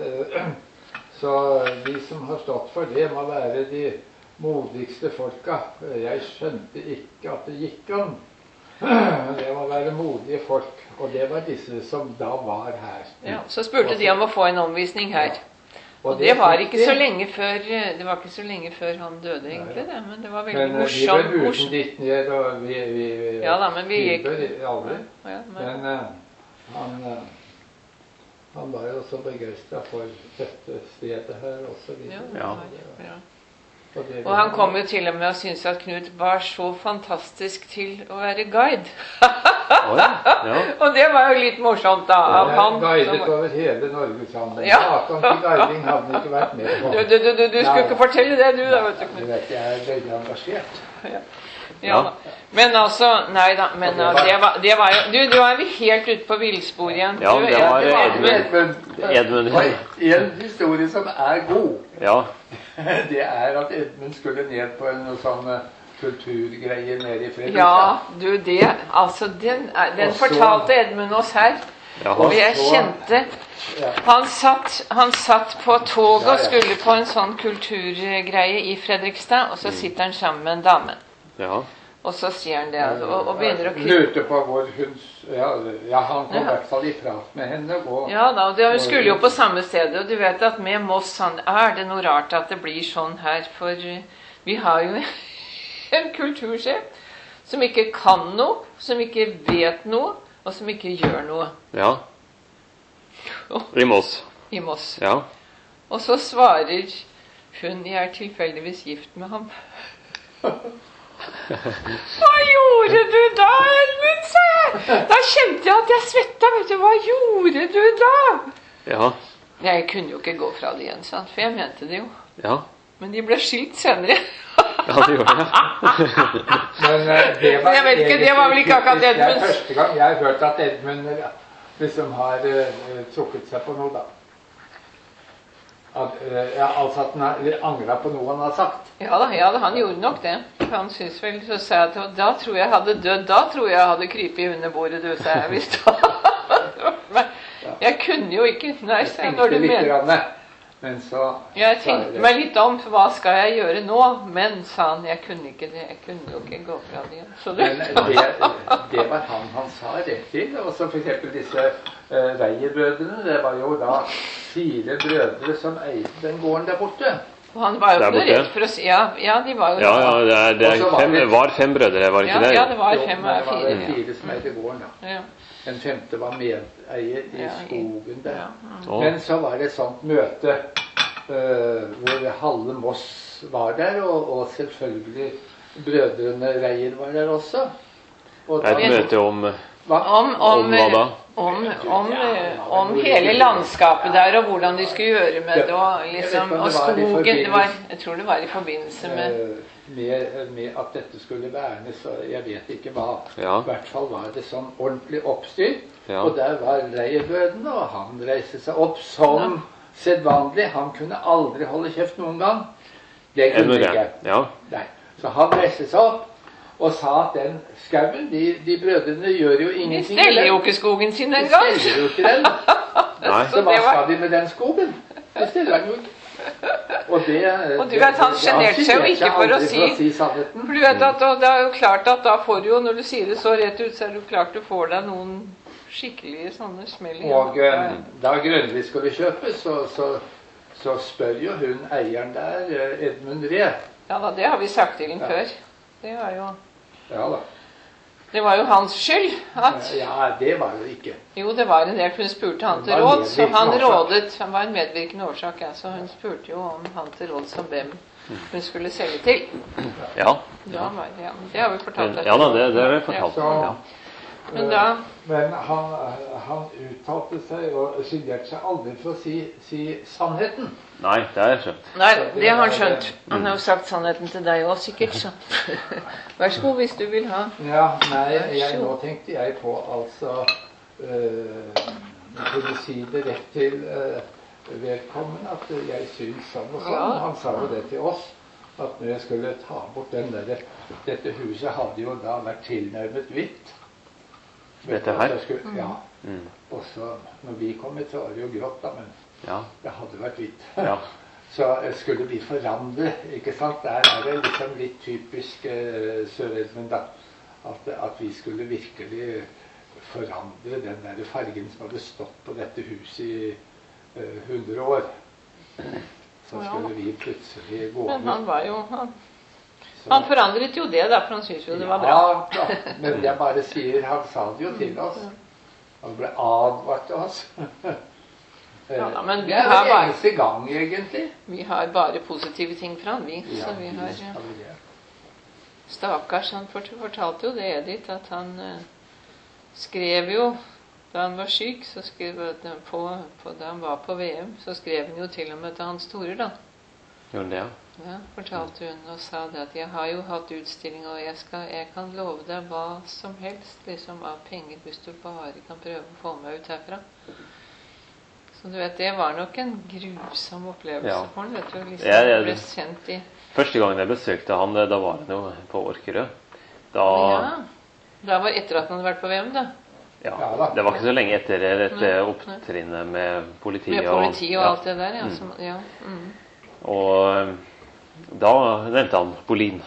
så de som har stått for det, må være de modigste folka. Jeg skjønte ikke at det gikk om. Det må være modige folk, og det var disse som da var her. Ja, så spurte de om å få en omvisning her. Ja. Og, og det, det var ikke så lenge før det var ikke så lenge før han døde, egentlig, det, men det var veldig men, morsomt. Men vi ble busen dit ned, og vi, vi, vi ja da, men vi gikk aldri. Ja, men men uh, han, uh, han var jo så begeistret for dette stedet her også. Ja, ja. ja. Og han kom jo til og med og syntes at Knut var så fantastisk til å være guide. Oi, ja. Og det var jo litt morsomt da. Av ja, han guidet som... over hele Norge sammen. Ja. Bakom til guiding hadde han ikke vært med på. Du, du, du, du, du skulle ja. ikke fortelle det, du da, vet du, Knut. Du vet, jeg er veldig engasjert. Ja. Ja, men altså, nei da, men det var, det var, det var jo, du, du er vi helt ute på villspor igjen. Ja, du, det var det var Edmund. Edmund. Edmund. En historie som er god, ja. det er at Edmund skulle ned på noen sånne kulturgreier nede i Fredrikstad. Ja, du, det, altså, den, den fortalte Edmund oss her. Ja, og jeg kjente, han satt, han satt på toget og skulle på en sånn kulturgreie i Fredrikstad, og så sitter han sammen med en dame. Ja. Og så sier han det, altså, og, og begynner å knytte. Lurte på hvor hun, ja, ja han kom i ja. hvert fall i prat med henne. Og, ja da, og det, hun skulle jo på samme sted, og du vet at med Moss han, er det noe rart at det blir sånn her, for vi har jo en kultursjef som ikke kan noe, som ikke vet noe, og som ikke gjør noe. Ja. I Moss. I Moss. Ja. Og så svarer hun, jeg er tilfeldigvis gift med ham. Hva gjorde du da, Edmund, sa jeg? Da kjente jeg at jeg svetta, vet du. Hva gjorde du da? Ja. Jeg kunne jo ikke gå fra det igjen, sant? For jeg mente det jo. Ja. Men de ble skilt senere. Ja, det gjorde det. Men uh, det var, jeg vet ikke, det var vel ikke akkurat Edmund. Det er første gang jeg har hørt at Edmund liksom har uh, trukket seg på noe da. At, uh, ja, altså at han har angret på noe han har sagt. Ja da, ja da, han gjorde nok det. Han synes vel, så sa jeg at da tror jeg hadde dødd, da tror jeg hadde krypet under bordet, du, sa jeg visst. Men jeg kunne jo ikke, nei, sa jeg, når du mener. Men så... Jeg tenkte meg litt om, for hva skal jeg gjøre nå? Men, sa han, jeg kunne ikke det, jeg kunne jo ikke gå fra det igjen. Så det... Men det, det var han han sa rett til, og så for eksempel disse uh, Reier-brødrene, det var jo da fire brødre som eide den gården der borte. Og han var jo ikke rett for å si, ja, ja, de var jo... Ja, ja, det, er, det er fem, var fem brødre, var det ikke ja, det? Ja, det var fem og fire. Det var fire som eide gården da. Ja. Den femte var medeier i ja, skogen der. Ja, ja. Men så var det et sånt møte uh, hvor halve Moss var der, og, og selvfølgelig brødrene Reier var der også. Og et da, møte om, hva? Om, om, om hva da? Om, om, om hele landskapet der, og hvordan de skulle gjøre med det, og, liksom, og skogen. Det var, jeg tror det var i forbindelse med... Med, med at dette skulle vernes, og jeg vet ikke hva. Ja. I hvert fall var det sånn ordentlig oppstyr. Ja. Og der var Reier-brødrene, og han reiste seg opp som ja. sedvanlig. Han kunne aldri holde kjeft noen gang. Det kunne ikke. Ja. Nei. Så han reiste seg opp og sa at den skauen, de, de brødrene gjør jo ingenting. De steller jo ikke skogen sin en gang. De steller jo ikke den. Nei. Så hva skal de med den skogen? De steller den jo ikke. Og, det, og du vet, han sjenerte seg jo ikke for å si, for å si sannheten. For du vet at det er jo klart at da får du jo, når du sier det så rett ut, så er det jo klart du får deg noen skikkelige sånne smell. Og uh, da Grønli skulle kjøpe, så, så, så spør jo hun eieren der, Edmund Ree. Ja da, det har vi sagt til ham ja. før. Det var jo... Ja da. Det var jo hans skyld at... Ja, det var jo ikke. Jo, det var en del, for hun spurte han til råd, så han rådet, han var en medvirkende årsak, ja, så hun spurte jo om han til råd som hvem hun skulle selge til. Ja. Da var, ja, det har vi fortalt deg. Ja da, det, det har jeg fortalt. Så, Ja. Men da Men han, han uttalte seg og skylderte seg aldri for å si, si sannheten. Nei, det har jeg skjønt. Nei, det har han skjønt. Han har jo sagt sannheten til deg òg, sikkert. Så. Vær så god hvis du vil ha. Ja, nei, jeg, nå tenkte jeg på altså øh, for å si det rett til øh, vedkommende at jeg syns sånn og sånn. Ja. Han sa jo det til oss, at når jeg skulle ta bort den der, dette huset hadde jo da vært tilnærmet hvitt. Dette her? Skulle, ja. Mm. Og så når vi kom hit, så var det jo grått, da, men Ja. det hadde vært hvitt. Ja. Så skulle vi forandre, ikke sant? Der er det liksom litt typisk uh, Sør-Edmund, da. At, at vi skulle virkelig forandre den der fargen som hadde stått på dette huset i uh, hundre år. Så skulle vi plutselig gå Men han var jo Han, Så- han forandret jo det, da, for han syntes jo det var bra. Ja, da. Men jeg bare sier, han sa det jo til oss. Han ble advart til oss. Ja, da, men vi det er har den bare- eneste gang, egentlig. Vi har bare positive ting fra han, vi. Så vi har ja, ja. vi det. Stakkars, han fort- fortalte jo det, Edith, at han eh, skrev jo da han var syk, så skrev han på, på, da han var på V M, så skrev han jo til og med til Hans Tore, da. Gjorde det, ja. Ja, fortalte hun og sa det at jeg har jo hatt utstilling, og jeg, skal, jeg kan love deg hva som helst liksom av penger hvis du bare kan prøve å få meg ut herfra. Så du vet, det var nok en grusom opplevelse Ja. for han, vet du. Liksom, Jeg- jeg- han ble sendt i Første gangen jeg besøkte han, da var han jo på Orkerød. Da, Ja, da var etter at han hadde vært på V M, da. ja, Ja da. det var ikke så lenge etter dette Nei, nei. opptrinnet med politiet. Med politi og ja. alt det der, ja. Som, ja. Mm. Og da nevnte han Bolin.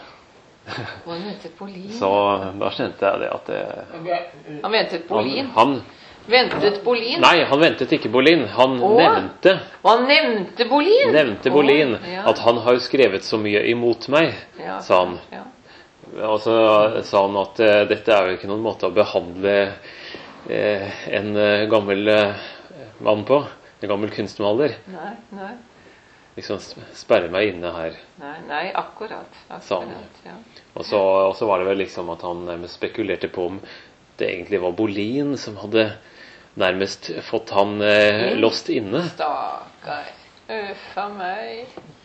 Og han ventet Bolin. Så da skjønte jeg det at det, Men det- Han ventet han, Bolin. han Ventet Bolin. Nei, han ventet ikke Bolin. Han Å? nevnte, Og han nevnte Bolin. nevnte Å, Bolin. ja. At han har jo skrevet så mye imot meg, Ja, sa han. Ja. Og så sa han at eh, dette er jo ikke noen måte å behandle eh, en eh, gammel eh, mann på. En gammel kunstmaler. Nei, nei, Liksom sp- sperre meg inne her. nei, nei, akkurat. Sa han. akkurat ja. Og så, og så var det vel liksom at han nærmest spekulerte på om det egentlig var Bolin som hadde nærmest fått han eh, Mm. låst inne. Stakkar. Uff a meg.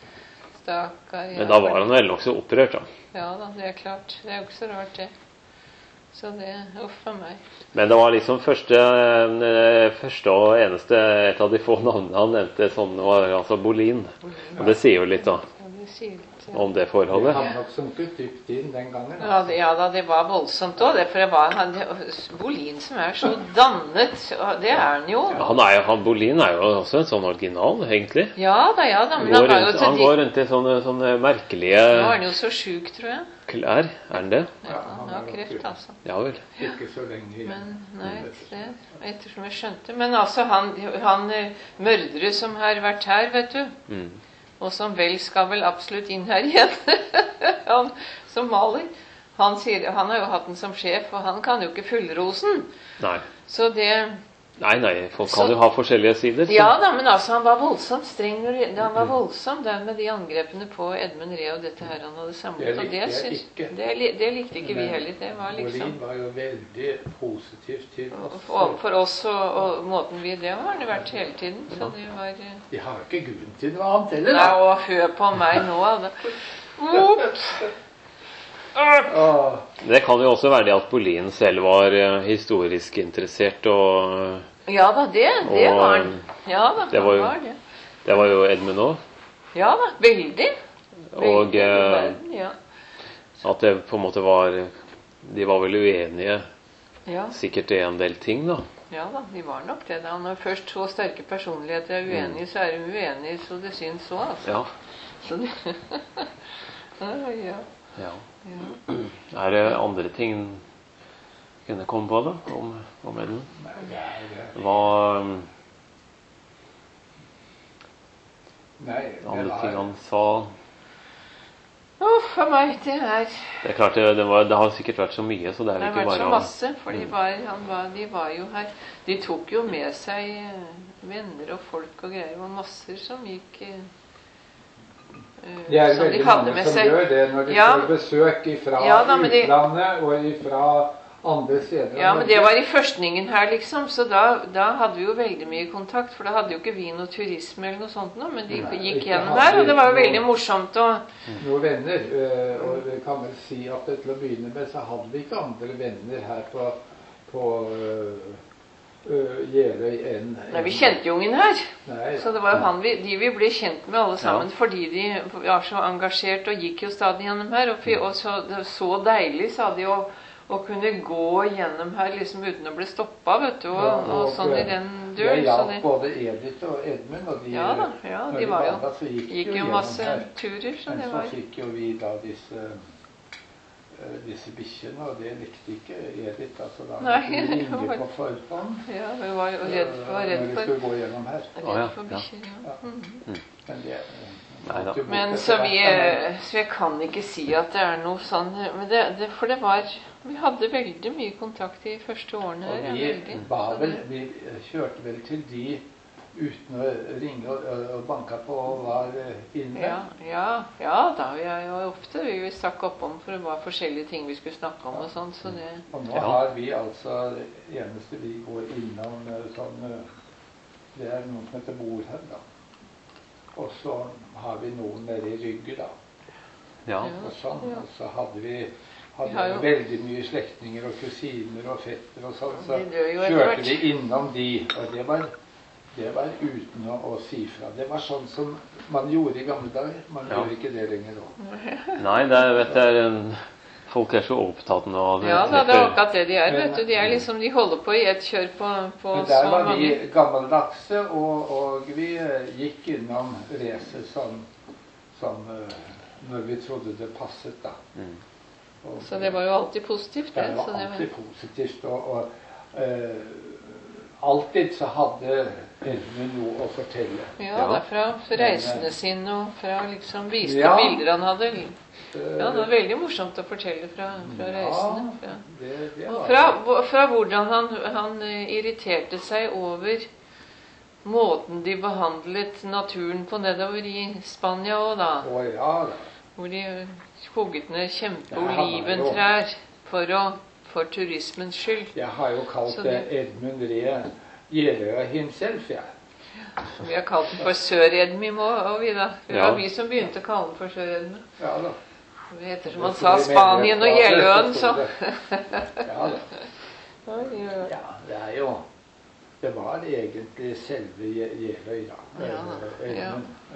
Stakkar. Ja. Men da var han vel nokså opprørt, da. Ja da, det er klart. Det er jo ikke så rart, det. Så det Uff a meg. Men det var liksom første, eh, første og eneste, et av de få navnene han nevnte, sånn var altså Bolin. Og det sier jo litt da Ja, det sier litt, ja. om det Det forholdet. hadde nok sunket dypt inn den gangen. Ja, det, ja da, det var voldsomt òg. For det var han, det, Bolin som er så dannet. og Det er han jo. Han er jo, han Bolin er jo også en sånn original, egentlig. Ja da, ja da. Han Men går han var jo rundt, til han de går rundt i sånne, sånne merkelige Nå er han jo så sjuk, tror jeg. klær. Er han det? Ja, han har kreft, altså. Ja vel. Ikke så lenge igjen. Men nei, det, ettersom jeg skjønte. Men altså, han, han eh, mørdere som har vært her, vet du, Mm. og som vel skal vel absolutt inn her igjen, han som maler, han, sier, han har jo hatt den som sjef, og han kan jo ikke fullrosen. Nei. Så det Nei, nei, folk Så- kan jo ha forskjellige sider. så- Ja da, men altså, han var voldsomt streng. når det- Han var voldsom der med de angrepene på Edmund Ree og dette her han hadde samlet. Det og likte jeg syns- ikke. det, li- det likte ikke vi Men heller. Det var liksom Bolin var jo veldig positiv til oss. For, for oss og, og måten vi Det har det vært hele tiden. Så det var eh, De har jo ikke grunn til noe annet heller, Nei, da. og hør på meg nå, da. Opp! Åh, Det kan jo også være det at Bolin selv var eh, historisk interessert, og Ja da, det, det Og, var han. Ja da, det var jo- han var det. det var jo Edmund òg. Ja da, veldig. Og Veldig, eh, verden, ja. at det på en måte var De var vel uenige Ja, sikkert i en del ting, da. ja da, de var nok det. da. Når først så sterke personligheter er uenige, så er de uenige så det syns så, altså. Ja. Så det, ja, ja. ja. Ja. Er det andre ting du kunne komme på, da, om, om Edmund? nei, det er det. Hva um, Nei, det andre ting var han sa? Uff a meg, det er Det er klart, det, det, var, det har sikkert vært så mye, så det er Det jo har ikke vært så bare å masse, for de var, han var, de var jo her. De tok jo med seg eh, venner og folk og greier. Det var masser som gikk eh, uh, Det er som de veldig hadde mange med som seg. gjør det når de Ja. får besøk fra Ja, da, men de- utlandet og fra andre steder. av Ja, men det Norge. var i førstningen her, liksom, så da, da hadde vi jo veldig mye kontakt, for da hadde jo ikke vi noe turisme eller noe sånt nå, men de Nei, gikk ikke gjennom hadde her, og det var jo vi veldig noe- morsomt å Noen venner, øh, og vi kan vel si at til å begynne med så hadde vi ikke andre venner her på, på øh, øh, Jeløy enn Nei, vi kjente jo ingen her, Nei, så det var jo han vi, de vi ble kjent med alle sammen, fordi de var så engasjert og gikk jo stadig gjennom her, og, fy- og så, det var så deilig, sa de, å, å kunne gå gjennom her liksom uten å bli stoppa, vet du, og, Ja, og sånn i den Det døren. Så hjalp det, både Edith og Edmund, og de, ja da, ja, når de var jo, bada, så gikk, gikk jo gjennom masse her. turer, så Men det så var fikk jo vi da disse, øh, disse bikkjene, og det likte ikke Edith. Altså da Nei, måtte vi det ringe var- på forhånd Ja, vi var jo redd, var øh, redd når vi for, skulle gå gjennom her. Å, ja, redd for ja. bikkjer, ja. Ja. Mhm. Men, det, Nei da. Men så vi, eh, så jeg kan ikke si at det er noe sånn, men det, det, for det var, vi hadde veldig mye kontakt i første årene her. Og ja, vi veldig. var Så vel, det- vi kjørte vel til de uten å ringe og, og banka på og var eh, inne. Ja, ja, ja da, vi er jo ofte, vi stakk oppom, for det var forskjellige ting vi skulle snakke om og sånn, så det, Og nå Ja. har vi altså, det eneste vi går innom eh, sånn, eh, det er noe som heter Borhaug da. Og så har vi noen nede i Rygge da. Ja. Og sånn, Ja. og så hadde vi, hadde Vi har jo- veldig mye slektninger og kusiner og fetter og sånn, så De dør jo etter kjørte hvert. vi innom de, og det var, det var uten å, å si fra. Det var sånn som man gjorde i gamle dager. Man Ja. gjør ikke det lenger nå. Nei, det er, vet jeg, en- folk er så opptatt nå av ja da, det er akkurat det de er, vet du, de er liksom, de holder på i ett kjør på, på Men der så var mange. vi gammeldagse, og, og vi eh, gikk innom racet som, som eh, når vi trodde det passet da. Mm. Og, Så det var jo alltid positivt, det. det var Så det alltid positivt, og, og eh, alltid så hadde Edmund noe å fortelle. ja, Ja. det er fra reisene sine og fra liksom viste Ja. bilder han hadde. Eh, Ja, det var veldig morsomt å fortelle fra, fra reisene. Fra. Ja, det, det Og var fra, hvor- fra hvordan han, han eh, irriterte seg over måten de behandlet naturen på nedover i Spania òg, da. Å ja da. Hvor de hugget ned Ja, han kjempeoliventrær for, å- for turismens skyld. Jeg har jo kalt Så det det- Edmund Ree Jeløya himself, jeg. Og vi har kalt den for Sør-Edmim òg, vi da. Det var Ja. vi som begynte å kalle den for Sør-Edmim. Ja da. Vi heter som han sa, Spanien og Jeløen, så. Ja da. Oi, ja. Ja, det er jo Det var egentlig selve Je- Jeløy, da. Ja, Eh, ja. Edmund, ja.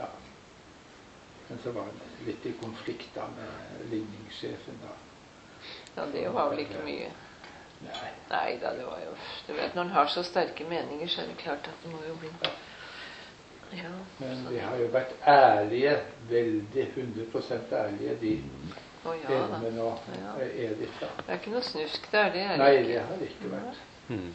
Men så var han litt i konflikt da med ligningssjefen, da. Ja, det var vel ikke mye. Nei. Nei da, det var jo Du vet, når en har så sterke meninger, så er det klart at det må jo bli Ja. Men vi har jo vært ærlige, veldig hundre prosent ærlige, de Å ja da. Edmund og Ja. eh, Edith, da. Det er ikke noe snusk der, det er det Nei, ikke. det har det ikke vært. Mm.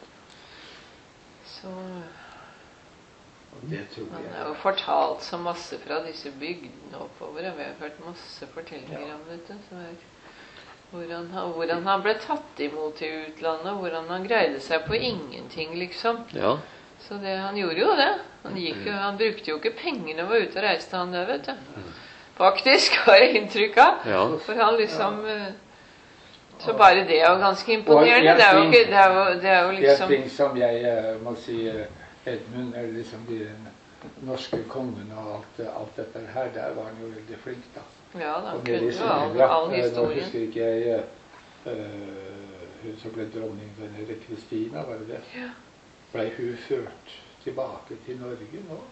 Så Og det tror han jeg. har jo fortalt så masse fra disse bygdene oppover. og Vi har hørt masse fortellinger Ja. om dette. Så er, hvordan, han, hvordan han ble tatt imot i utlandet, hvordan han greide seg på ingenting, liksom. Ja. Så det, han gjorde jo det. Han, gikk jo, han brukte jo ikke penger når han var ute og reiste, han der, vet du. Faktisk, har jeg inntrykk av. Ja. For han liksom eh, Så bare det er jo ganske imponerende. Det er jo, ikke, det er jo, det er jo Det er liksom ting som jeg eh, må si eh, Edmund, eller liksom de norske kongene og alt, alt dette her, der var han jo veldig flink, da. Ja da, han Og nede i kunne jo all, Sør-England, all eh, Nå historien. husker ikke jeg eh, hun som ble dronning der nede, Kristina, var det det? Ja. Ble hun ført tilbake til Norge nå?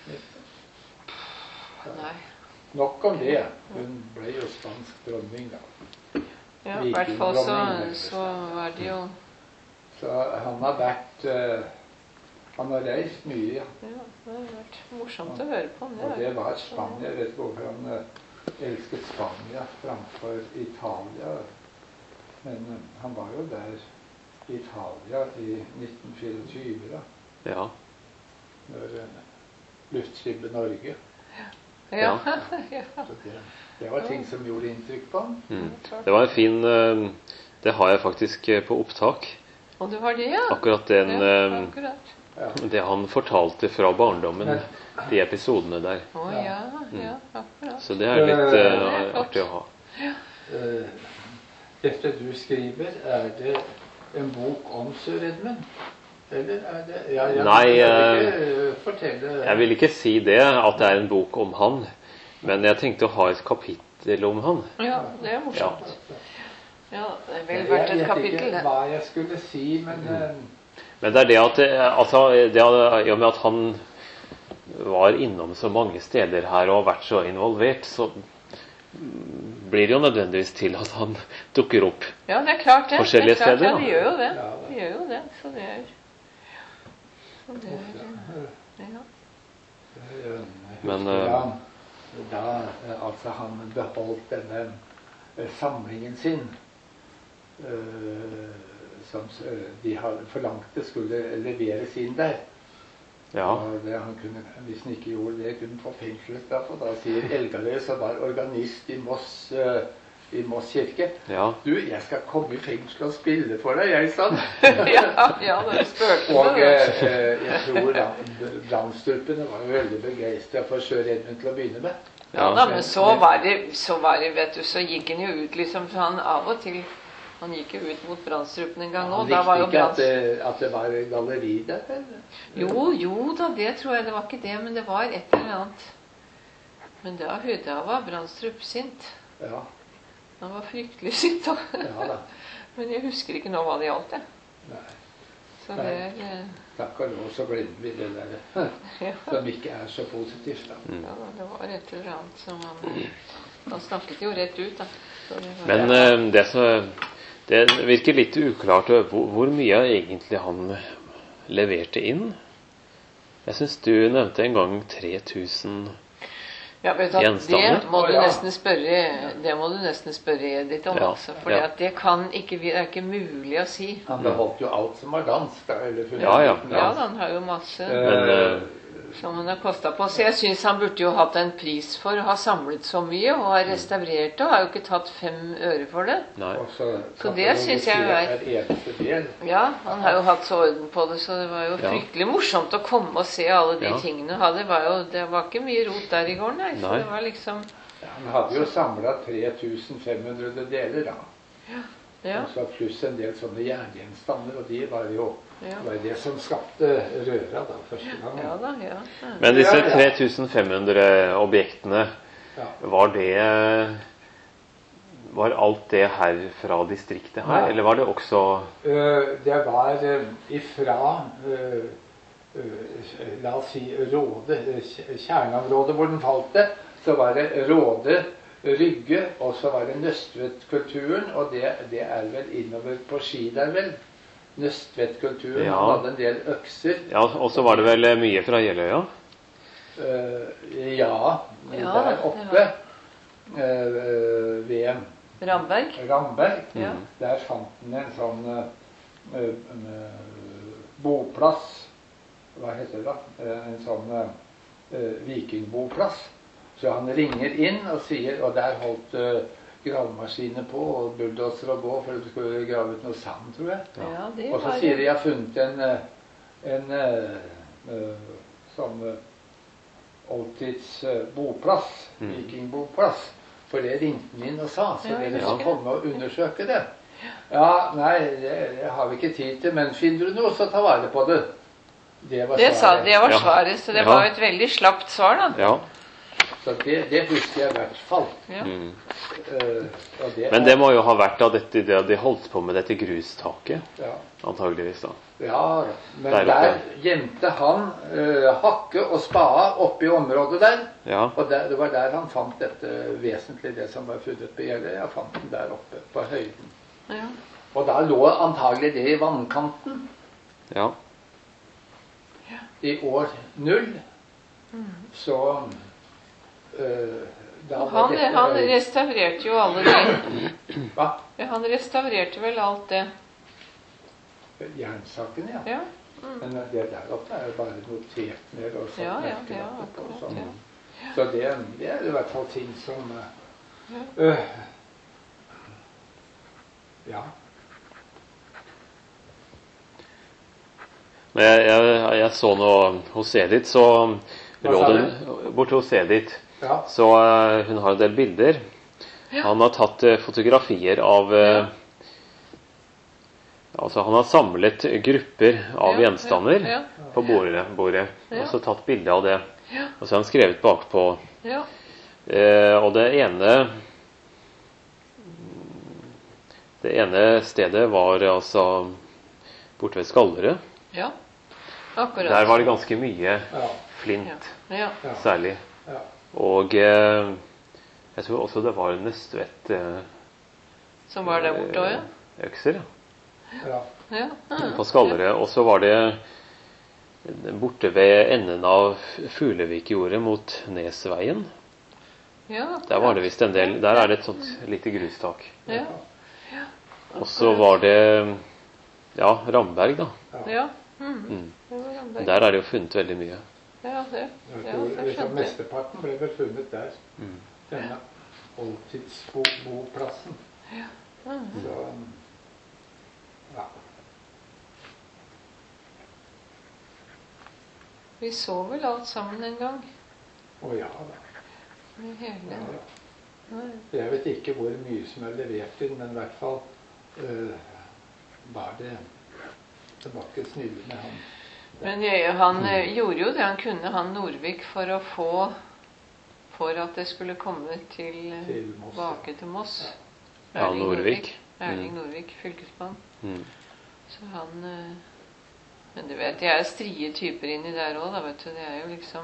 Nei. Nok om det. Hun ble jo spansk dronning, da. Ja, i hvert fall så, så var det jo Så han har vært eh, Han har reist mye, ja. Ja, det har vært morsomt å høre på. Og det var Spania. Jeg vet ikke hvorfor han eh, elsket Spania framfor Italia. Men eh, han var jo der i Italia i nitten tjuefire, da. Ja. Når eh, luftskipet Norge. Ja. ja. Så det, det var ting som gjorde inntrykk på han. Mm. Det var en fin eh, Det har jeg faktisk eh, på opptak. Og du har det, ja? Akkurat den Ja, eh, akkurat. Ja. Det han fortalte fra barndommen, de episodene der. Å ja, ja, akkurat. Så det er litt Det uh, er flott. artig å ha. Eh, Dette du skriver, er det en bok om Sir Edmund? Eller er det ja, jeg, Nei, jeg vil eh, ikke eh, fortelle Jeg vil ikke si det, at det er en bok om han. Men jeg tenkte å ha et kapittel om han. Ja, det er morsomt. Ja, det er vel Jeg verdt et vet kapittel, ikke det. hva jeg skulle si, men eh, Men det er det at, altså, det er, i og med at han var innom så mange steder her og har vært så involvert, så blir det jo nødvendigvis til at han dukker opp. Ja, det er klart det. Forskjellige det er klart, steder, ja, da. de gjør jo det. Ja, da. De gjør jo det, så det er... Så det er ja. eh, Men, husker eh, da, da eh, altså han beholdt denne eh, samlingen sin, eh, som eh, de hadde forlangte skulle leveres inn der. Ja, Og det, han kunne, hvis han ikke gjorde det, kunne han få fengslet. Da, for da sier Elgarøy, som var organist i Moss, eh, i Moss kirke, ja. du, jeg skal komme i fengsel og spille for deg, jeg, sa han. ja, ja, det er spøkelse. Og eh, eh, jeg tror da, brannstulpene var jo veldig begeistret for Sir Edmund til å begynne med. Ja da, men så var det, så var det, vet du, så gikk han jo ut liksom, så han av og til, han gikk jo ut mot brannstrupen en gang Han også, da var likte jo ikke at, branns... det- at det var galleri der, eller? Jo, jo da, det tror jeg, det var ikke det, men det var et eller annet. Men da, da var Brandstrup sint. Ja, Han var fryktelig sint da. ja da. Men jeg husker ikke nå hva det gjaldt det. Nei. Så det er... eh, Takk og lov, så glemmer vi det der, Ja, som ikke er så positivt da. ja da, det var et eller annet som han... Han snakket jo rett ut da. Så det var, Men eh, det, som, det virker litt uklart hvor, hvor mye egentlig han leverte inn. Jeg synes du nevnte en gang tre tusen ja, vet du, gjenstander. det må du Å, ja. nesten spørre, det må du nesten spørre Edith om, Ja, altså. For ja. det kan ikke, det er ikke mulig å si. Han beholdt jo alt som var dansk da, eller funnet. Ja, ja, Ja, da, han har jo masse... Men, eh, som han har kostet på. Så jeg synes han burde jo hatt en pris for å ha samlet så mye, og har restaurert det, og har jo ikke tatt fem øre for det. Nei. Og så, Så det synes jeg jo er- er eneste del. Ja, han har jo hatt så orden på det, så det var jo Ja. fryktelig morsomt å komme og se alle de Ja. tingene han hadde. Det var jo, det var ikke mye rot der i går, nei. Så Nei. det var liksom, Ja, han hadde jo samlet tre tusen fem hundre deler da. ja, Og så pluss en del sånne jerngjenstander, og de var jo ja. det var det som skapte røra da, første gang. Ja da, ja. ja. Men disse Ja, ja. tre tusen fem hundre objektene, Ja. var det Var alt det her fra distriktet her, Nei. eller var det også Eh, det var uh, ifra eh, eh, la oss si Råde, eh, kj- kjerneområdet hvor den falt det, så var det Råde, Rygge, og så var det Nøstvedtkulturen, og det, det er vel innover på ski der vel. Nøstvedtkulturen, Ja. han hadde en del økser. Ja, og så var det vel mye fra Jeløya? Eh, ja, Ja, der det oppe eh, ved Ramberg? Ramberg, Ja. der fant han en sånn eh, eh, boplass. Hva heter det da? Eh, En sånn eh, vikingboplass. Så han ringer inn og sier, og der holdt eh, gravemaskiner på, og bulldoser å gå, for du skulle grave ut noe sand, tror jeg. Ja, det Og så var sier de, jeg har funnet en, eh, en eh, eh, sånn eh, oldtids eh, boplass, Mm. vikingboplass. For det ringte han inn og sa, så Ja, jeg dere husker må det. komme og undersøke det. Ja, nei, det, det har vi ikke tid til, men finner du noe, så ta vare på det. Det var Det sa svaret. det var Ja. svaret, så det Ja. var jo et veldig slapt svar da. Ja. Så det, det husker jeg i hvert fall. Ja. Mm. Eh, og det Men er- det må jo ha vært da dette, det de holdt på med dette grustaket, ja, antageligvis da. ja, men Der der, oppe. gjemte han eh, hakke og spade oppe i området der. Ja, Og der, det var der han fant dette vesentlig, det som var funnet på Jeløya. Jeg fant den der oppe på høyden. Ja. Og da lå antagelig det i vannkanten ja. i år null. Så øh, da Og var han, dette han øy- restaurerte jo alle de. Hva? Ja, han restaurerte vel alt det. Jernsaken, ja. Ja, Men det der oppe er jo bare notert ned og satt Ja, ja, merkelapp ja, på. akkurat, Sånn. ja. Så det, det er i hvert fall ting som øh, øh, Ja. Men jeg, jeg, jeg så noe hos Edith, så lå det borte hos Edith. Ja. Så uh, hun har en del bilder. Ja. Han har tatt uh, fotografier av uh, Altså, han har samlet grupper av Ja, gjenstander ja, på bordet, bordet Ja. og så tatt bilde av det. Ja. Og så har han skrevet bakpå. Ja. Uh, og det ene Det ene stedet var altså borte ved Skallerud. Ja. Akkurat. Der var det ganske mye Ja. flint, Ja. Ja. særlig. Ja. Og eh, jeg tror også det var Nøsttvedt eh, Som var der borte også, ja. økser ja, Ja. Ja. Ja. på Skallerud. Og så var det borte ved enden av Fuglevikjordet mot Nesveien. Ja. Der var det visst en del. Der er det et sånt lite grustak. Ja. Og så var det ja, Ramberg, da. Ja. Mm. Mm. Det var Ramberg. Der er det jo funnet veldig mye. Ja, det. Jeg Ja, tror det liksom skjønte jeg. mesteparten ble vel funnet der. Mm. Denne oldtidsboplassen. Mm. Så ja. Vi så vel alt sammen en gang. Å ja da. Med Ja, hele. da. Nei. Jeg vet ikke hvor mye som er levert inn, men i hvert fall øh, var det Det var ikke snille med han. Men jeg, han eh, gjorde jo det han kunne, han Nordvik, for å få For at det skulle komme til, eh, Til Moss, tilbake til Moss. Ja, Erling Nordvik. Erling Mm. Nordvik, fylkesmann. Mm. Så han eh, Men du vet, de er strie typer inni der òg, da, vet du. Det er jo liksom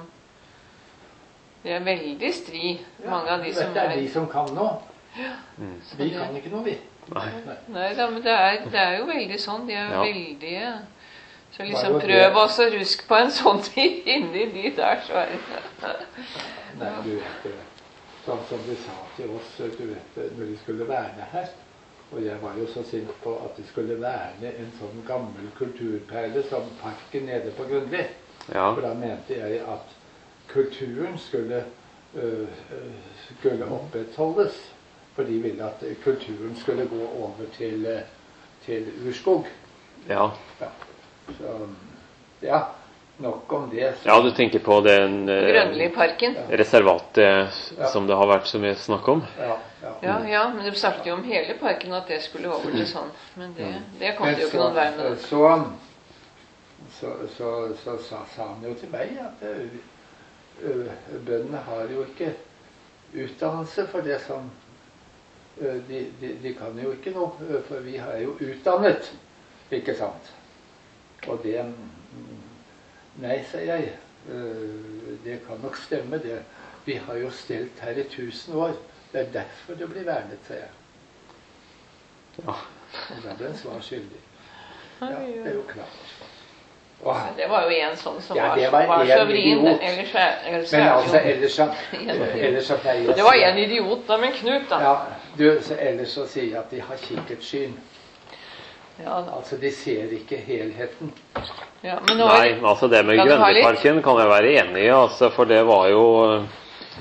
De er veldig stri, mange av de vet, som det er er de som kan noe. Mm. så Vi det- kan ikke noe, vi. Nei. Nei da, men det er, det er jo veldig sånn. De er Ja. veldige Så Bare liksom jo det- prøv også å ruske på en sånn inni de der, så er det Nei, du vet, øh, sånn som de sa til oss, øh, du vet, når de skulle verne her. Og jeg var jo så sint på at de skulle verne en sånn gammel kulturperle som parken nede på Grundli. Ja. For da mente jeg at kulturen skulle, øh, øh, skulle opprettholdes. For de ville at kulturen skulle gå over til, øh, til urskog. Ja. Ja. Så, ja, nok om det. Så, ja, du tenker på den eh, Grønliparken. reservatet som det har vært så mye snakk om? ja, ja. Ja, ja, men de snakket jo om hele parken, at det skulle over til sånn. Men det, det kom Men det jo ikke så- noen vei med. Så, så, så, så sa, sa han jo til meg at ø, ø, bøndene har jo ikke utdannelse for det som ø, de, de, de kan jo ikke noe, ø, for vi har jo utdannet, ikke sant? Og det mm, Nei, sier jeg. ø, Det kan nok stemme, det. Vi har jo stelt her i tusen år. Det er derfor det blir vernet, sier jeg. Ja. Og da ble en svar skyldig. Ja, det er jo klart. Åh, Det var jo en sånn som Ja, var, det var var en så vrien. idiot. Ellers er, ellers men er altså, det jo ellers så, ellers så pleier jeg å Det var si- en idiot, da, men Knut, da. Ja, du, så ellers så sier jeg at de har kikkertsyn. Ja, da. Altså, de ser ikke helheten. Ja, men nå Nei, men altså det med Kan du ha litt? Grønliparken kan jeg være enig i, altså, for det var jo eh,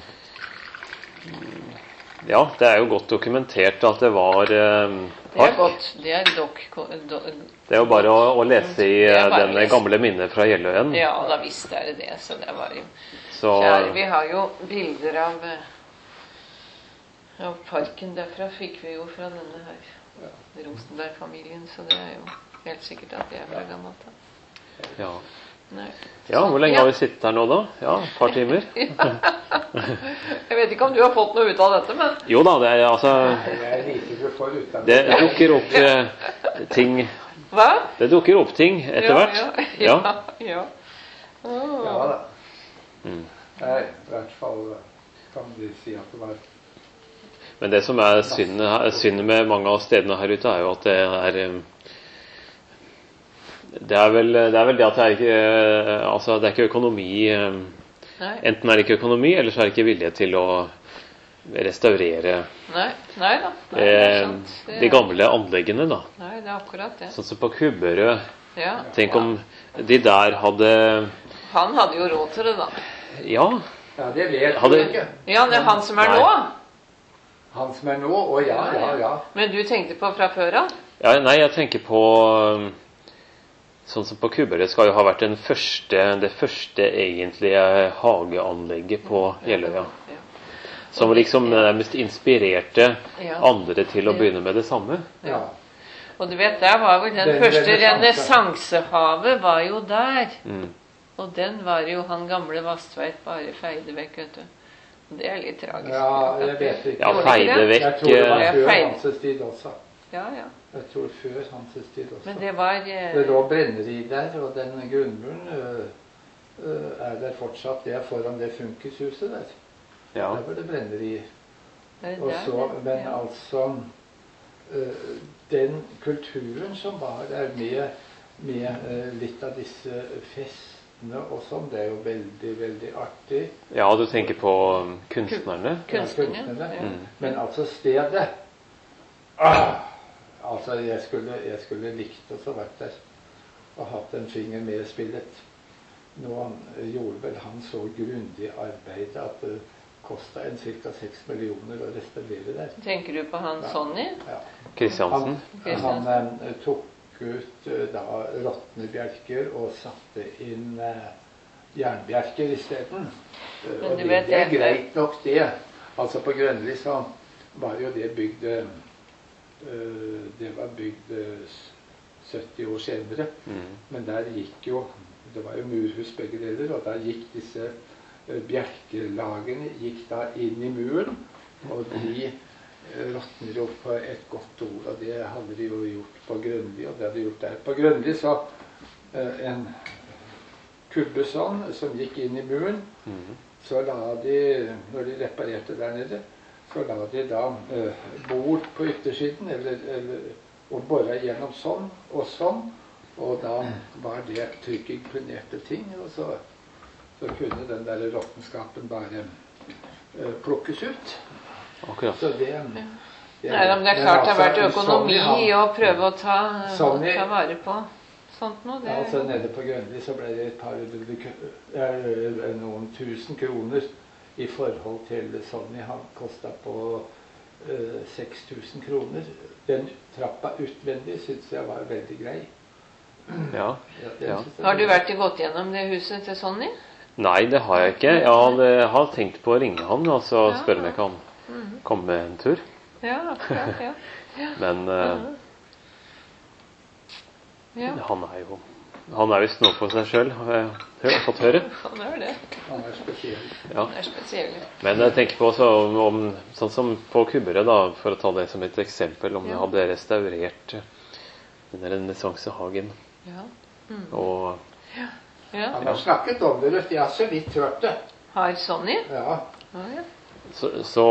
Ja, det er jo godt dokumentert at det var eh, det er park. godt. Det er dok... do- Det er jo bare å, å lese i Det er eh, bare å den lese. gamle minnet fra Gjelløyen. Ja, da visst er det det. Så det var jo Så Kjære, vi har jo bilder av, eh, av parken derfra. Fikk vi jo fra denne her Rosenberg-familien, så det er jo helt sikkert at det er fra gammelt av. ja. Nei. ja, hvor lenge har vi sittet her nå, da? Ja, et par timer? Jeg vet ikke om du har fått noe ut av dette, men Jo da, det er altså Det er lite du får ut av Det dukker opp eh, ting Hva? Det dukker opp ting etter hvert. Ja. Ja. ja, ja. Åh. Ja da. Mm. Nei, i hvert fall kan de si at det var Men det som er synd, synd med mange av stedene her ute, er jo at det er eh, Det er vel det, er vel det at det er ikke eh, Altså, det er ikke økonomi eh, Nei. Enten er det ikke økonomi, eller så er det ikke vilje til å restaurere Nei, nei da. Nei, det er eh, sant. Det de er- gamle anleggene, da. Nei, det er akkurat det. Sånn som på Kubberød. Ja. Tenk om de der hadde Han hadde jo råd til det, da. Ja, Ja, det vet Hadde- du ikke. Ja, det er han som er Nei. nå. Han som er nå, og ja, ja, ja. Men du tenkte på fra før av? ja nei, jeg tenker på sånn som på Kubberet skal jo ha vært den første, det første egentlige hageanlegget på Jeløya. Som liksom nærmest inspirerte andre til å begynne med det samme. Ja. Og du vet, der var vel den, den første renessansehavet var jo der. Mm. Og den var jo han gamle Vastveit bare feide vekk, vet du. Og det er litt tragisk. Ja, jeg vet ikke. Ja, feide vekk. Jeg tror det var før Hanses tid også. Ja, ja. Jeg tror før Hanses tid også. Men det var... Eh... Det lå brenneri der, og den grunnmuren øh, øh, er der fortsatt. Det er foran det funkishuset der. Ja. Der var det brenneri. Det og der, så, men ja. altså, øh, den kulturen som var der med, med øh, litt av disse festene og sånn, det er jo veldig, veldig artig. Ja, du tenker på um, kunstnerne? Kunstnerne, ja, kunstnerne. Ja. Mm. Men altså stedet, ah, altså jeg skulle, jeg skulle likt også vært der og hatt en finger med i spillet. Nå gjorde vel han så grundig arbeid at det kostet en cirka seks millioner å restaurere der. Tenker du på han ja. Sonny? Ja. Kristiansen? Han, han, han tok ut da råtne bjelker og satte inn uh, jernbjelker i stedet. Uh, og det, det er greit nok det. Altså på Grønli så var jo det bygd uh, det var bygd uh, sytti år senere. Mm. Men der gikk jo, det var jo murhus begge deler, og der gikk disse bjelkelagene gikk da inn i muren, og de råtner jo på et godt ord, og det hadde de jo gjort på Grønli, og det hadde de gjort der. På Grønli så en kubbe sånn, som gikk inn i muren, så la de, når de reparerte der nede, så la de da eh, bord på yttersiden, eller, eller, og borra gjennom sånn og sånn, og da var det trykkimpregnerte ting, og så så kunne den der råttenskapen bare uh, plukkes ut. Akkurat. Så det, det, Nei, men det er klart det har vært økonomi i å prøve å ta, Sonny, ta vare på sånt noe. Det... Ja, altså nede på Grønli så ble det et par uh, noen tusen kroner i forhold til Sonny. Han kostet på uh, seks tusen kroner. Den trappa utvendig synes jeg var veldig grei. Ja, ja. Har du vært gått gjennom det huset til Sonny? Nei, det har jeg ikke. Jeg hadde, har tenkt på å ringe han og så ja. Spørre om jeg kan komme en tur. Ja, akkurat, ja. ja. Men uh, ja. han er jo han er visst noe for seg selv, har jeg fått høre. Han er det. Han er spesiell. Ja. Han er spesiell. Men jeg tenker på også om, om sånn som på Kubberet, da, for å ta det som et eksempel, om ja. De hadde restaurert den renessansehagen. Ja. Mm. Og ja. Ja. Han har snakket om det, jeg har så vidt hørt det. Har Sonny? Ja. Ah, ja. Så, så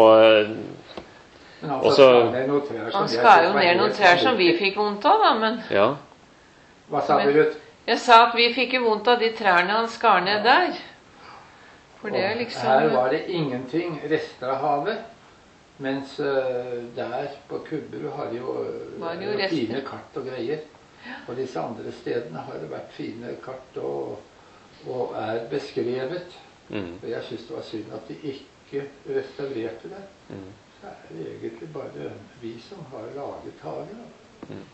Men han skal ned noen trær Han skal jo ned noen trær som vi fikk vondt av, da, men... Ja. Hva sa du, Ruth? Jeg sa at vi fikk jo vondt av de trærne han skar ned der. For det er liksom... Her var det ingenting rester av havet, mens uh, der på Kubberud har de jo, uh, jo fine kart og greier. Og disse andre stedene har det vært fine kart og, og er beskrevet. Mm. Og jeg synes det var synd at de ikke restaurerte det. Mm. Så er det egentlig bare vi som har laget hagen. Mm.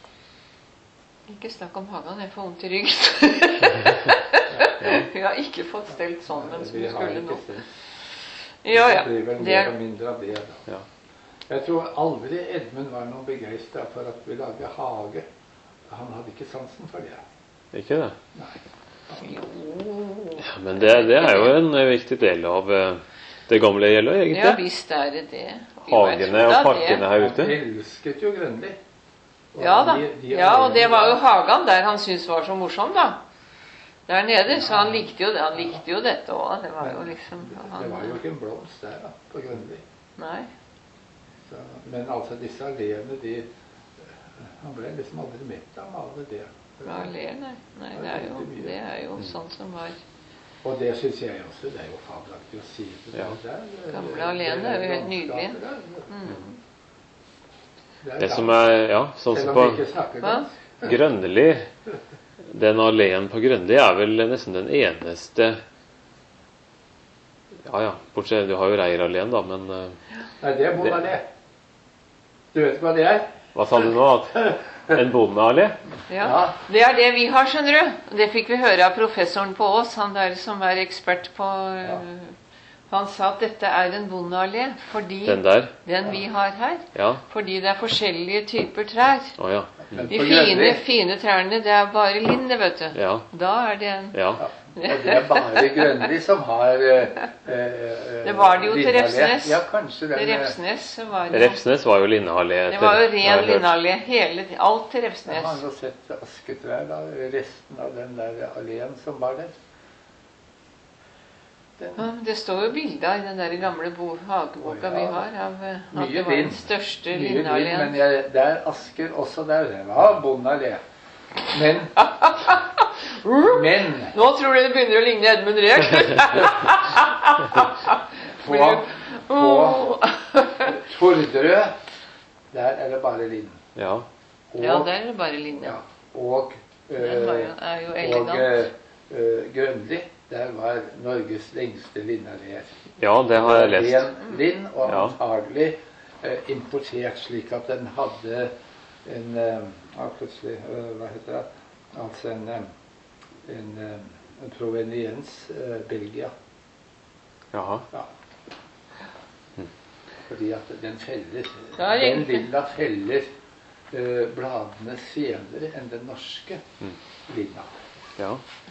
Ikke snakk om hagen, jeg får vondt i ryggen. ja. Vi har ikke fått stelt sånn, men som vi skulle nå. Ja, ja. Det blir vel mer og mindre av det da. Ja. Jeg tror aldri Edmund var noe begeistret for at vi lager hage. Han hadde ikke sansen for det. Ikke det? Nei. Jo. Ja, men det, det er jo en viktig del av det gamle Jeløya, egentlig. Ja, visst er det det. Hagene og parkene her ute. Han elsket jo Grønli. Ja da. De, de ja, og det var jo hagen der han syntes var så morsom, da. Der nede, så han likte jo, han likte jo dette også. Det var jo liksom... Han, det var jo ikke en blomst der da, på Grønli. Nei. Så, men altså disse alene, de... Han ble liksom aldri mett av alle det. Ja, ler, nei. Nei, det er jo, det er jo sånn som var... Og det synes jeg også, det er jo fabelaktig å si det. Ja. Der, Gamle alene er jo helt nydelig. Mm. Det, det som er, ja, sånn som på Grønli, den alene på Grønli er vel nesten den eneste... Ja, ja, bortsett, du har jo Reier alene da, men... Nei, det er Bonalé. Du vet hva det er? Hva sa du nå? At En bondeallé? Ja. Ja. Det er det vi har, skjønner du. Det fikk vi høre av professoren på Ås, han der som er ekspert på Ja. Han sa at dette er en bondeallé fordi Den der? den vi har her. Ja. Fordi det er forskjellige typer trær. Å ja. Men De på fine, Grønli, fine trærne, det er bare linn, det, vet du. Ja. Da er det en Ja. ja, og det er bare Grønli som har eh, eh, Det var det jo til linneallé. Refsnes. Ja, kanskje den, eh, Refsnes var det. Refsnes var jo linneallé. Det var jo ren linneallé. Hele Alt til Jeg Refsnes. har jo sett asketrær, da, resten av den der alleen som var der. Den, Ja, det står jo bilder i den der gamle bo hageboka Å, ja. vi har av eh, at Mye det var den vind. største mye liv, men linnealléen. jeg, det er asker også der. Det var bondeallé. Men Men Nå tror du det begynner å ligne Edmund Rek. på, på Torderød, der er det bare linn. Ja. Og, Ja, der er det bare linje. ja, og, Den var jo, øh, er jo og elegant. øh, øh, Grønli, der var Norges lengste linnealléer. Ja, det har jeg lest. Ren linn, og Ja. antagelig eh, importert, slik at den hadde en eh, ja, plutselig, eh, hva heter det? Altså en, eh, en, eh, en proveniens eh, Belgia. Jaha. Ja. Fordi at den feller Ja, Den egentlig. lilla feller eh, bladene senere enn den norske Mm. linna. Ja.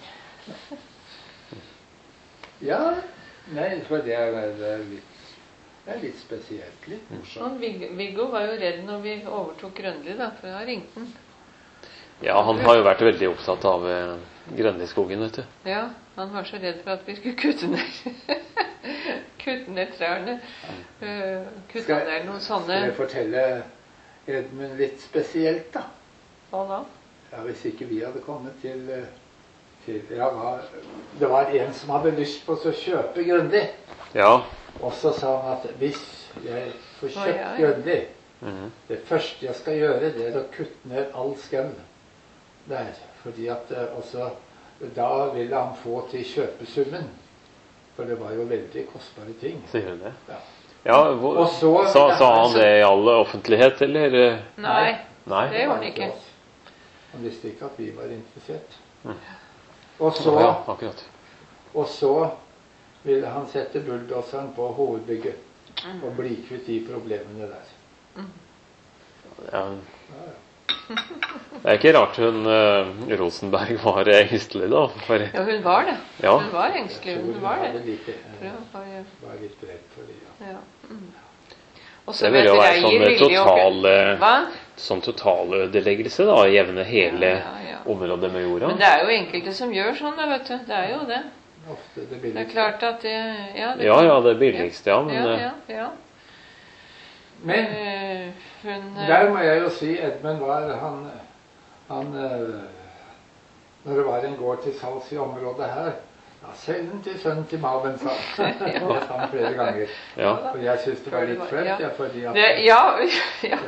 Ja, nei, for det er, det er litt det er litt spesielt. Litt morsomt. Han, Vig- Viggo var jo redd når vi overtok Grønli, da, for da ringte han. Ja, han har jo vært veldig opptatt av eh, Grønliskogen, vet du. Ja, han var så redd for at vi skulle kutte ned kutte ned trærne. Uh, kutte Skal- ned noen Skal sånne jeg fortelle Edmund litt spesielt, da? Hva da? Ja, Hvis ikke vi hadde kommet til, eh, til ja, hva- Det var en som hadde lyst på å kjøpe Grønli. Ja. Og så sa han at hvis jeg får Å, kjøpt ja, ja. Grønli, Mhm. det første jeg skal gjøre, det er å kutte ned all skau der. Fordi at eh, også da ville han få til kjøpesummen. For det var jo veldig kostbare ting. Sier du det? Ja. Ja, hvor, Og så- sa, sa han det i all offentlighet, eller? eh? Nei, Nei. det gjorde han ikke. Han visste ikke at vi var interessert. Mm. Og så, Ja, akkurat. og så ville han sette bulldoseren på hovedbygget og bli kvitt de problemene der. Ja. Det er ikke rart hun eh, Rosenberg var engstelig, da. For, Ja, hun var det. Ja. Hun var engstelig. Jeg tror Hun var hadde det. Litt, For eh, hun var, jo- var litt redd for det, ja. ja. mm. Og så det ville jo vet være Reier sånn ville jo- total, eh, Hva? sånn totalødeleggelse, da. Jevne hele Ja, ja, ja. området med jorda. Men det er jo enkelte som gjør sånn, da, vet du. Det er jo det. Ofte det Det er billigste. klart at det Ja, det Ja, kan- ja, det billigste, ja. Men Ja, eh, ja, ja. Men Eh, hun eh, der må jeg jo si Edmund var han, han eh, Når det var en gård til salgs i området her, ja, selg den til sønnen til Maven, sa han. Det sa han flere ganger. ja. Og jeg syns det var litt flaut, Ja. ja, fordi at det, Ja. ja.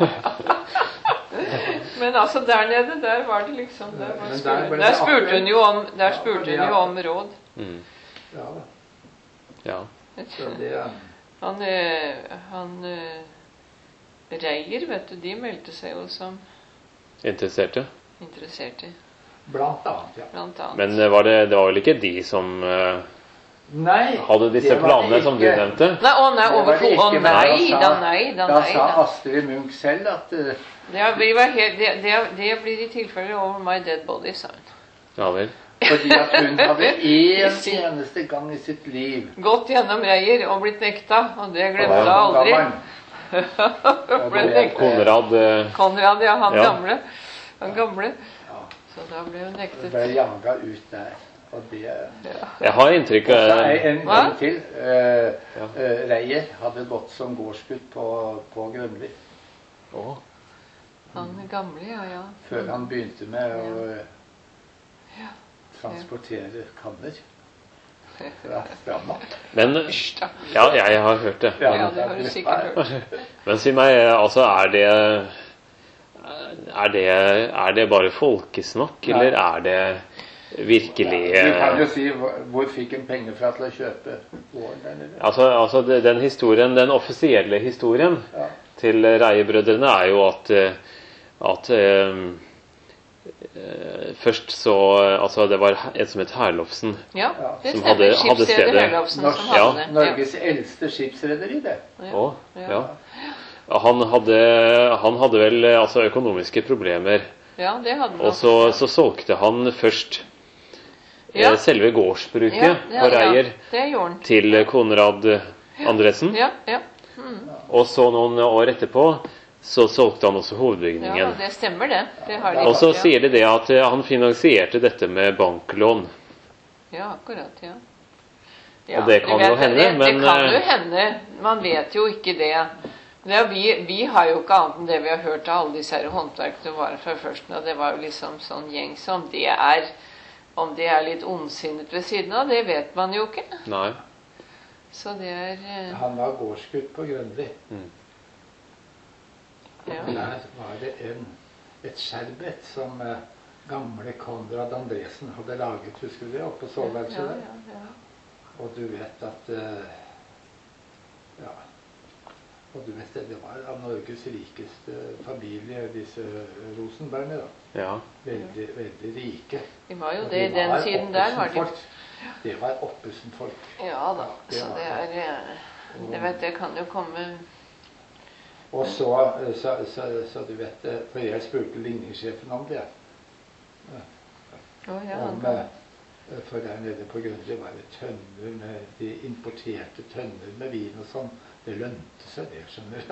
Men altså, der nede, der var det liksom Der, var Men der spurte, ble der det spurte hun jo om Der Ja, spurte fordi hun jo at- om råd. Mm. Ja, da. Ja. Så det Han, eh, han eh, Reier, vet du, de meldte seg jo som Interesserte. interesserte, Blant annet, ja. blant annet. Men eh, var det, det var vel ikke de som eh, Nei, hadde disse det var det planene som du ikke. nevnte? Nei, å nei, Det var det overhodet. Å ikke, men nei da da, sa- nei da, Da nei sa da. Astrid Munch selv at eh, Det, blir vel helt, det, det, det blir i tilfelle over my dead body, sa hun. Ja vel. fordi at hun hadde én eneste gang i sitt liv Gått gjennom Reier og blitt nekta, og det glemte hun Ja, aldri. gammel. Og Ble det- nekta. Konrad eh, Konrad, ja, han Ja. gamle. Han gamle. Ja, Så da ble hun det nektet. ble jaga ut der. Og det Jeg har inntrykk Og så av er en Hva? gang til. Uh, Ja. Reier hadde gått som gårdsgutt på, på Grønli Å, Han gamle, ja, ja. før han begynte med å eh, Ja. transportere kanner fra stranda. Men Hysj, da. Ja, jeg har hørt det. Ja, Men, det har du sikkert hørt. men si meg, altså, er det Er det, er det bare folkesnakk, Nei. eller er det virkelig Ja, du kan jo eh, si hvor, hvor fikk en penger fra til å kjøpe gården der nede? Altså, altså det- den historien, den offisielle historien Ja. til Reie-brødrene er jo at, eh, at eh, først så altså det var en som het Herlofsen. Ja, det som stemmer. hadde, hadde Skipsreder stedet. Herlofsen som Norsk, hadde ja, det. Norges eldste skipsrederi, det. Å, ja. Han hadde, han hadde vel altså økonomiske problemer. Ja, det hadde han. Og så, så solgte han først Ja. eh, selve gårdsbruket Ja, ja, på Reier ja, det gjorde han. til Konrad Andresen. Ja, ja. Og så noen år etterpå så solgte han også Ja, hovedbygningen. det stemmer det. Det har de Og så gjort, ja. sier de det at eh, han finansierte dette med banklån. Ja, akkurat, ja. Og det kan du vet, jo hende, det, men, Det kan jo eh, hende. Man vet jo ikke det. det er, vi, vi har jo ikke annet enn det vi har hørt av alle disse her håndverkene var fra førsten, og det var jo liksom sånn gjeng som det er. Om det er litt ondsinnet ved siden av, det vet man jo ikke. Nei. Så det er eh, Han var gårdsgutt på Grønli. Mm. ja. Der var det en, et skjerbett som eh, gamle Konrad Andresen hadde laget, husker du det, oppe på Ja, soveværelset ja, der. ja, ja. Og du vet at eh, ja, og du vet det, det var av Norges rikeste familie, disse Rosenbergene da. Ja. Veldig, veldig rike. De var jo Og det i de den var tiden der. Var de. Oppesen-folk. Det var oppesen-folk. Ja da, det så var det er eh, det, vet, det kan jo komme. Og så, så, så, så du vet det, for jeg spurte ligningssjefen om det. Å, ja, Om, han- eh, for der nede på Grønli var det tønner med, de importerte tønner med vin og sånn. Det lønte seg det, skjønner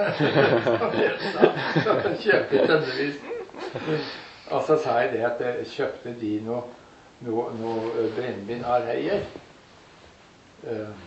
du. Kjøpte tønnervis. Og så sa jeg det at jeg kjøpte de noe, noe, noe brennevin av Reier. Um,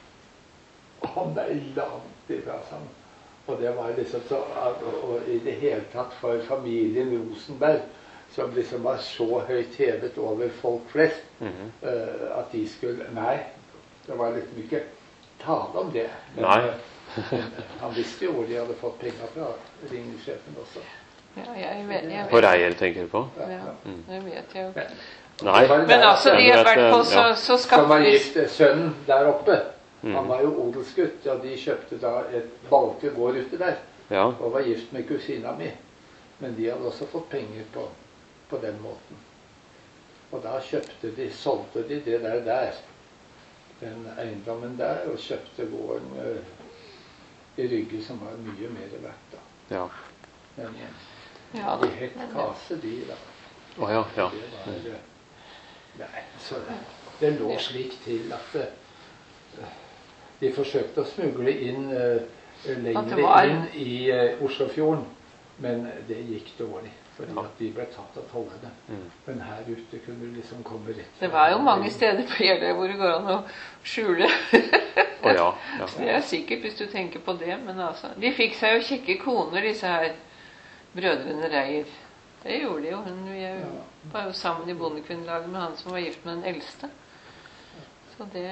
og det er langt ifra sånn. Og det var liksom så, og, og i det hele tatt for familien Rosenberg, som liksom var så høyt hevet over folk flest, Mhm. uh, at de skulle, nei, det var liksom ikke tale om det. Men, Nei. uh, han visste jo hvor de hadde fått penger fra, ringssjefen også. Ja, jeg vet, jeg På vet. Reier, tenker du på? Ja, Ja, ja. det vet jeg jo. Men, Nei. det var en Men der- altså, de Ja, i du vet, hvert fall så, ja. så Som var skapte gift, sønnen der oppe. Han Mm. var jo odelsgutt, og de kjøpte da et balke gård ute der. Ja. Og var gift med kusina mi. Men de hadde også fått penger på, på den måten. Og da kjøpte de, solgte de det der der. Den eiendommen der, og kjøpte gården uh, i Rygge, som var mye mer verdt da. Ja. Men uh, Ja, de het Kase, de da. Å ja, ja. Det var, uh, nei, så det lå slik til at uh, de forsøkte å smugle inn uh, At det lenger var- inn i uh, Oslofjorden, men det gikk dårlig, fordi Ja. at de ble tatt av tollerne. Mm. Men her ute kunne du liksom komme rett Det var jo mange steder på Jeløya hvor det går an å skjule. Å ja. Ja. Det er sikkert hvis du tenker på det, men altså. De fikk seg jo kjekke koner, disse her brødrene Reier. Det gjorde de jo. Hun, vi er jo- var jo sammen i bondekvinnelaget med han som var gift med den eldste. Så det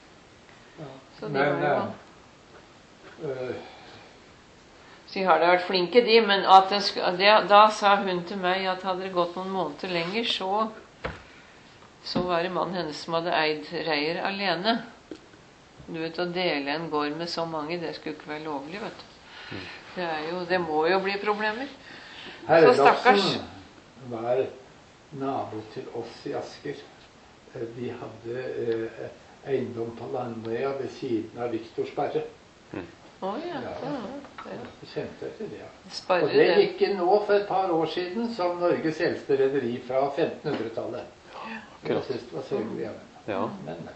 Så de Men var jo uh, uh, Så de har da vært flinke, de, men at det, sk- det, da sa hun til meg at hadde det gått noen måneder lenger, så så var det mannen hennes som hadde eid Reier alene. Du vet, å dele en gård med så mange, det skulle ikke være lovlig, vet du. Det, er jo, det må jo bli problemer. Så stakkars. Herlofsen var nabo til oss i Asker. Eh, De hadde eh, eiendom på Landøya ved siden av Viktor Sperre. Å ja. Ja. ja, ja. Jeg kjente til det. Ja. Sparre Og det det. gikk inn nå for et par år siden som Norges eldste rederi fra femtenhundretallet. Jeg synes det var sørgelig. Ja. Ja. Men, men.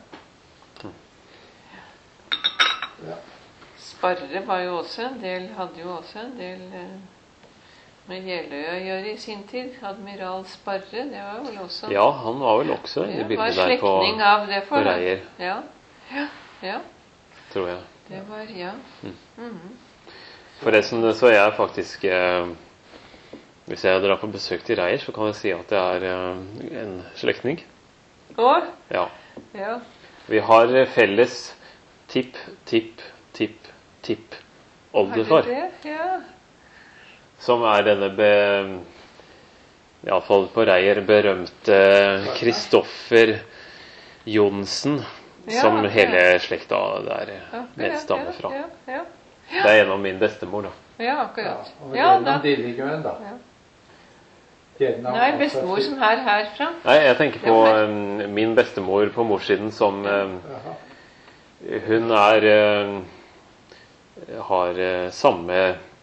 Ja. Sparre var jo også en del, hadde jo også en del eh, med Jeløya å gjøre i sin tid. Admiral Sparre, det var vel også Ja, han var vel også i det var bildet der på, slektning av det på forholdet. Reier, Ja. ja, ja, tror jeg. det var, ja. Mm. Mhm. Forresten så er jeg faktisk eh, hvis jeg drar på besøk til Reier, så kan jeg si at det er eh, en slektning. Å, Ja. ja. Vi har felles tipp, tipp, tipp, tipp oldefar, Har du det? Ja. som er denne be, i alle fall på Reier berømte Kristoffer Johnsen, Ja, som ja. hele slekta der Akkurat, nedstammer fra. Ja, ja, Det er gjennom min bestemor, da. ja, Ja, akkurat. og Ja, gjennom da. Dilligøen, da. Ja. Nei, bestemor som er herfra. Nei, jeg tenker på um, min bestemor på morssiden som um, hun er uh, har uh, samme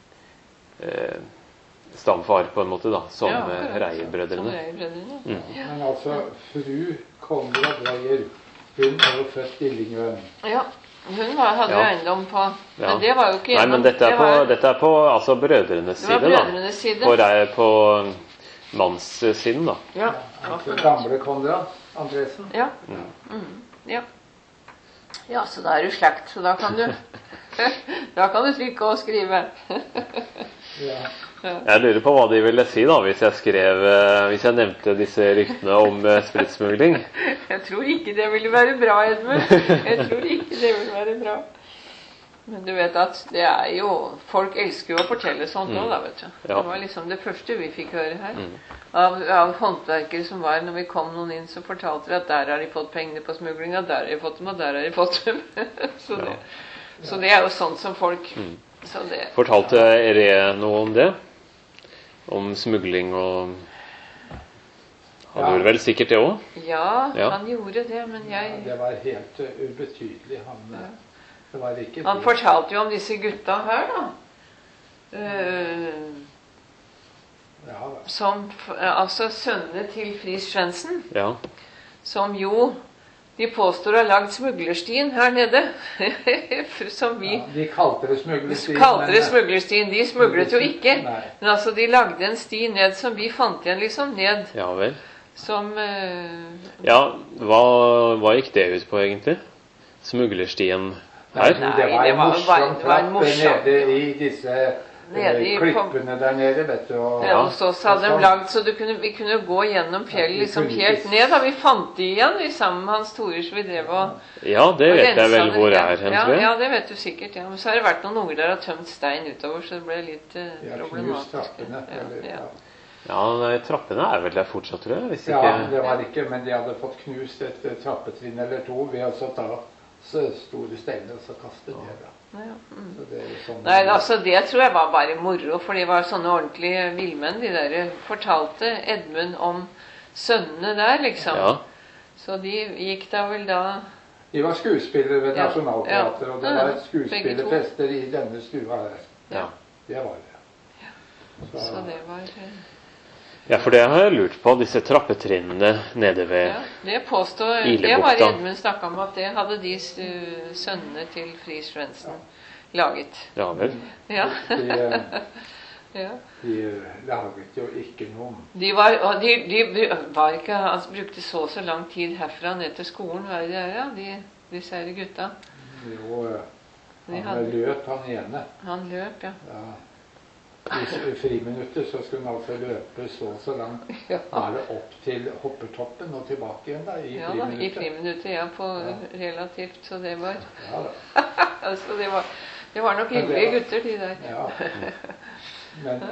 uh, stamfar på en måte da, som Ja, uh, akkurat. Reierbrødrene. Som Reierbrødrene. Mm. Ja. Men altså, fru Konrad Reier, hun er jo født i Lingøen. Ja, hun var, hadde jo Ja. eiendom på, men Ja. det var jo ikke Nei, men dette er det på, var- dette er på altså brødrenes Det var side, da. brødrenes side. På, rei- på mannssiden, da. Ja, Altså gamle Konrad Andresen. ja. Mm. Ja. Ja, så da er du slekt, så da kan du da kan du trykke og skrive. Ja. Jeg lurer på hva de ville si da, hvis jeg skrev eh, hvis jeg nevnte disse ryktene om eh, spritsmugling. Jeg tror ikke det ville være bra, Edmund. Jeg tror ikke det ville være bra. Men du vet at det er jo folk elsker jo å fortelle sånt nå, da, vet du. Ja. Det var liksom det første vi fikk høre her. Mm. Av, av håndverkere som var, når vi kom noen inn, så fortalte de at der har de fått pengene på smuglinga, der har de fått dem, og der har de fått dem. så, det, så det er jo sånt som folk Mm. så det, Fortalte Re noe om det? Om smugling og Han Ja. gjorde vel sikkert det òg? ja, Ja. han gjorde det, men Ja, jeg det var helt uh, ubetydelig. Han, uh, det var ikke Han fortalte jo om disse gutta her, da. Eh, Ja, da. som f- Altså sønnene til Friis Svendsen. Ja. Som jo de påstår har lagd smuglerstien her nede. som vi Ja, de kalte det smuglerstien. kalte men, det uh, smuglerstien. De smuglet jo ikke. Nei. Men altså, de lagde en sti ned som vi fant igjen, liksom. Ned Ja vel. som eh, Ja, hva, hva gikk det ut på, egentlig? Smuglerstien Nei, her? det Nei, var det en var- morsom var- det var en trapp morsom- nede i disse Nede i- eh, klippene der nede, vet du. Og, Ja, hos oss hadde de sånn. lagd så du kunne, vi kunne gå gjennom Ja, fjellet vi liksom kunne helt ikke- ned. Da vi fant de igjen vi sammen med Hans Tore, så vi drev og Ja, det og vet jeg rensa vel det. hvor Ja, er hen, ja, tror jeg. ja, det vet du sikkert. Ja. Men så har det vært noen unger der og tømt stein utover, så det ble litt eh, Ja, knust problematisk. trappene. Ja, eller- ja. ja. Ja, nei, trappene er vel der fortsatt, tror jeg. Hvis Ja, ikke det var ikke, men de hadde fått knust et eh, trappetrinn eller to ved å så ta så store steiner og så kaste ned. Da. Ja, mm. Så det er jo sånn. Nei, altså det tror jeg var bare moro, for de var sånne ordentlige villmenn. De der fortalte Edmund om sønnene der, liksom. Ja. Så de gikk da vel da De var skuespillere ved Ja, Nationaltheatret, ja. og det Ja, var begge to. skuespillerfester i denne stua her. Ja. Det var det. Så det var eh, Ja, for det har jeg lurt på, disse trappetrinnene nede ved Ja, det påstår Det Ilebukta. var Edmund snakka om, at det hadde de uh, sønnene til Friis Svendsen laget. Ja vel. Ja. De, eh, ja. de eh, laget jo ikke noe. De var, og de, de bru- var ikke, altså, brukte så og så lang tid herfra ned til skolen, var det der, ja, de, disse her gutta. Jo, eh, De han hadde, løp, han ene. han løp, ja. Ja. I s- friminutter så skulle han altså løpe så og så langt. Ja, Bare opp til hoppetoppen og tilbake igjen da, i ja da, i friminutter. friminutter, ja, på relativt, så det var Ja, da. altså, det var, det var nok Men det hyggelige var- gutter, de der. Ja. Men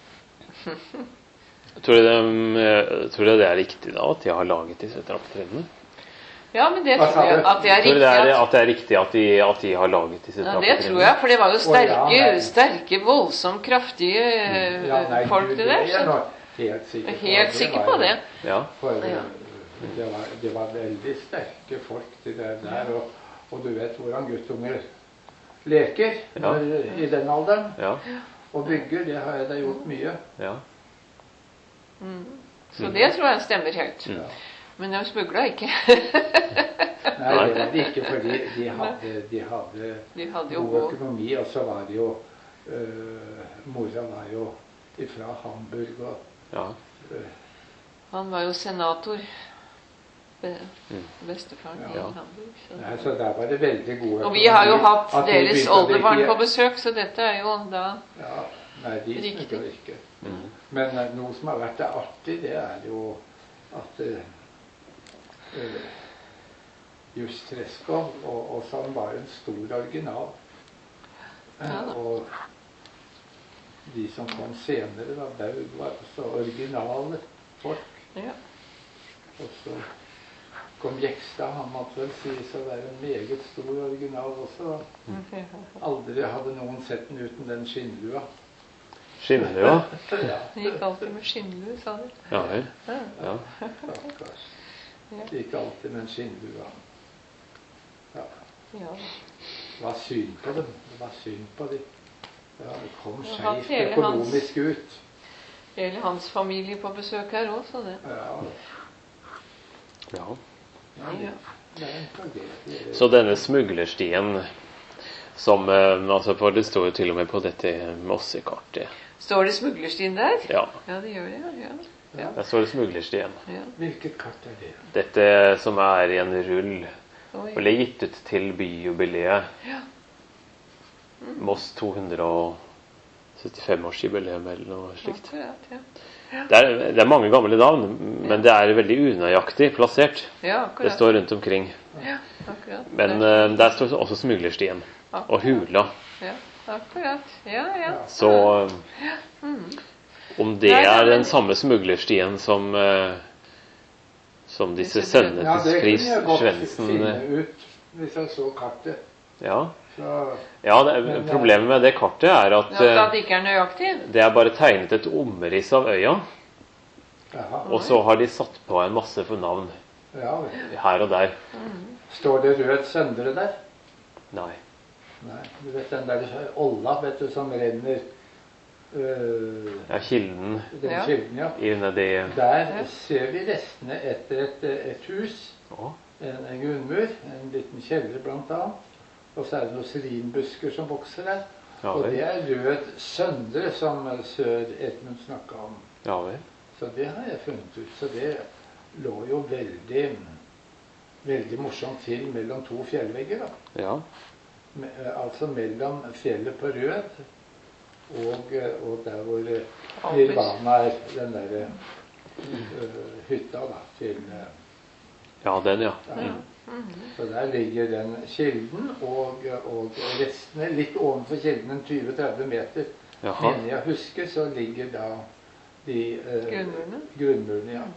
Tror du, det, tror du det er riktig da, at de har laget disse trappetrinnene? Ja, men det Hva tror sa jeg du? at det er Tror du riktig. det er, at- at det er riktig at de, at de har laget disse Ja, det trappetrinnene? tror jeg, for det var jo sterke, Å, ja, nei. sterke voldsomt kraftige eh, ja, nei, folk, du, det der. er jeg Så nå helt sikker på. helt Det sikker var på jo- det. Ja. For eh, Ja. det, var, det var veldig sterke folk til det der, og, og du vet hvordan guttunger leker Ja. når, i den alderen. Ja. Og bygger, det har jeg da gjort mye. Ja. Mm. Så det tror jeg stemmer helt. Mm. Men de smugla ikke. Nei, det var det ikke, fordi de hadde, de hadde De hadde jo god god økonomi, og så var det jo øh, mora var jo fra Hamburg, og Ja. øh, Han var jo senator. Be, Mm. bestefaren i Ja. Hamburg. Så. nei, så der var det veldig god økonomi. Og vi har jo hatt At de deres begynte å oldebarn drikke- på besøk, så dette er jo da Ja, nei, de Riktig. smugler ikke. Mm. Men eh, noe som har vært det artig, det er jo at uh, uh, Just Treskov og, og sånn var en stor original. Eh, Ja da. og de som kom senere, da, Baug var også originale folk. Ja. Og så kom Jekstad, han måtte vel sies å være en meget stor original også. Aldri hadde noen sett den uten den skinnlua. Skinnlua? Det gikk alltid med skinnlue, sa de. Ja vel. Ja. Ja. Stakkars. Det gikk alltid med en skinnlua. Ja. Ja. Det var synd på dem. Det var synd på dem. Ja, det kom Og hatt skjevt hele økonomisk ut. Hele hans familie på besøk her òg, så det. Ja. Ja. Ja, det, det er en tragedie. Så denne smuglerstien som eh, altså for det står jo til og med på dette Mossekartet. Står det smuglerstien der? Ja, Ja, det gjør det, ja. ja. der står det smuglerstien. ja. Hvilket kart er det? Dette som er i en rull, Oi. ble gitt ut til byjubileet. Ja. Moss to hundre syttifem-årsjubileum eller noe slikt. Akkurat, ja. Det er, det er mange gamle navn, men det er veldig unøyaktig plassert. Ja, Det akkurat. står rundt omkring. Ja, akkurat. Men eh, der står også smuglerstien og hula. Ja, akkurat. Ja, ja. Så om det Nei, er men- den samme smuglerstien som eh, som disse Disse brødrene. sønnene Ja, til det Friis kunne jeg godt Svendsen finne eh, ut hvis jeg så kartet. Ja, Så, ja det, Men, eh, problemet med det kartet er at Ja, eh, at det ikke er nøyaktig. det er bare tegnet et omriss av øya, jaha. og så har de satt på en masse for navn Ja, vel. her og der. Står det Rød Søndre der? Nei. Nei. Du vet den der Olla, vet du, som renner øh, Ja, Kilden den Ja. kilden, ja. i nedi Der ser vi restene etter et, et hus, Å, en, en grunnmur, en liten kjeller blant annet. Og så er det noen serinbusker som vokser der. ja Og vel. det er Rød Søndre som Sør Edmund snakka om. Ja vel. Så det har jeg funnet ut. Så det lå jo veldig, veldig morsomt til mellom to fjellvegger, da. Ja. Me, altså mellom fjellet på Rød og, og der hvor eh, Albis. Nirvana er, den der uh, hytta da, til uh, Ja, den, ja. ja. Så der ligger den kilden, og, og restene litt ovenfor kilden, en tjue til tretti meter. Jaha. Mener jeg husker, så ligger da de eh, Grunnmurene. grunnmurene, ja.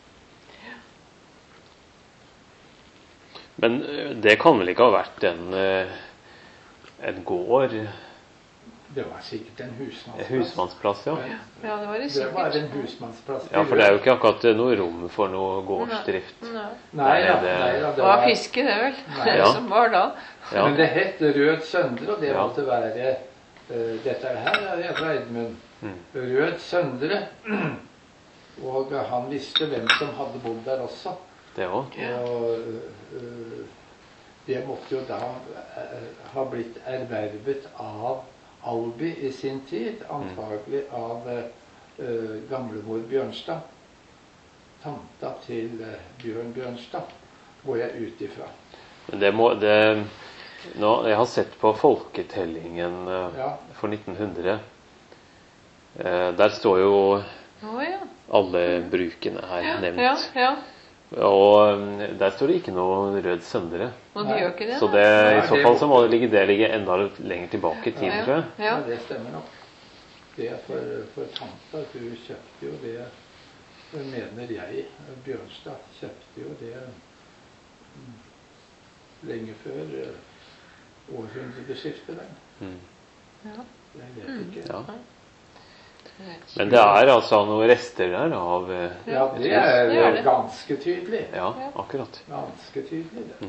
Men eh, det kan vel ikke ha vært en, eh, en gård? Det var sikkert en husmannsplass. Husmannsplass, ja. Ja, det var det Det var en sikkert. husmannsplass. Ja, for det er jo ikke akkurat noe rom for noe gårdsdrift. Nei. Nei, ja, det- nei, ja, Det var fiske, det vel, Nei. Ja. som var da. Ja. Men det het Rød Søndre, og det Ja. måtte være uh, Dette her er fra Edmund. Mm. Rød Søndre. Og uh, han visste hvem som hadde bodd der også. Det òg. Og uh, det måtte jo da uh, ha blitt ervervet av Albi i sin tid, antagelig av uh, gamlemor Bjørnstad. Tanta til uh, Bjørn Bjørnstad, går jeg ut ifra. Men det må det, nå, Jeg har sett på folketellingen eh, Ja. for nitten hundre. Eh, der står jo Å ja. alle brukene her nevnt. Ja, ja. Og eh, der står det ikke noe Rød Søndre. Og de gjør ikke det, Så da. det, i Nei, så det fall må- så må det ligge, det ligge enda lenger tilbake i tid, tror jeg. Ja. Ja, det stemmer nok. Det er for, for tanta. Hun kjøpte jo det, det mener jeg. Bjørnstad kjøpte jo det mm, lenge før uh, århundreskiftet. der. Mm. Ja. Jeg vet ikke. Ja. Jeg vet ikke. Men det er altså noen rester der av eh, Ja, det Det er er det. ganske tydelig. Ja, akkurat. Ganske tydelig, det.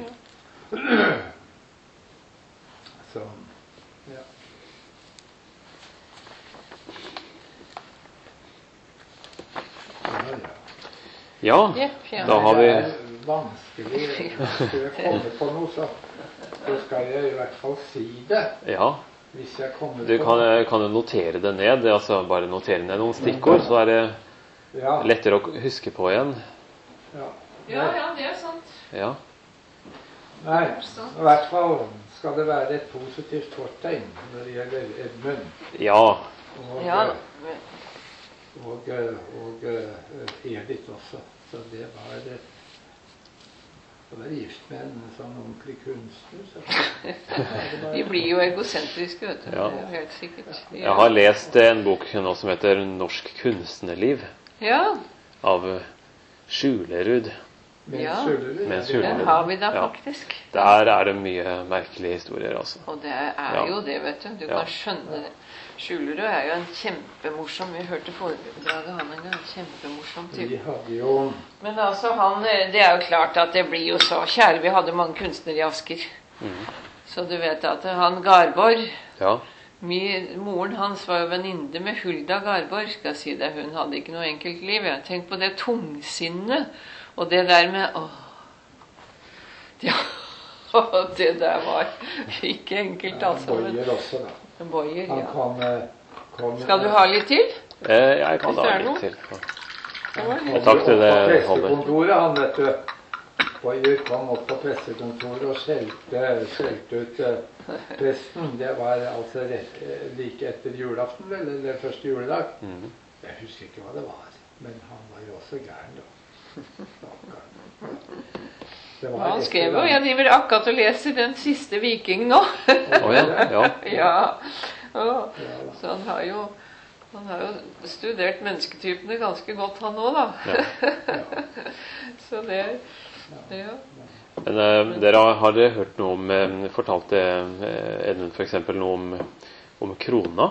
Så, ja. Ja, ja. Ja, Jepp, ja. da har vi Det er vanskelig. Skal jeg komme på noe, så, så skal jeg i hvert fall si det. Ja. Hvis jeg kommer Du på kan, kan jo notere det ned. Altså bare notere ned noen stikkord, så er det ja, lettere å huske på igjen. ja. Ja, ja, det er sant. Ja. Nei, i hvert fall skal det være et positivt fortegn når det gjelder Edmund. Ja. Og, Ja, og, og, og Edith også. Så det var det. Å være gift med en sånn ordentlig kunstner. Så det var- de blir jo egosentriske, vet du. Ja. Det er jo helt sikkert. De Jeg har lest en bok nå som heter 'Norsk kunstnerliv' Ja, av Skjulerud. Med Ja. Skjulerud. Med Den Skjulerud. har vi da Ja. faktisk. Der er det mye merkelige historier, altså. Og det er Ja. jo det, vet du. Du Ja. kan skjønne det. Skjulerud er jo en kjempemorsom. Vi hørte foredraget han en gang. Kjempemorsom Vi type. hadde jo Men altså, han Det er jo klart at det blir jo så Kjære, vi hadde mange kunstnere i Asker. Mhm. Så du vet at han Garborg Ja. Min, moren hans var jo venninne med Hulda Garborg. Skal jeg si det. Hun hadde ikke noe enkelt liv. Jeg tenk på det tungsinnet. Og det der med åh, ja, det der var ikke enkelt, altså. Men, Boyer også, da. Boyer, Han ja. kom, eh, kom Skal du ha litt til? Eh, jeg kan Hvis da det er litt noe. til. Det var kom litt. Takk til opp det, på Holder. pressekontoret, han, vet du. Boyer kom opp på pressekontoret og skjelte, skjelte ut eh, presten. Det var altså rett, eh, like etter julaften, vel, eller første juledag. Mhm. Jeg husker ikke hva det var, men han var jo også gæren, da. Stakkar. Det var Han etter skrev jo den- Jeg driver akkurat og leser Den siste viking nå. Å ja. Ja. Ja. Og, Ja, da. så han har jo han har jo studert mennesketypene ganske godt, han òg, da. Ja. Så det Ja. Men eh, dere har dere hørt noe om eh, Fortalte eh, Edmund for eksempel noe om, om krona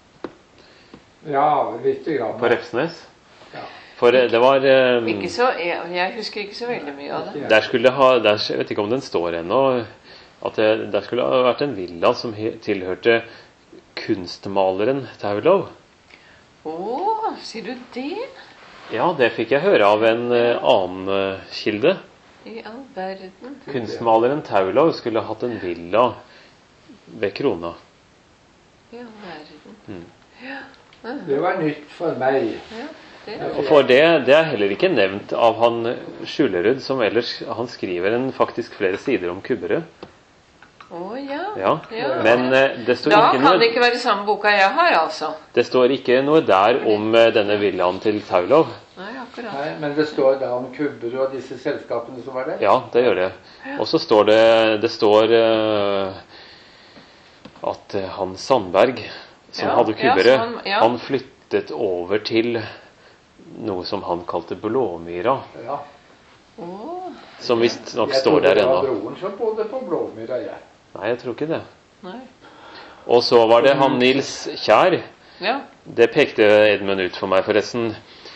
Ja, lite grann. på Refsnes? Ja. For eh, det var eh, Ikke så, jeg, jeg husker ikke så veldig mye av det. Der skulle ha der, Jeg vet ikke om den står ennå. At det, der skulle ha vært en villa som he, tilhørte kunstmaleren Taulov. Å, sier du det? Ja, det fikk jeg høre av en eh, annen eh, kilde. I all verden. Kunstmaleren Taulov skulle hatt en villa ved krona. I all verden. Mm. Ja. Det var nytt for meg. Ja, det Og for det, det er heller ikke nevnt av han Skjulerud, som ellers Han skriver en faktisk flere sider om Kubberud. Å ja. Ja. Ja. Men eh, det står Da ikke kan det noe ikke være samme boka jeg har, altså. Det står ikke noe der om eh, denne villaen til Taulov. Nei, akkurat. Nei, men det står da om Kubberud og disse selskapene som var der. Ja, det gjør det. Og så står det Det står eh, at eh, han Sandberg, som Ja, hadde ja, Kubberud, så han- ja. han flyttet over til noe som han kalte Blåmyra. Ja. Å, Som visstnok Jeg står trodde der det var ennå. broren som bodde på Blåmyra, jeg. Nei, jeg tror ikke det. nei. Og så var det han Nils Kjær. Ja. Det pekte Edmund ut for meg, forresten.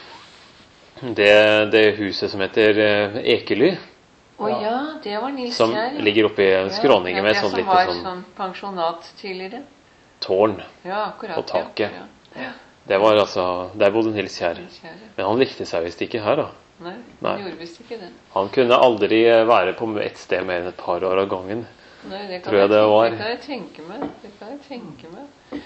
Det, det huset som heter eh, Ekely, Å ja, det var Nils som Kjær. ja. ligger oppe i skråningen med ja, sånn det lite som var sånn sånn pensjonat tidligere. tårn Ja, akkurat. på taket. Ja. Ja. Det var altså, Der bodde Nils Kjær. Nils Kjær, ja. Men han likte seg visst ikke her, da. Nei, Nei. han gjorde visst ikke det. Han kunne aldri eh, være på ett sted mer enn et par år av gangen. Nei, det kan Tror jeg det tenke, var. Det kan jeg tenke meg. Det kan jeg tenke meg.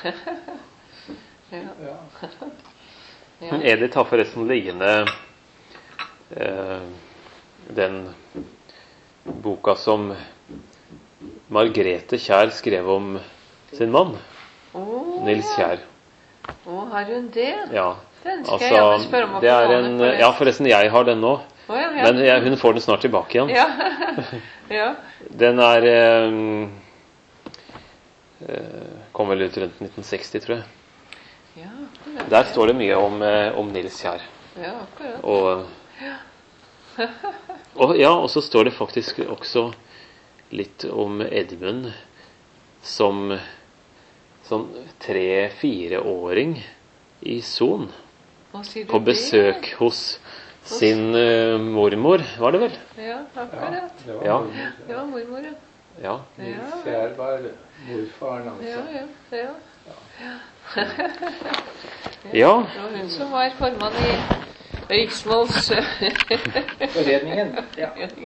ja. Ja. Men Ja. Edith har forresten liggende eh, den boka som Margrethe Kjær skrev om sin mann, Å, Nils ja. Kjær. Å, har hun det? Ja, Den skal jeg gjerne altså spørre om å det få er låne en, for det. ja, forresten, jeg har den nå. Å, ja, ja. Men jeg, hun får den snart tilbake igjen. Ja. ja. Den er eh, eh, kom vel ut rundt nitten seksti, tror jeg. Ja, akkurat. Der står det mye om, eh, om Nils Kjær. Ja, akkurat. Og, og ja, og så står det faktisk også litt om Edmund som sånn tre-fireåring i Son. Hva sier du På besøk hos sin eh, mormor, var det vel? det? Ja, Ja, akkurat. det var Ja. mormor. Ja, mormor, ja. Ja. Nils Ja. Kjær var morfaren, Ja, altså. ja, ja. Ja. Det var hun som var formann i Riksmåls... Foreningen. Ja.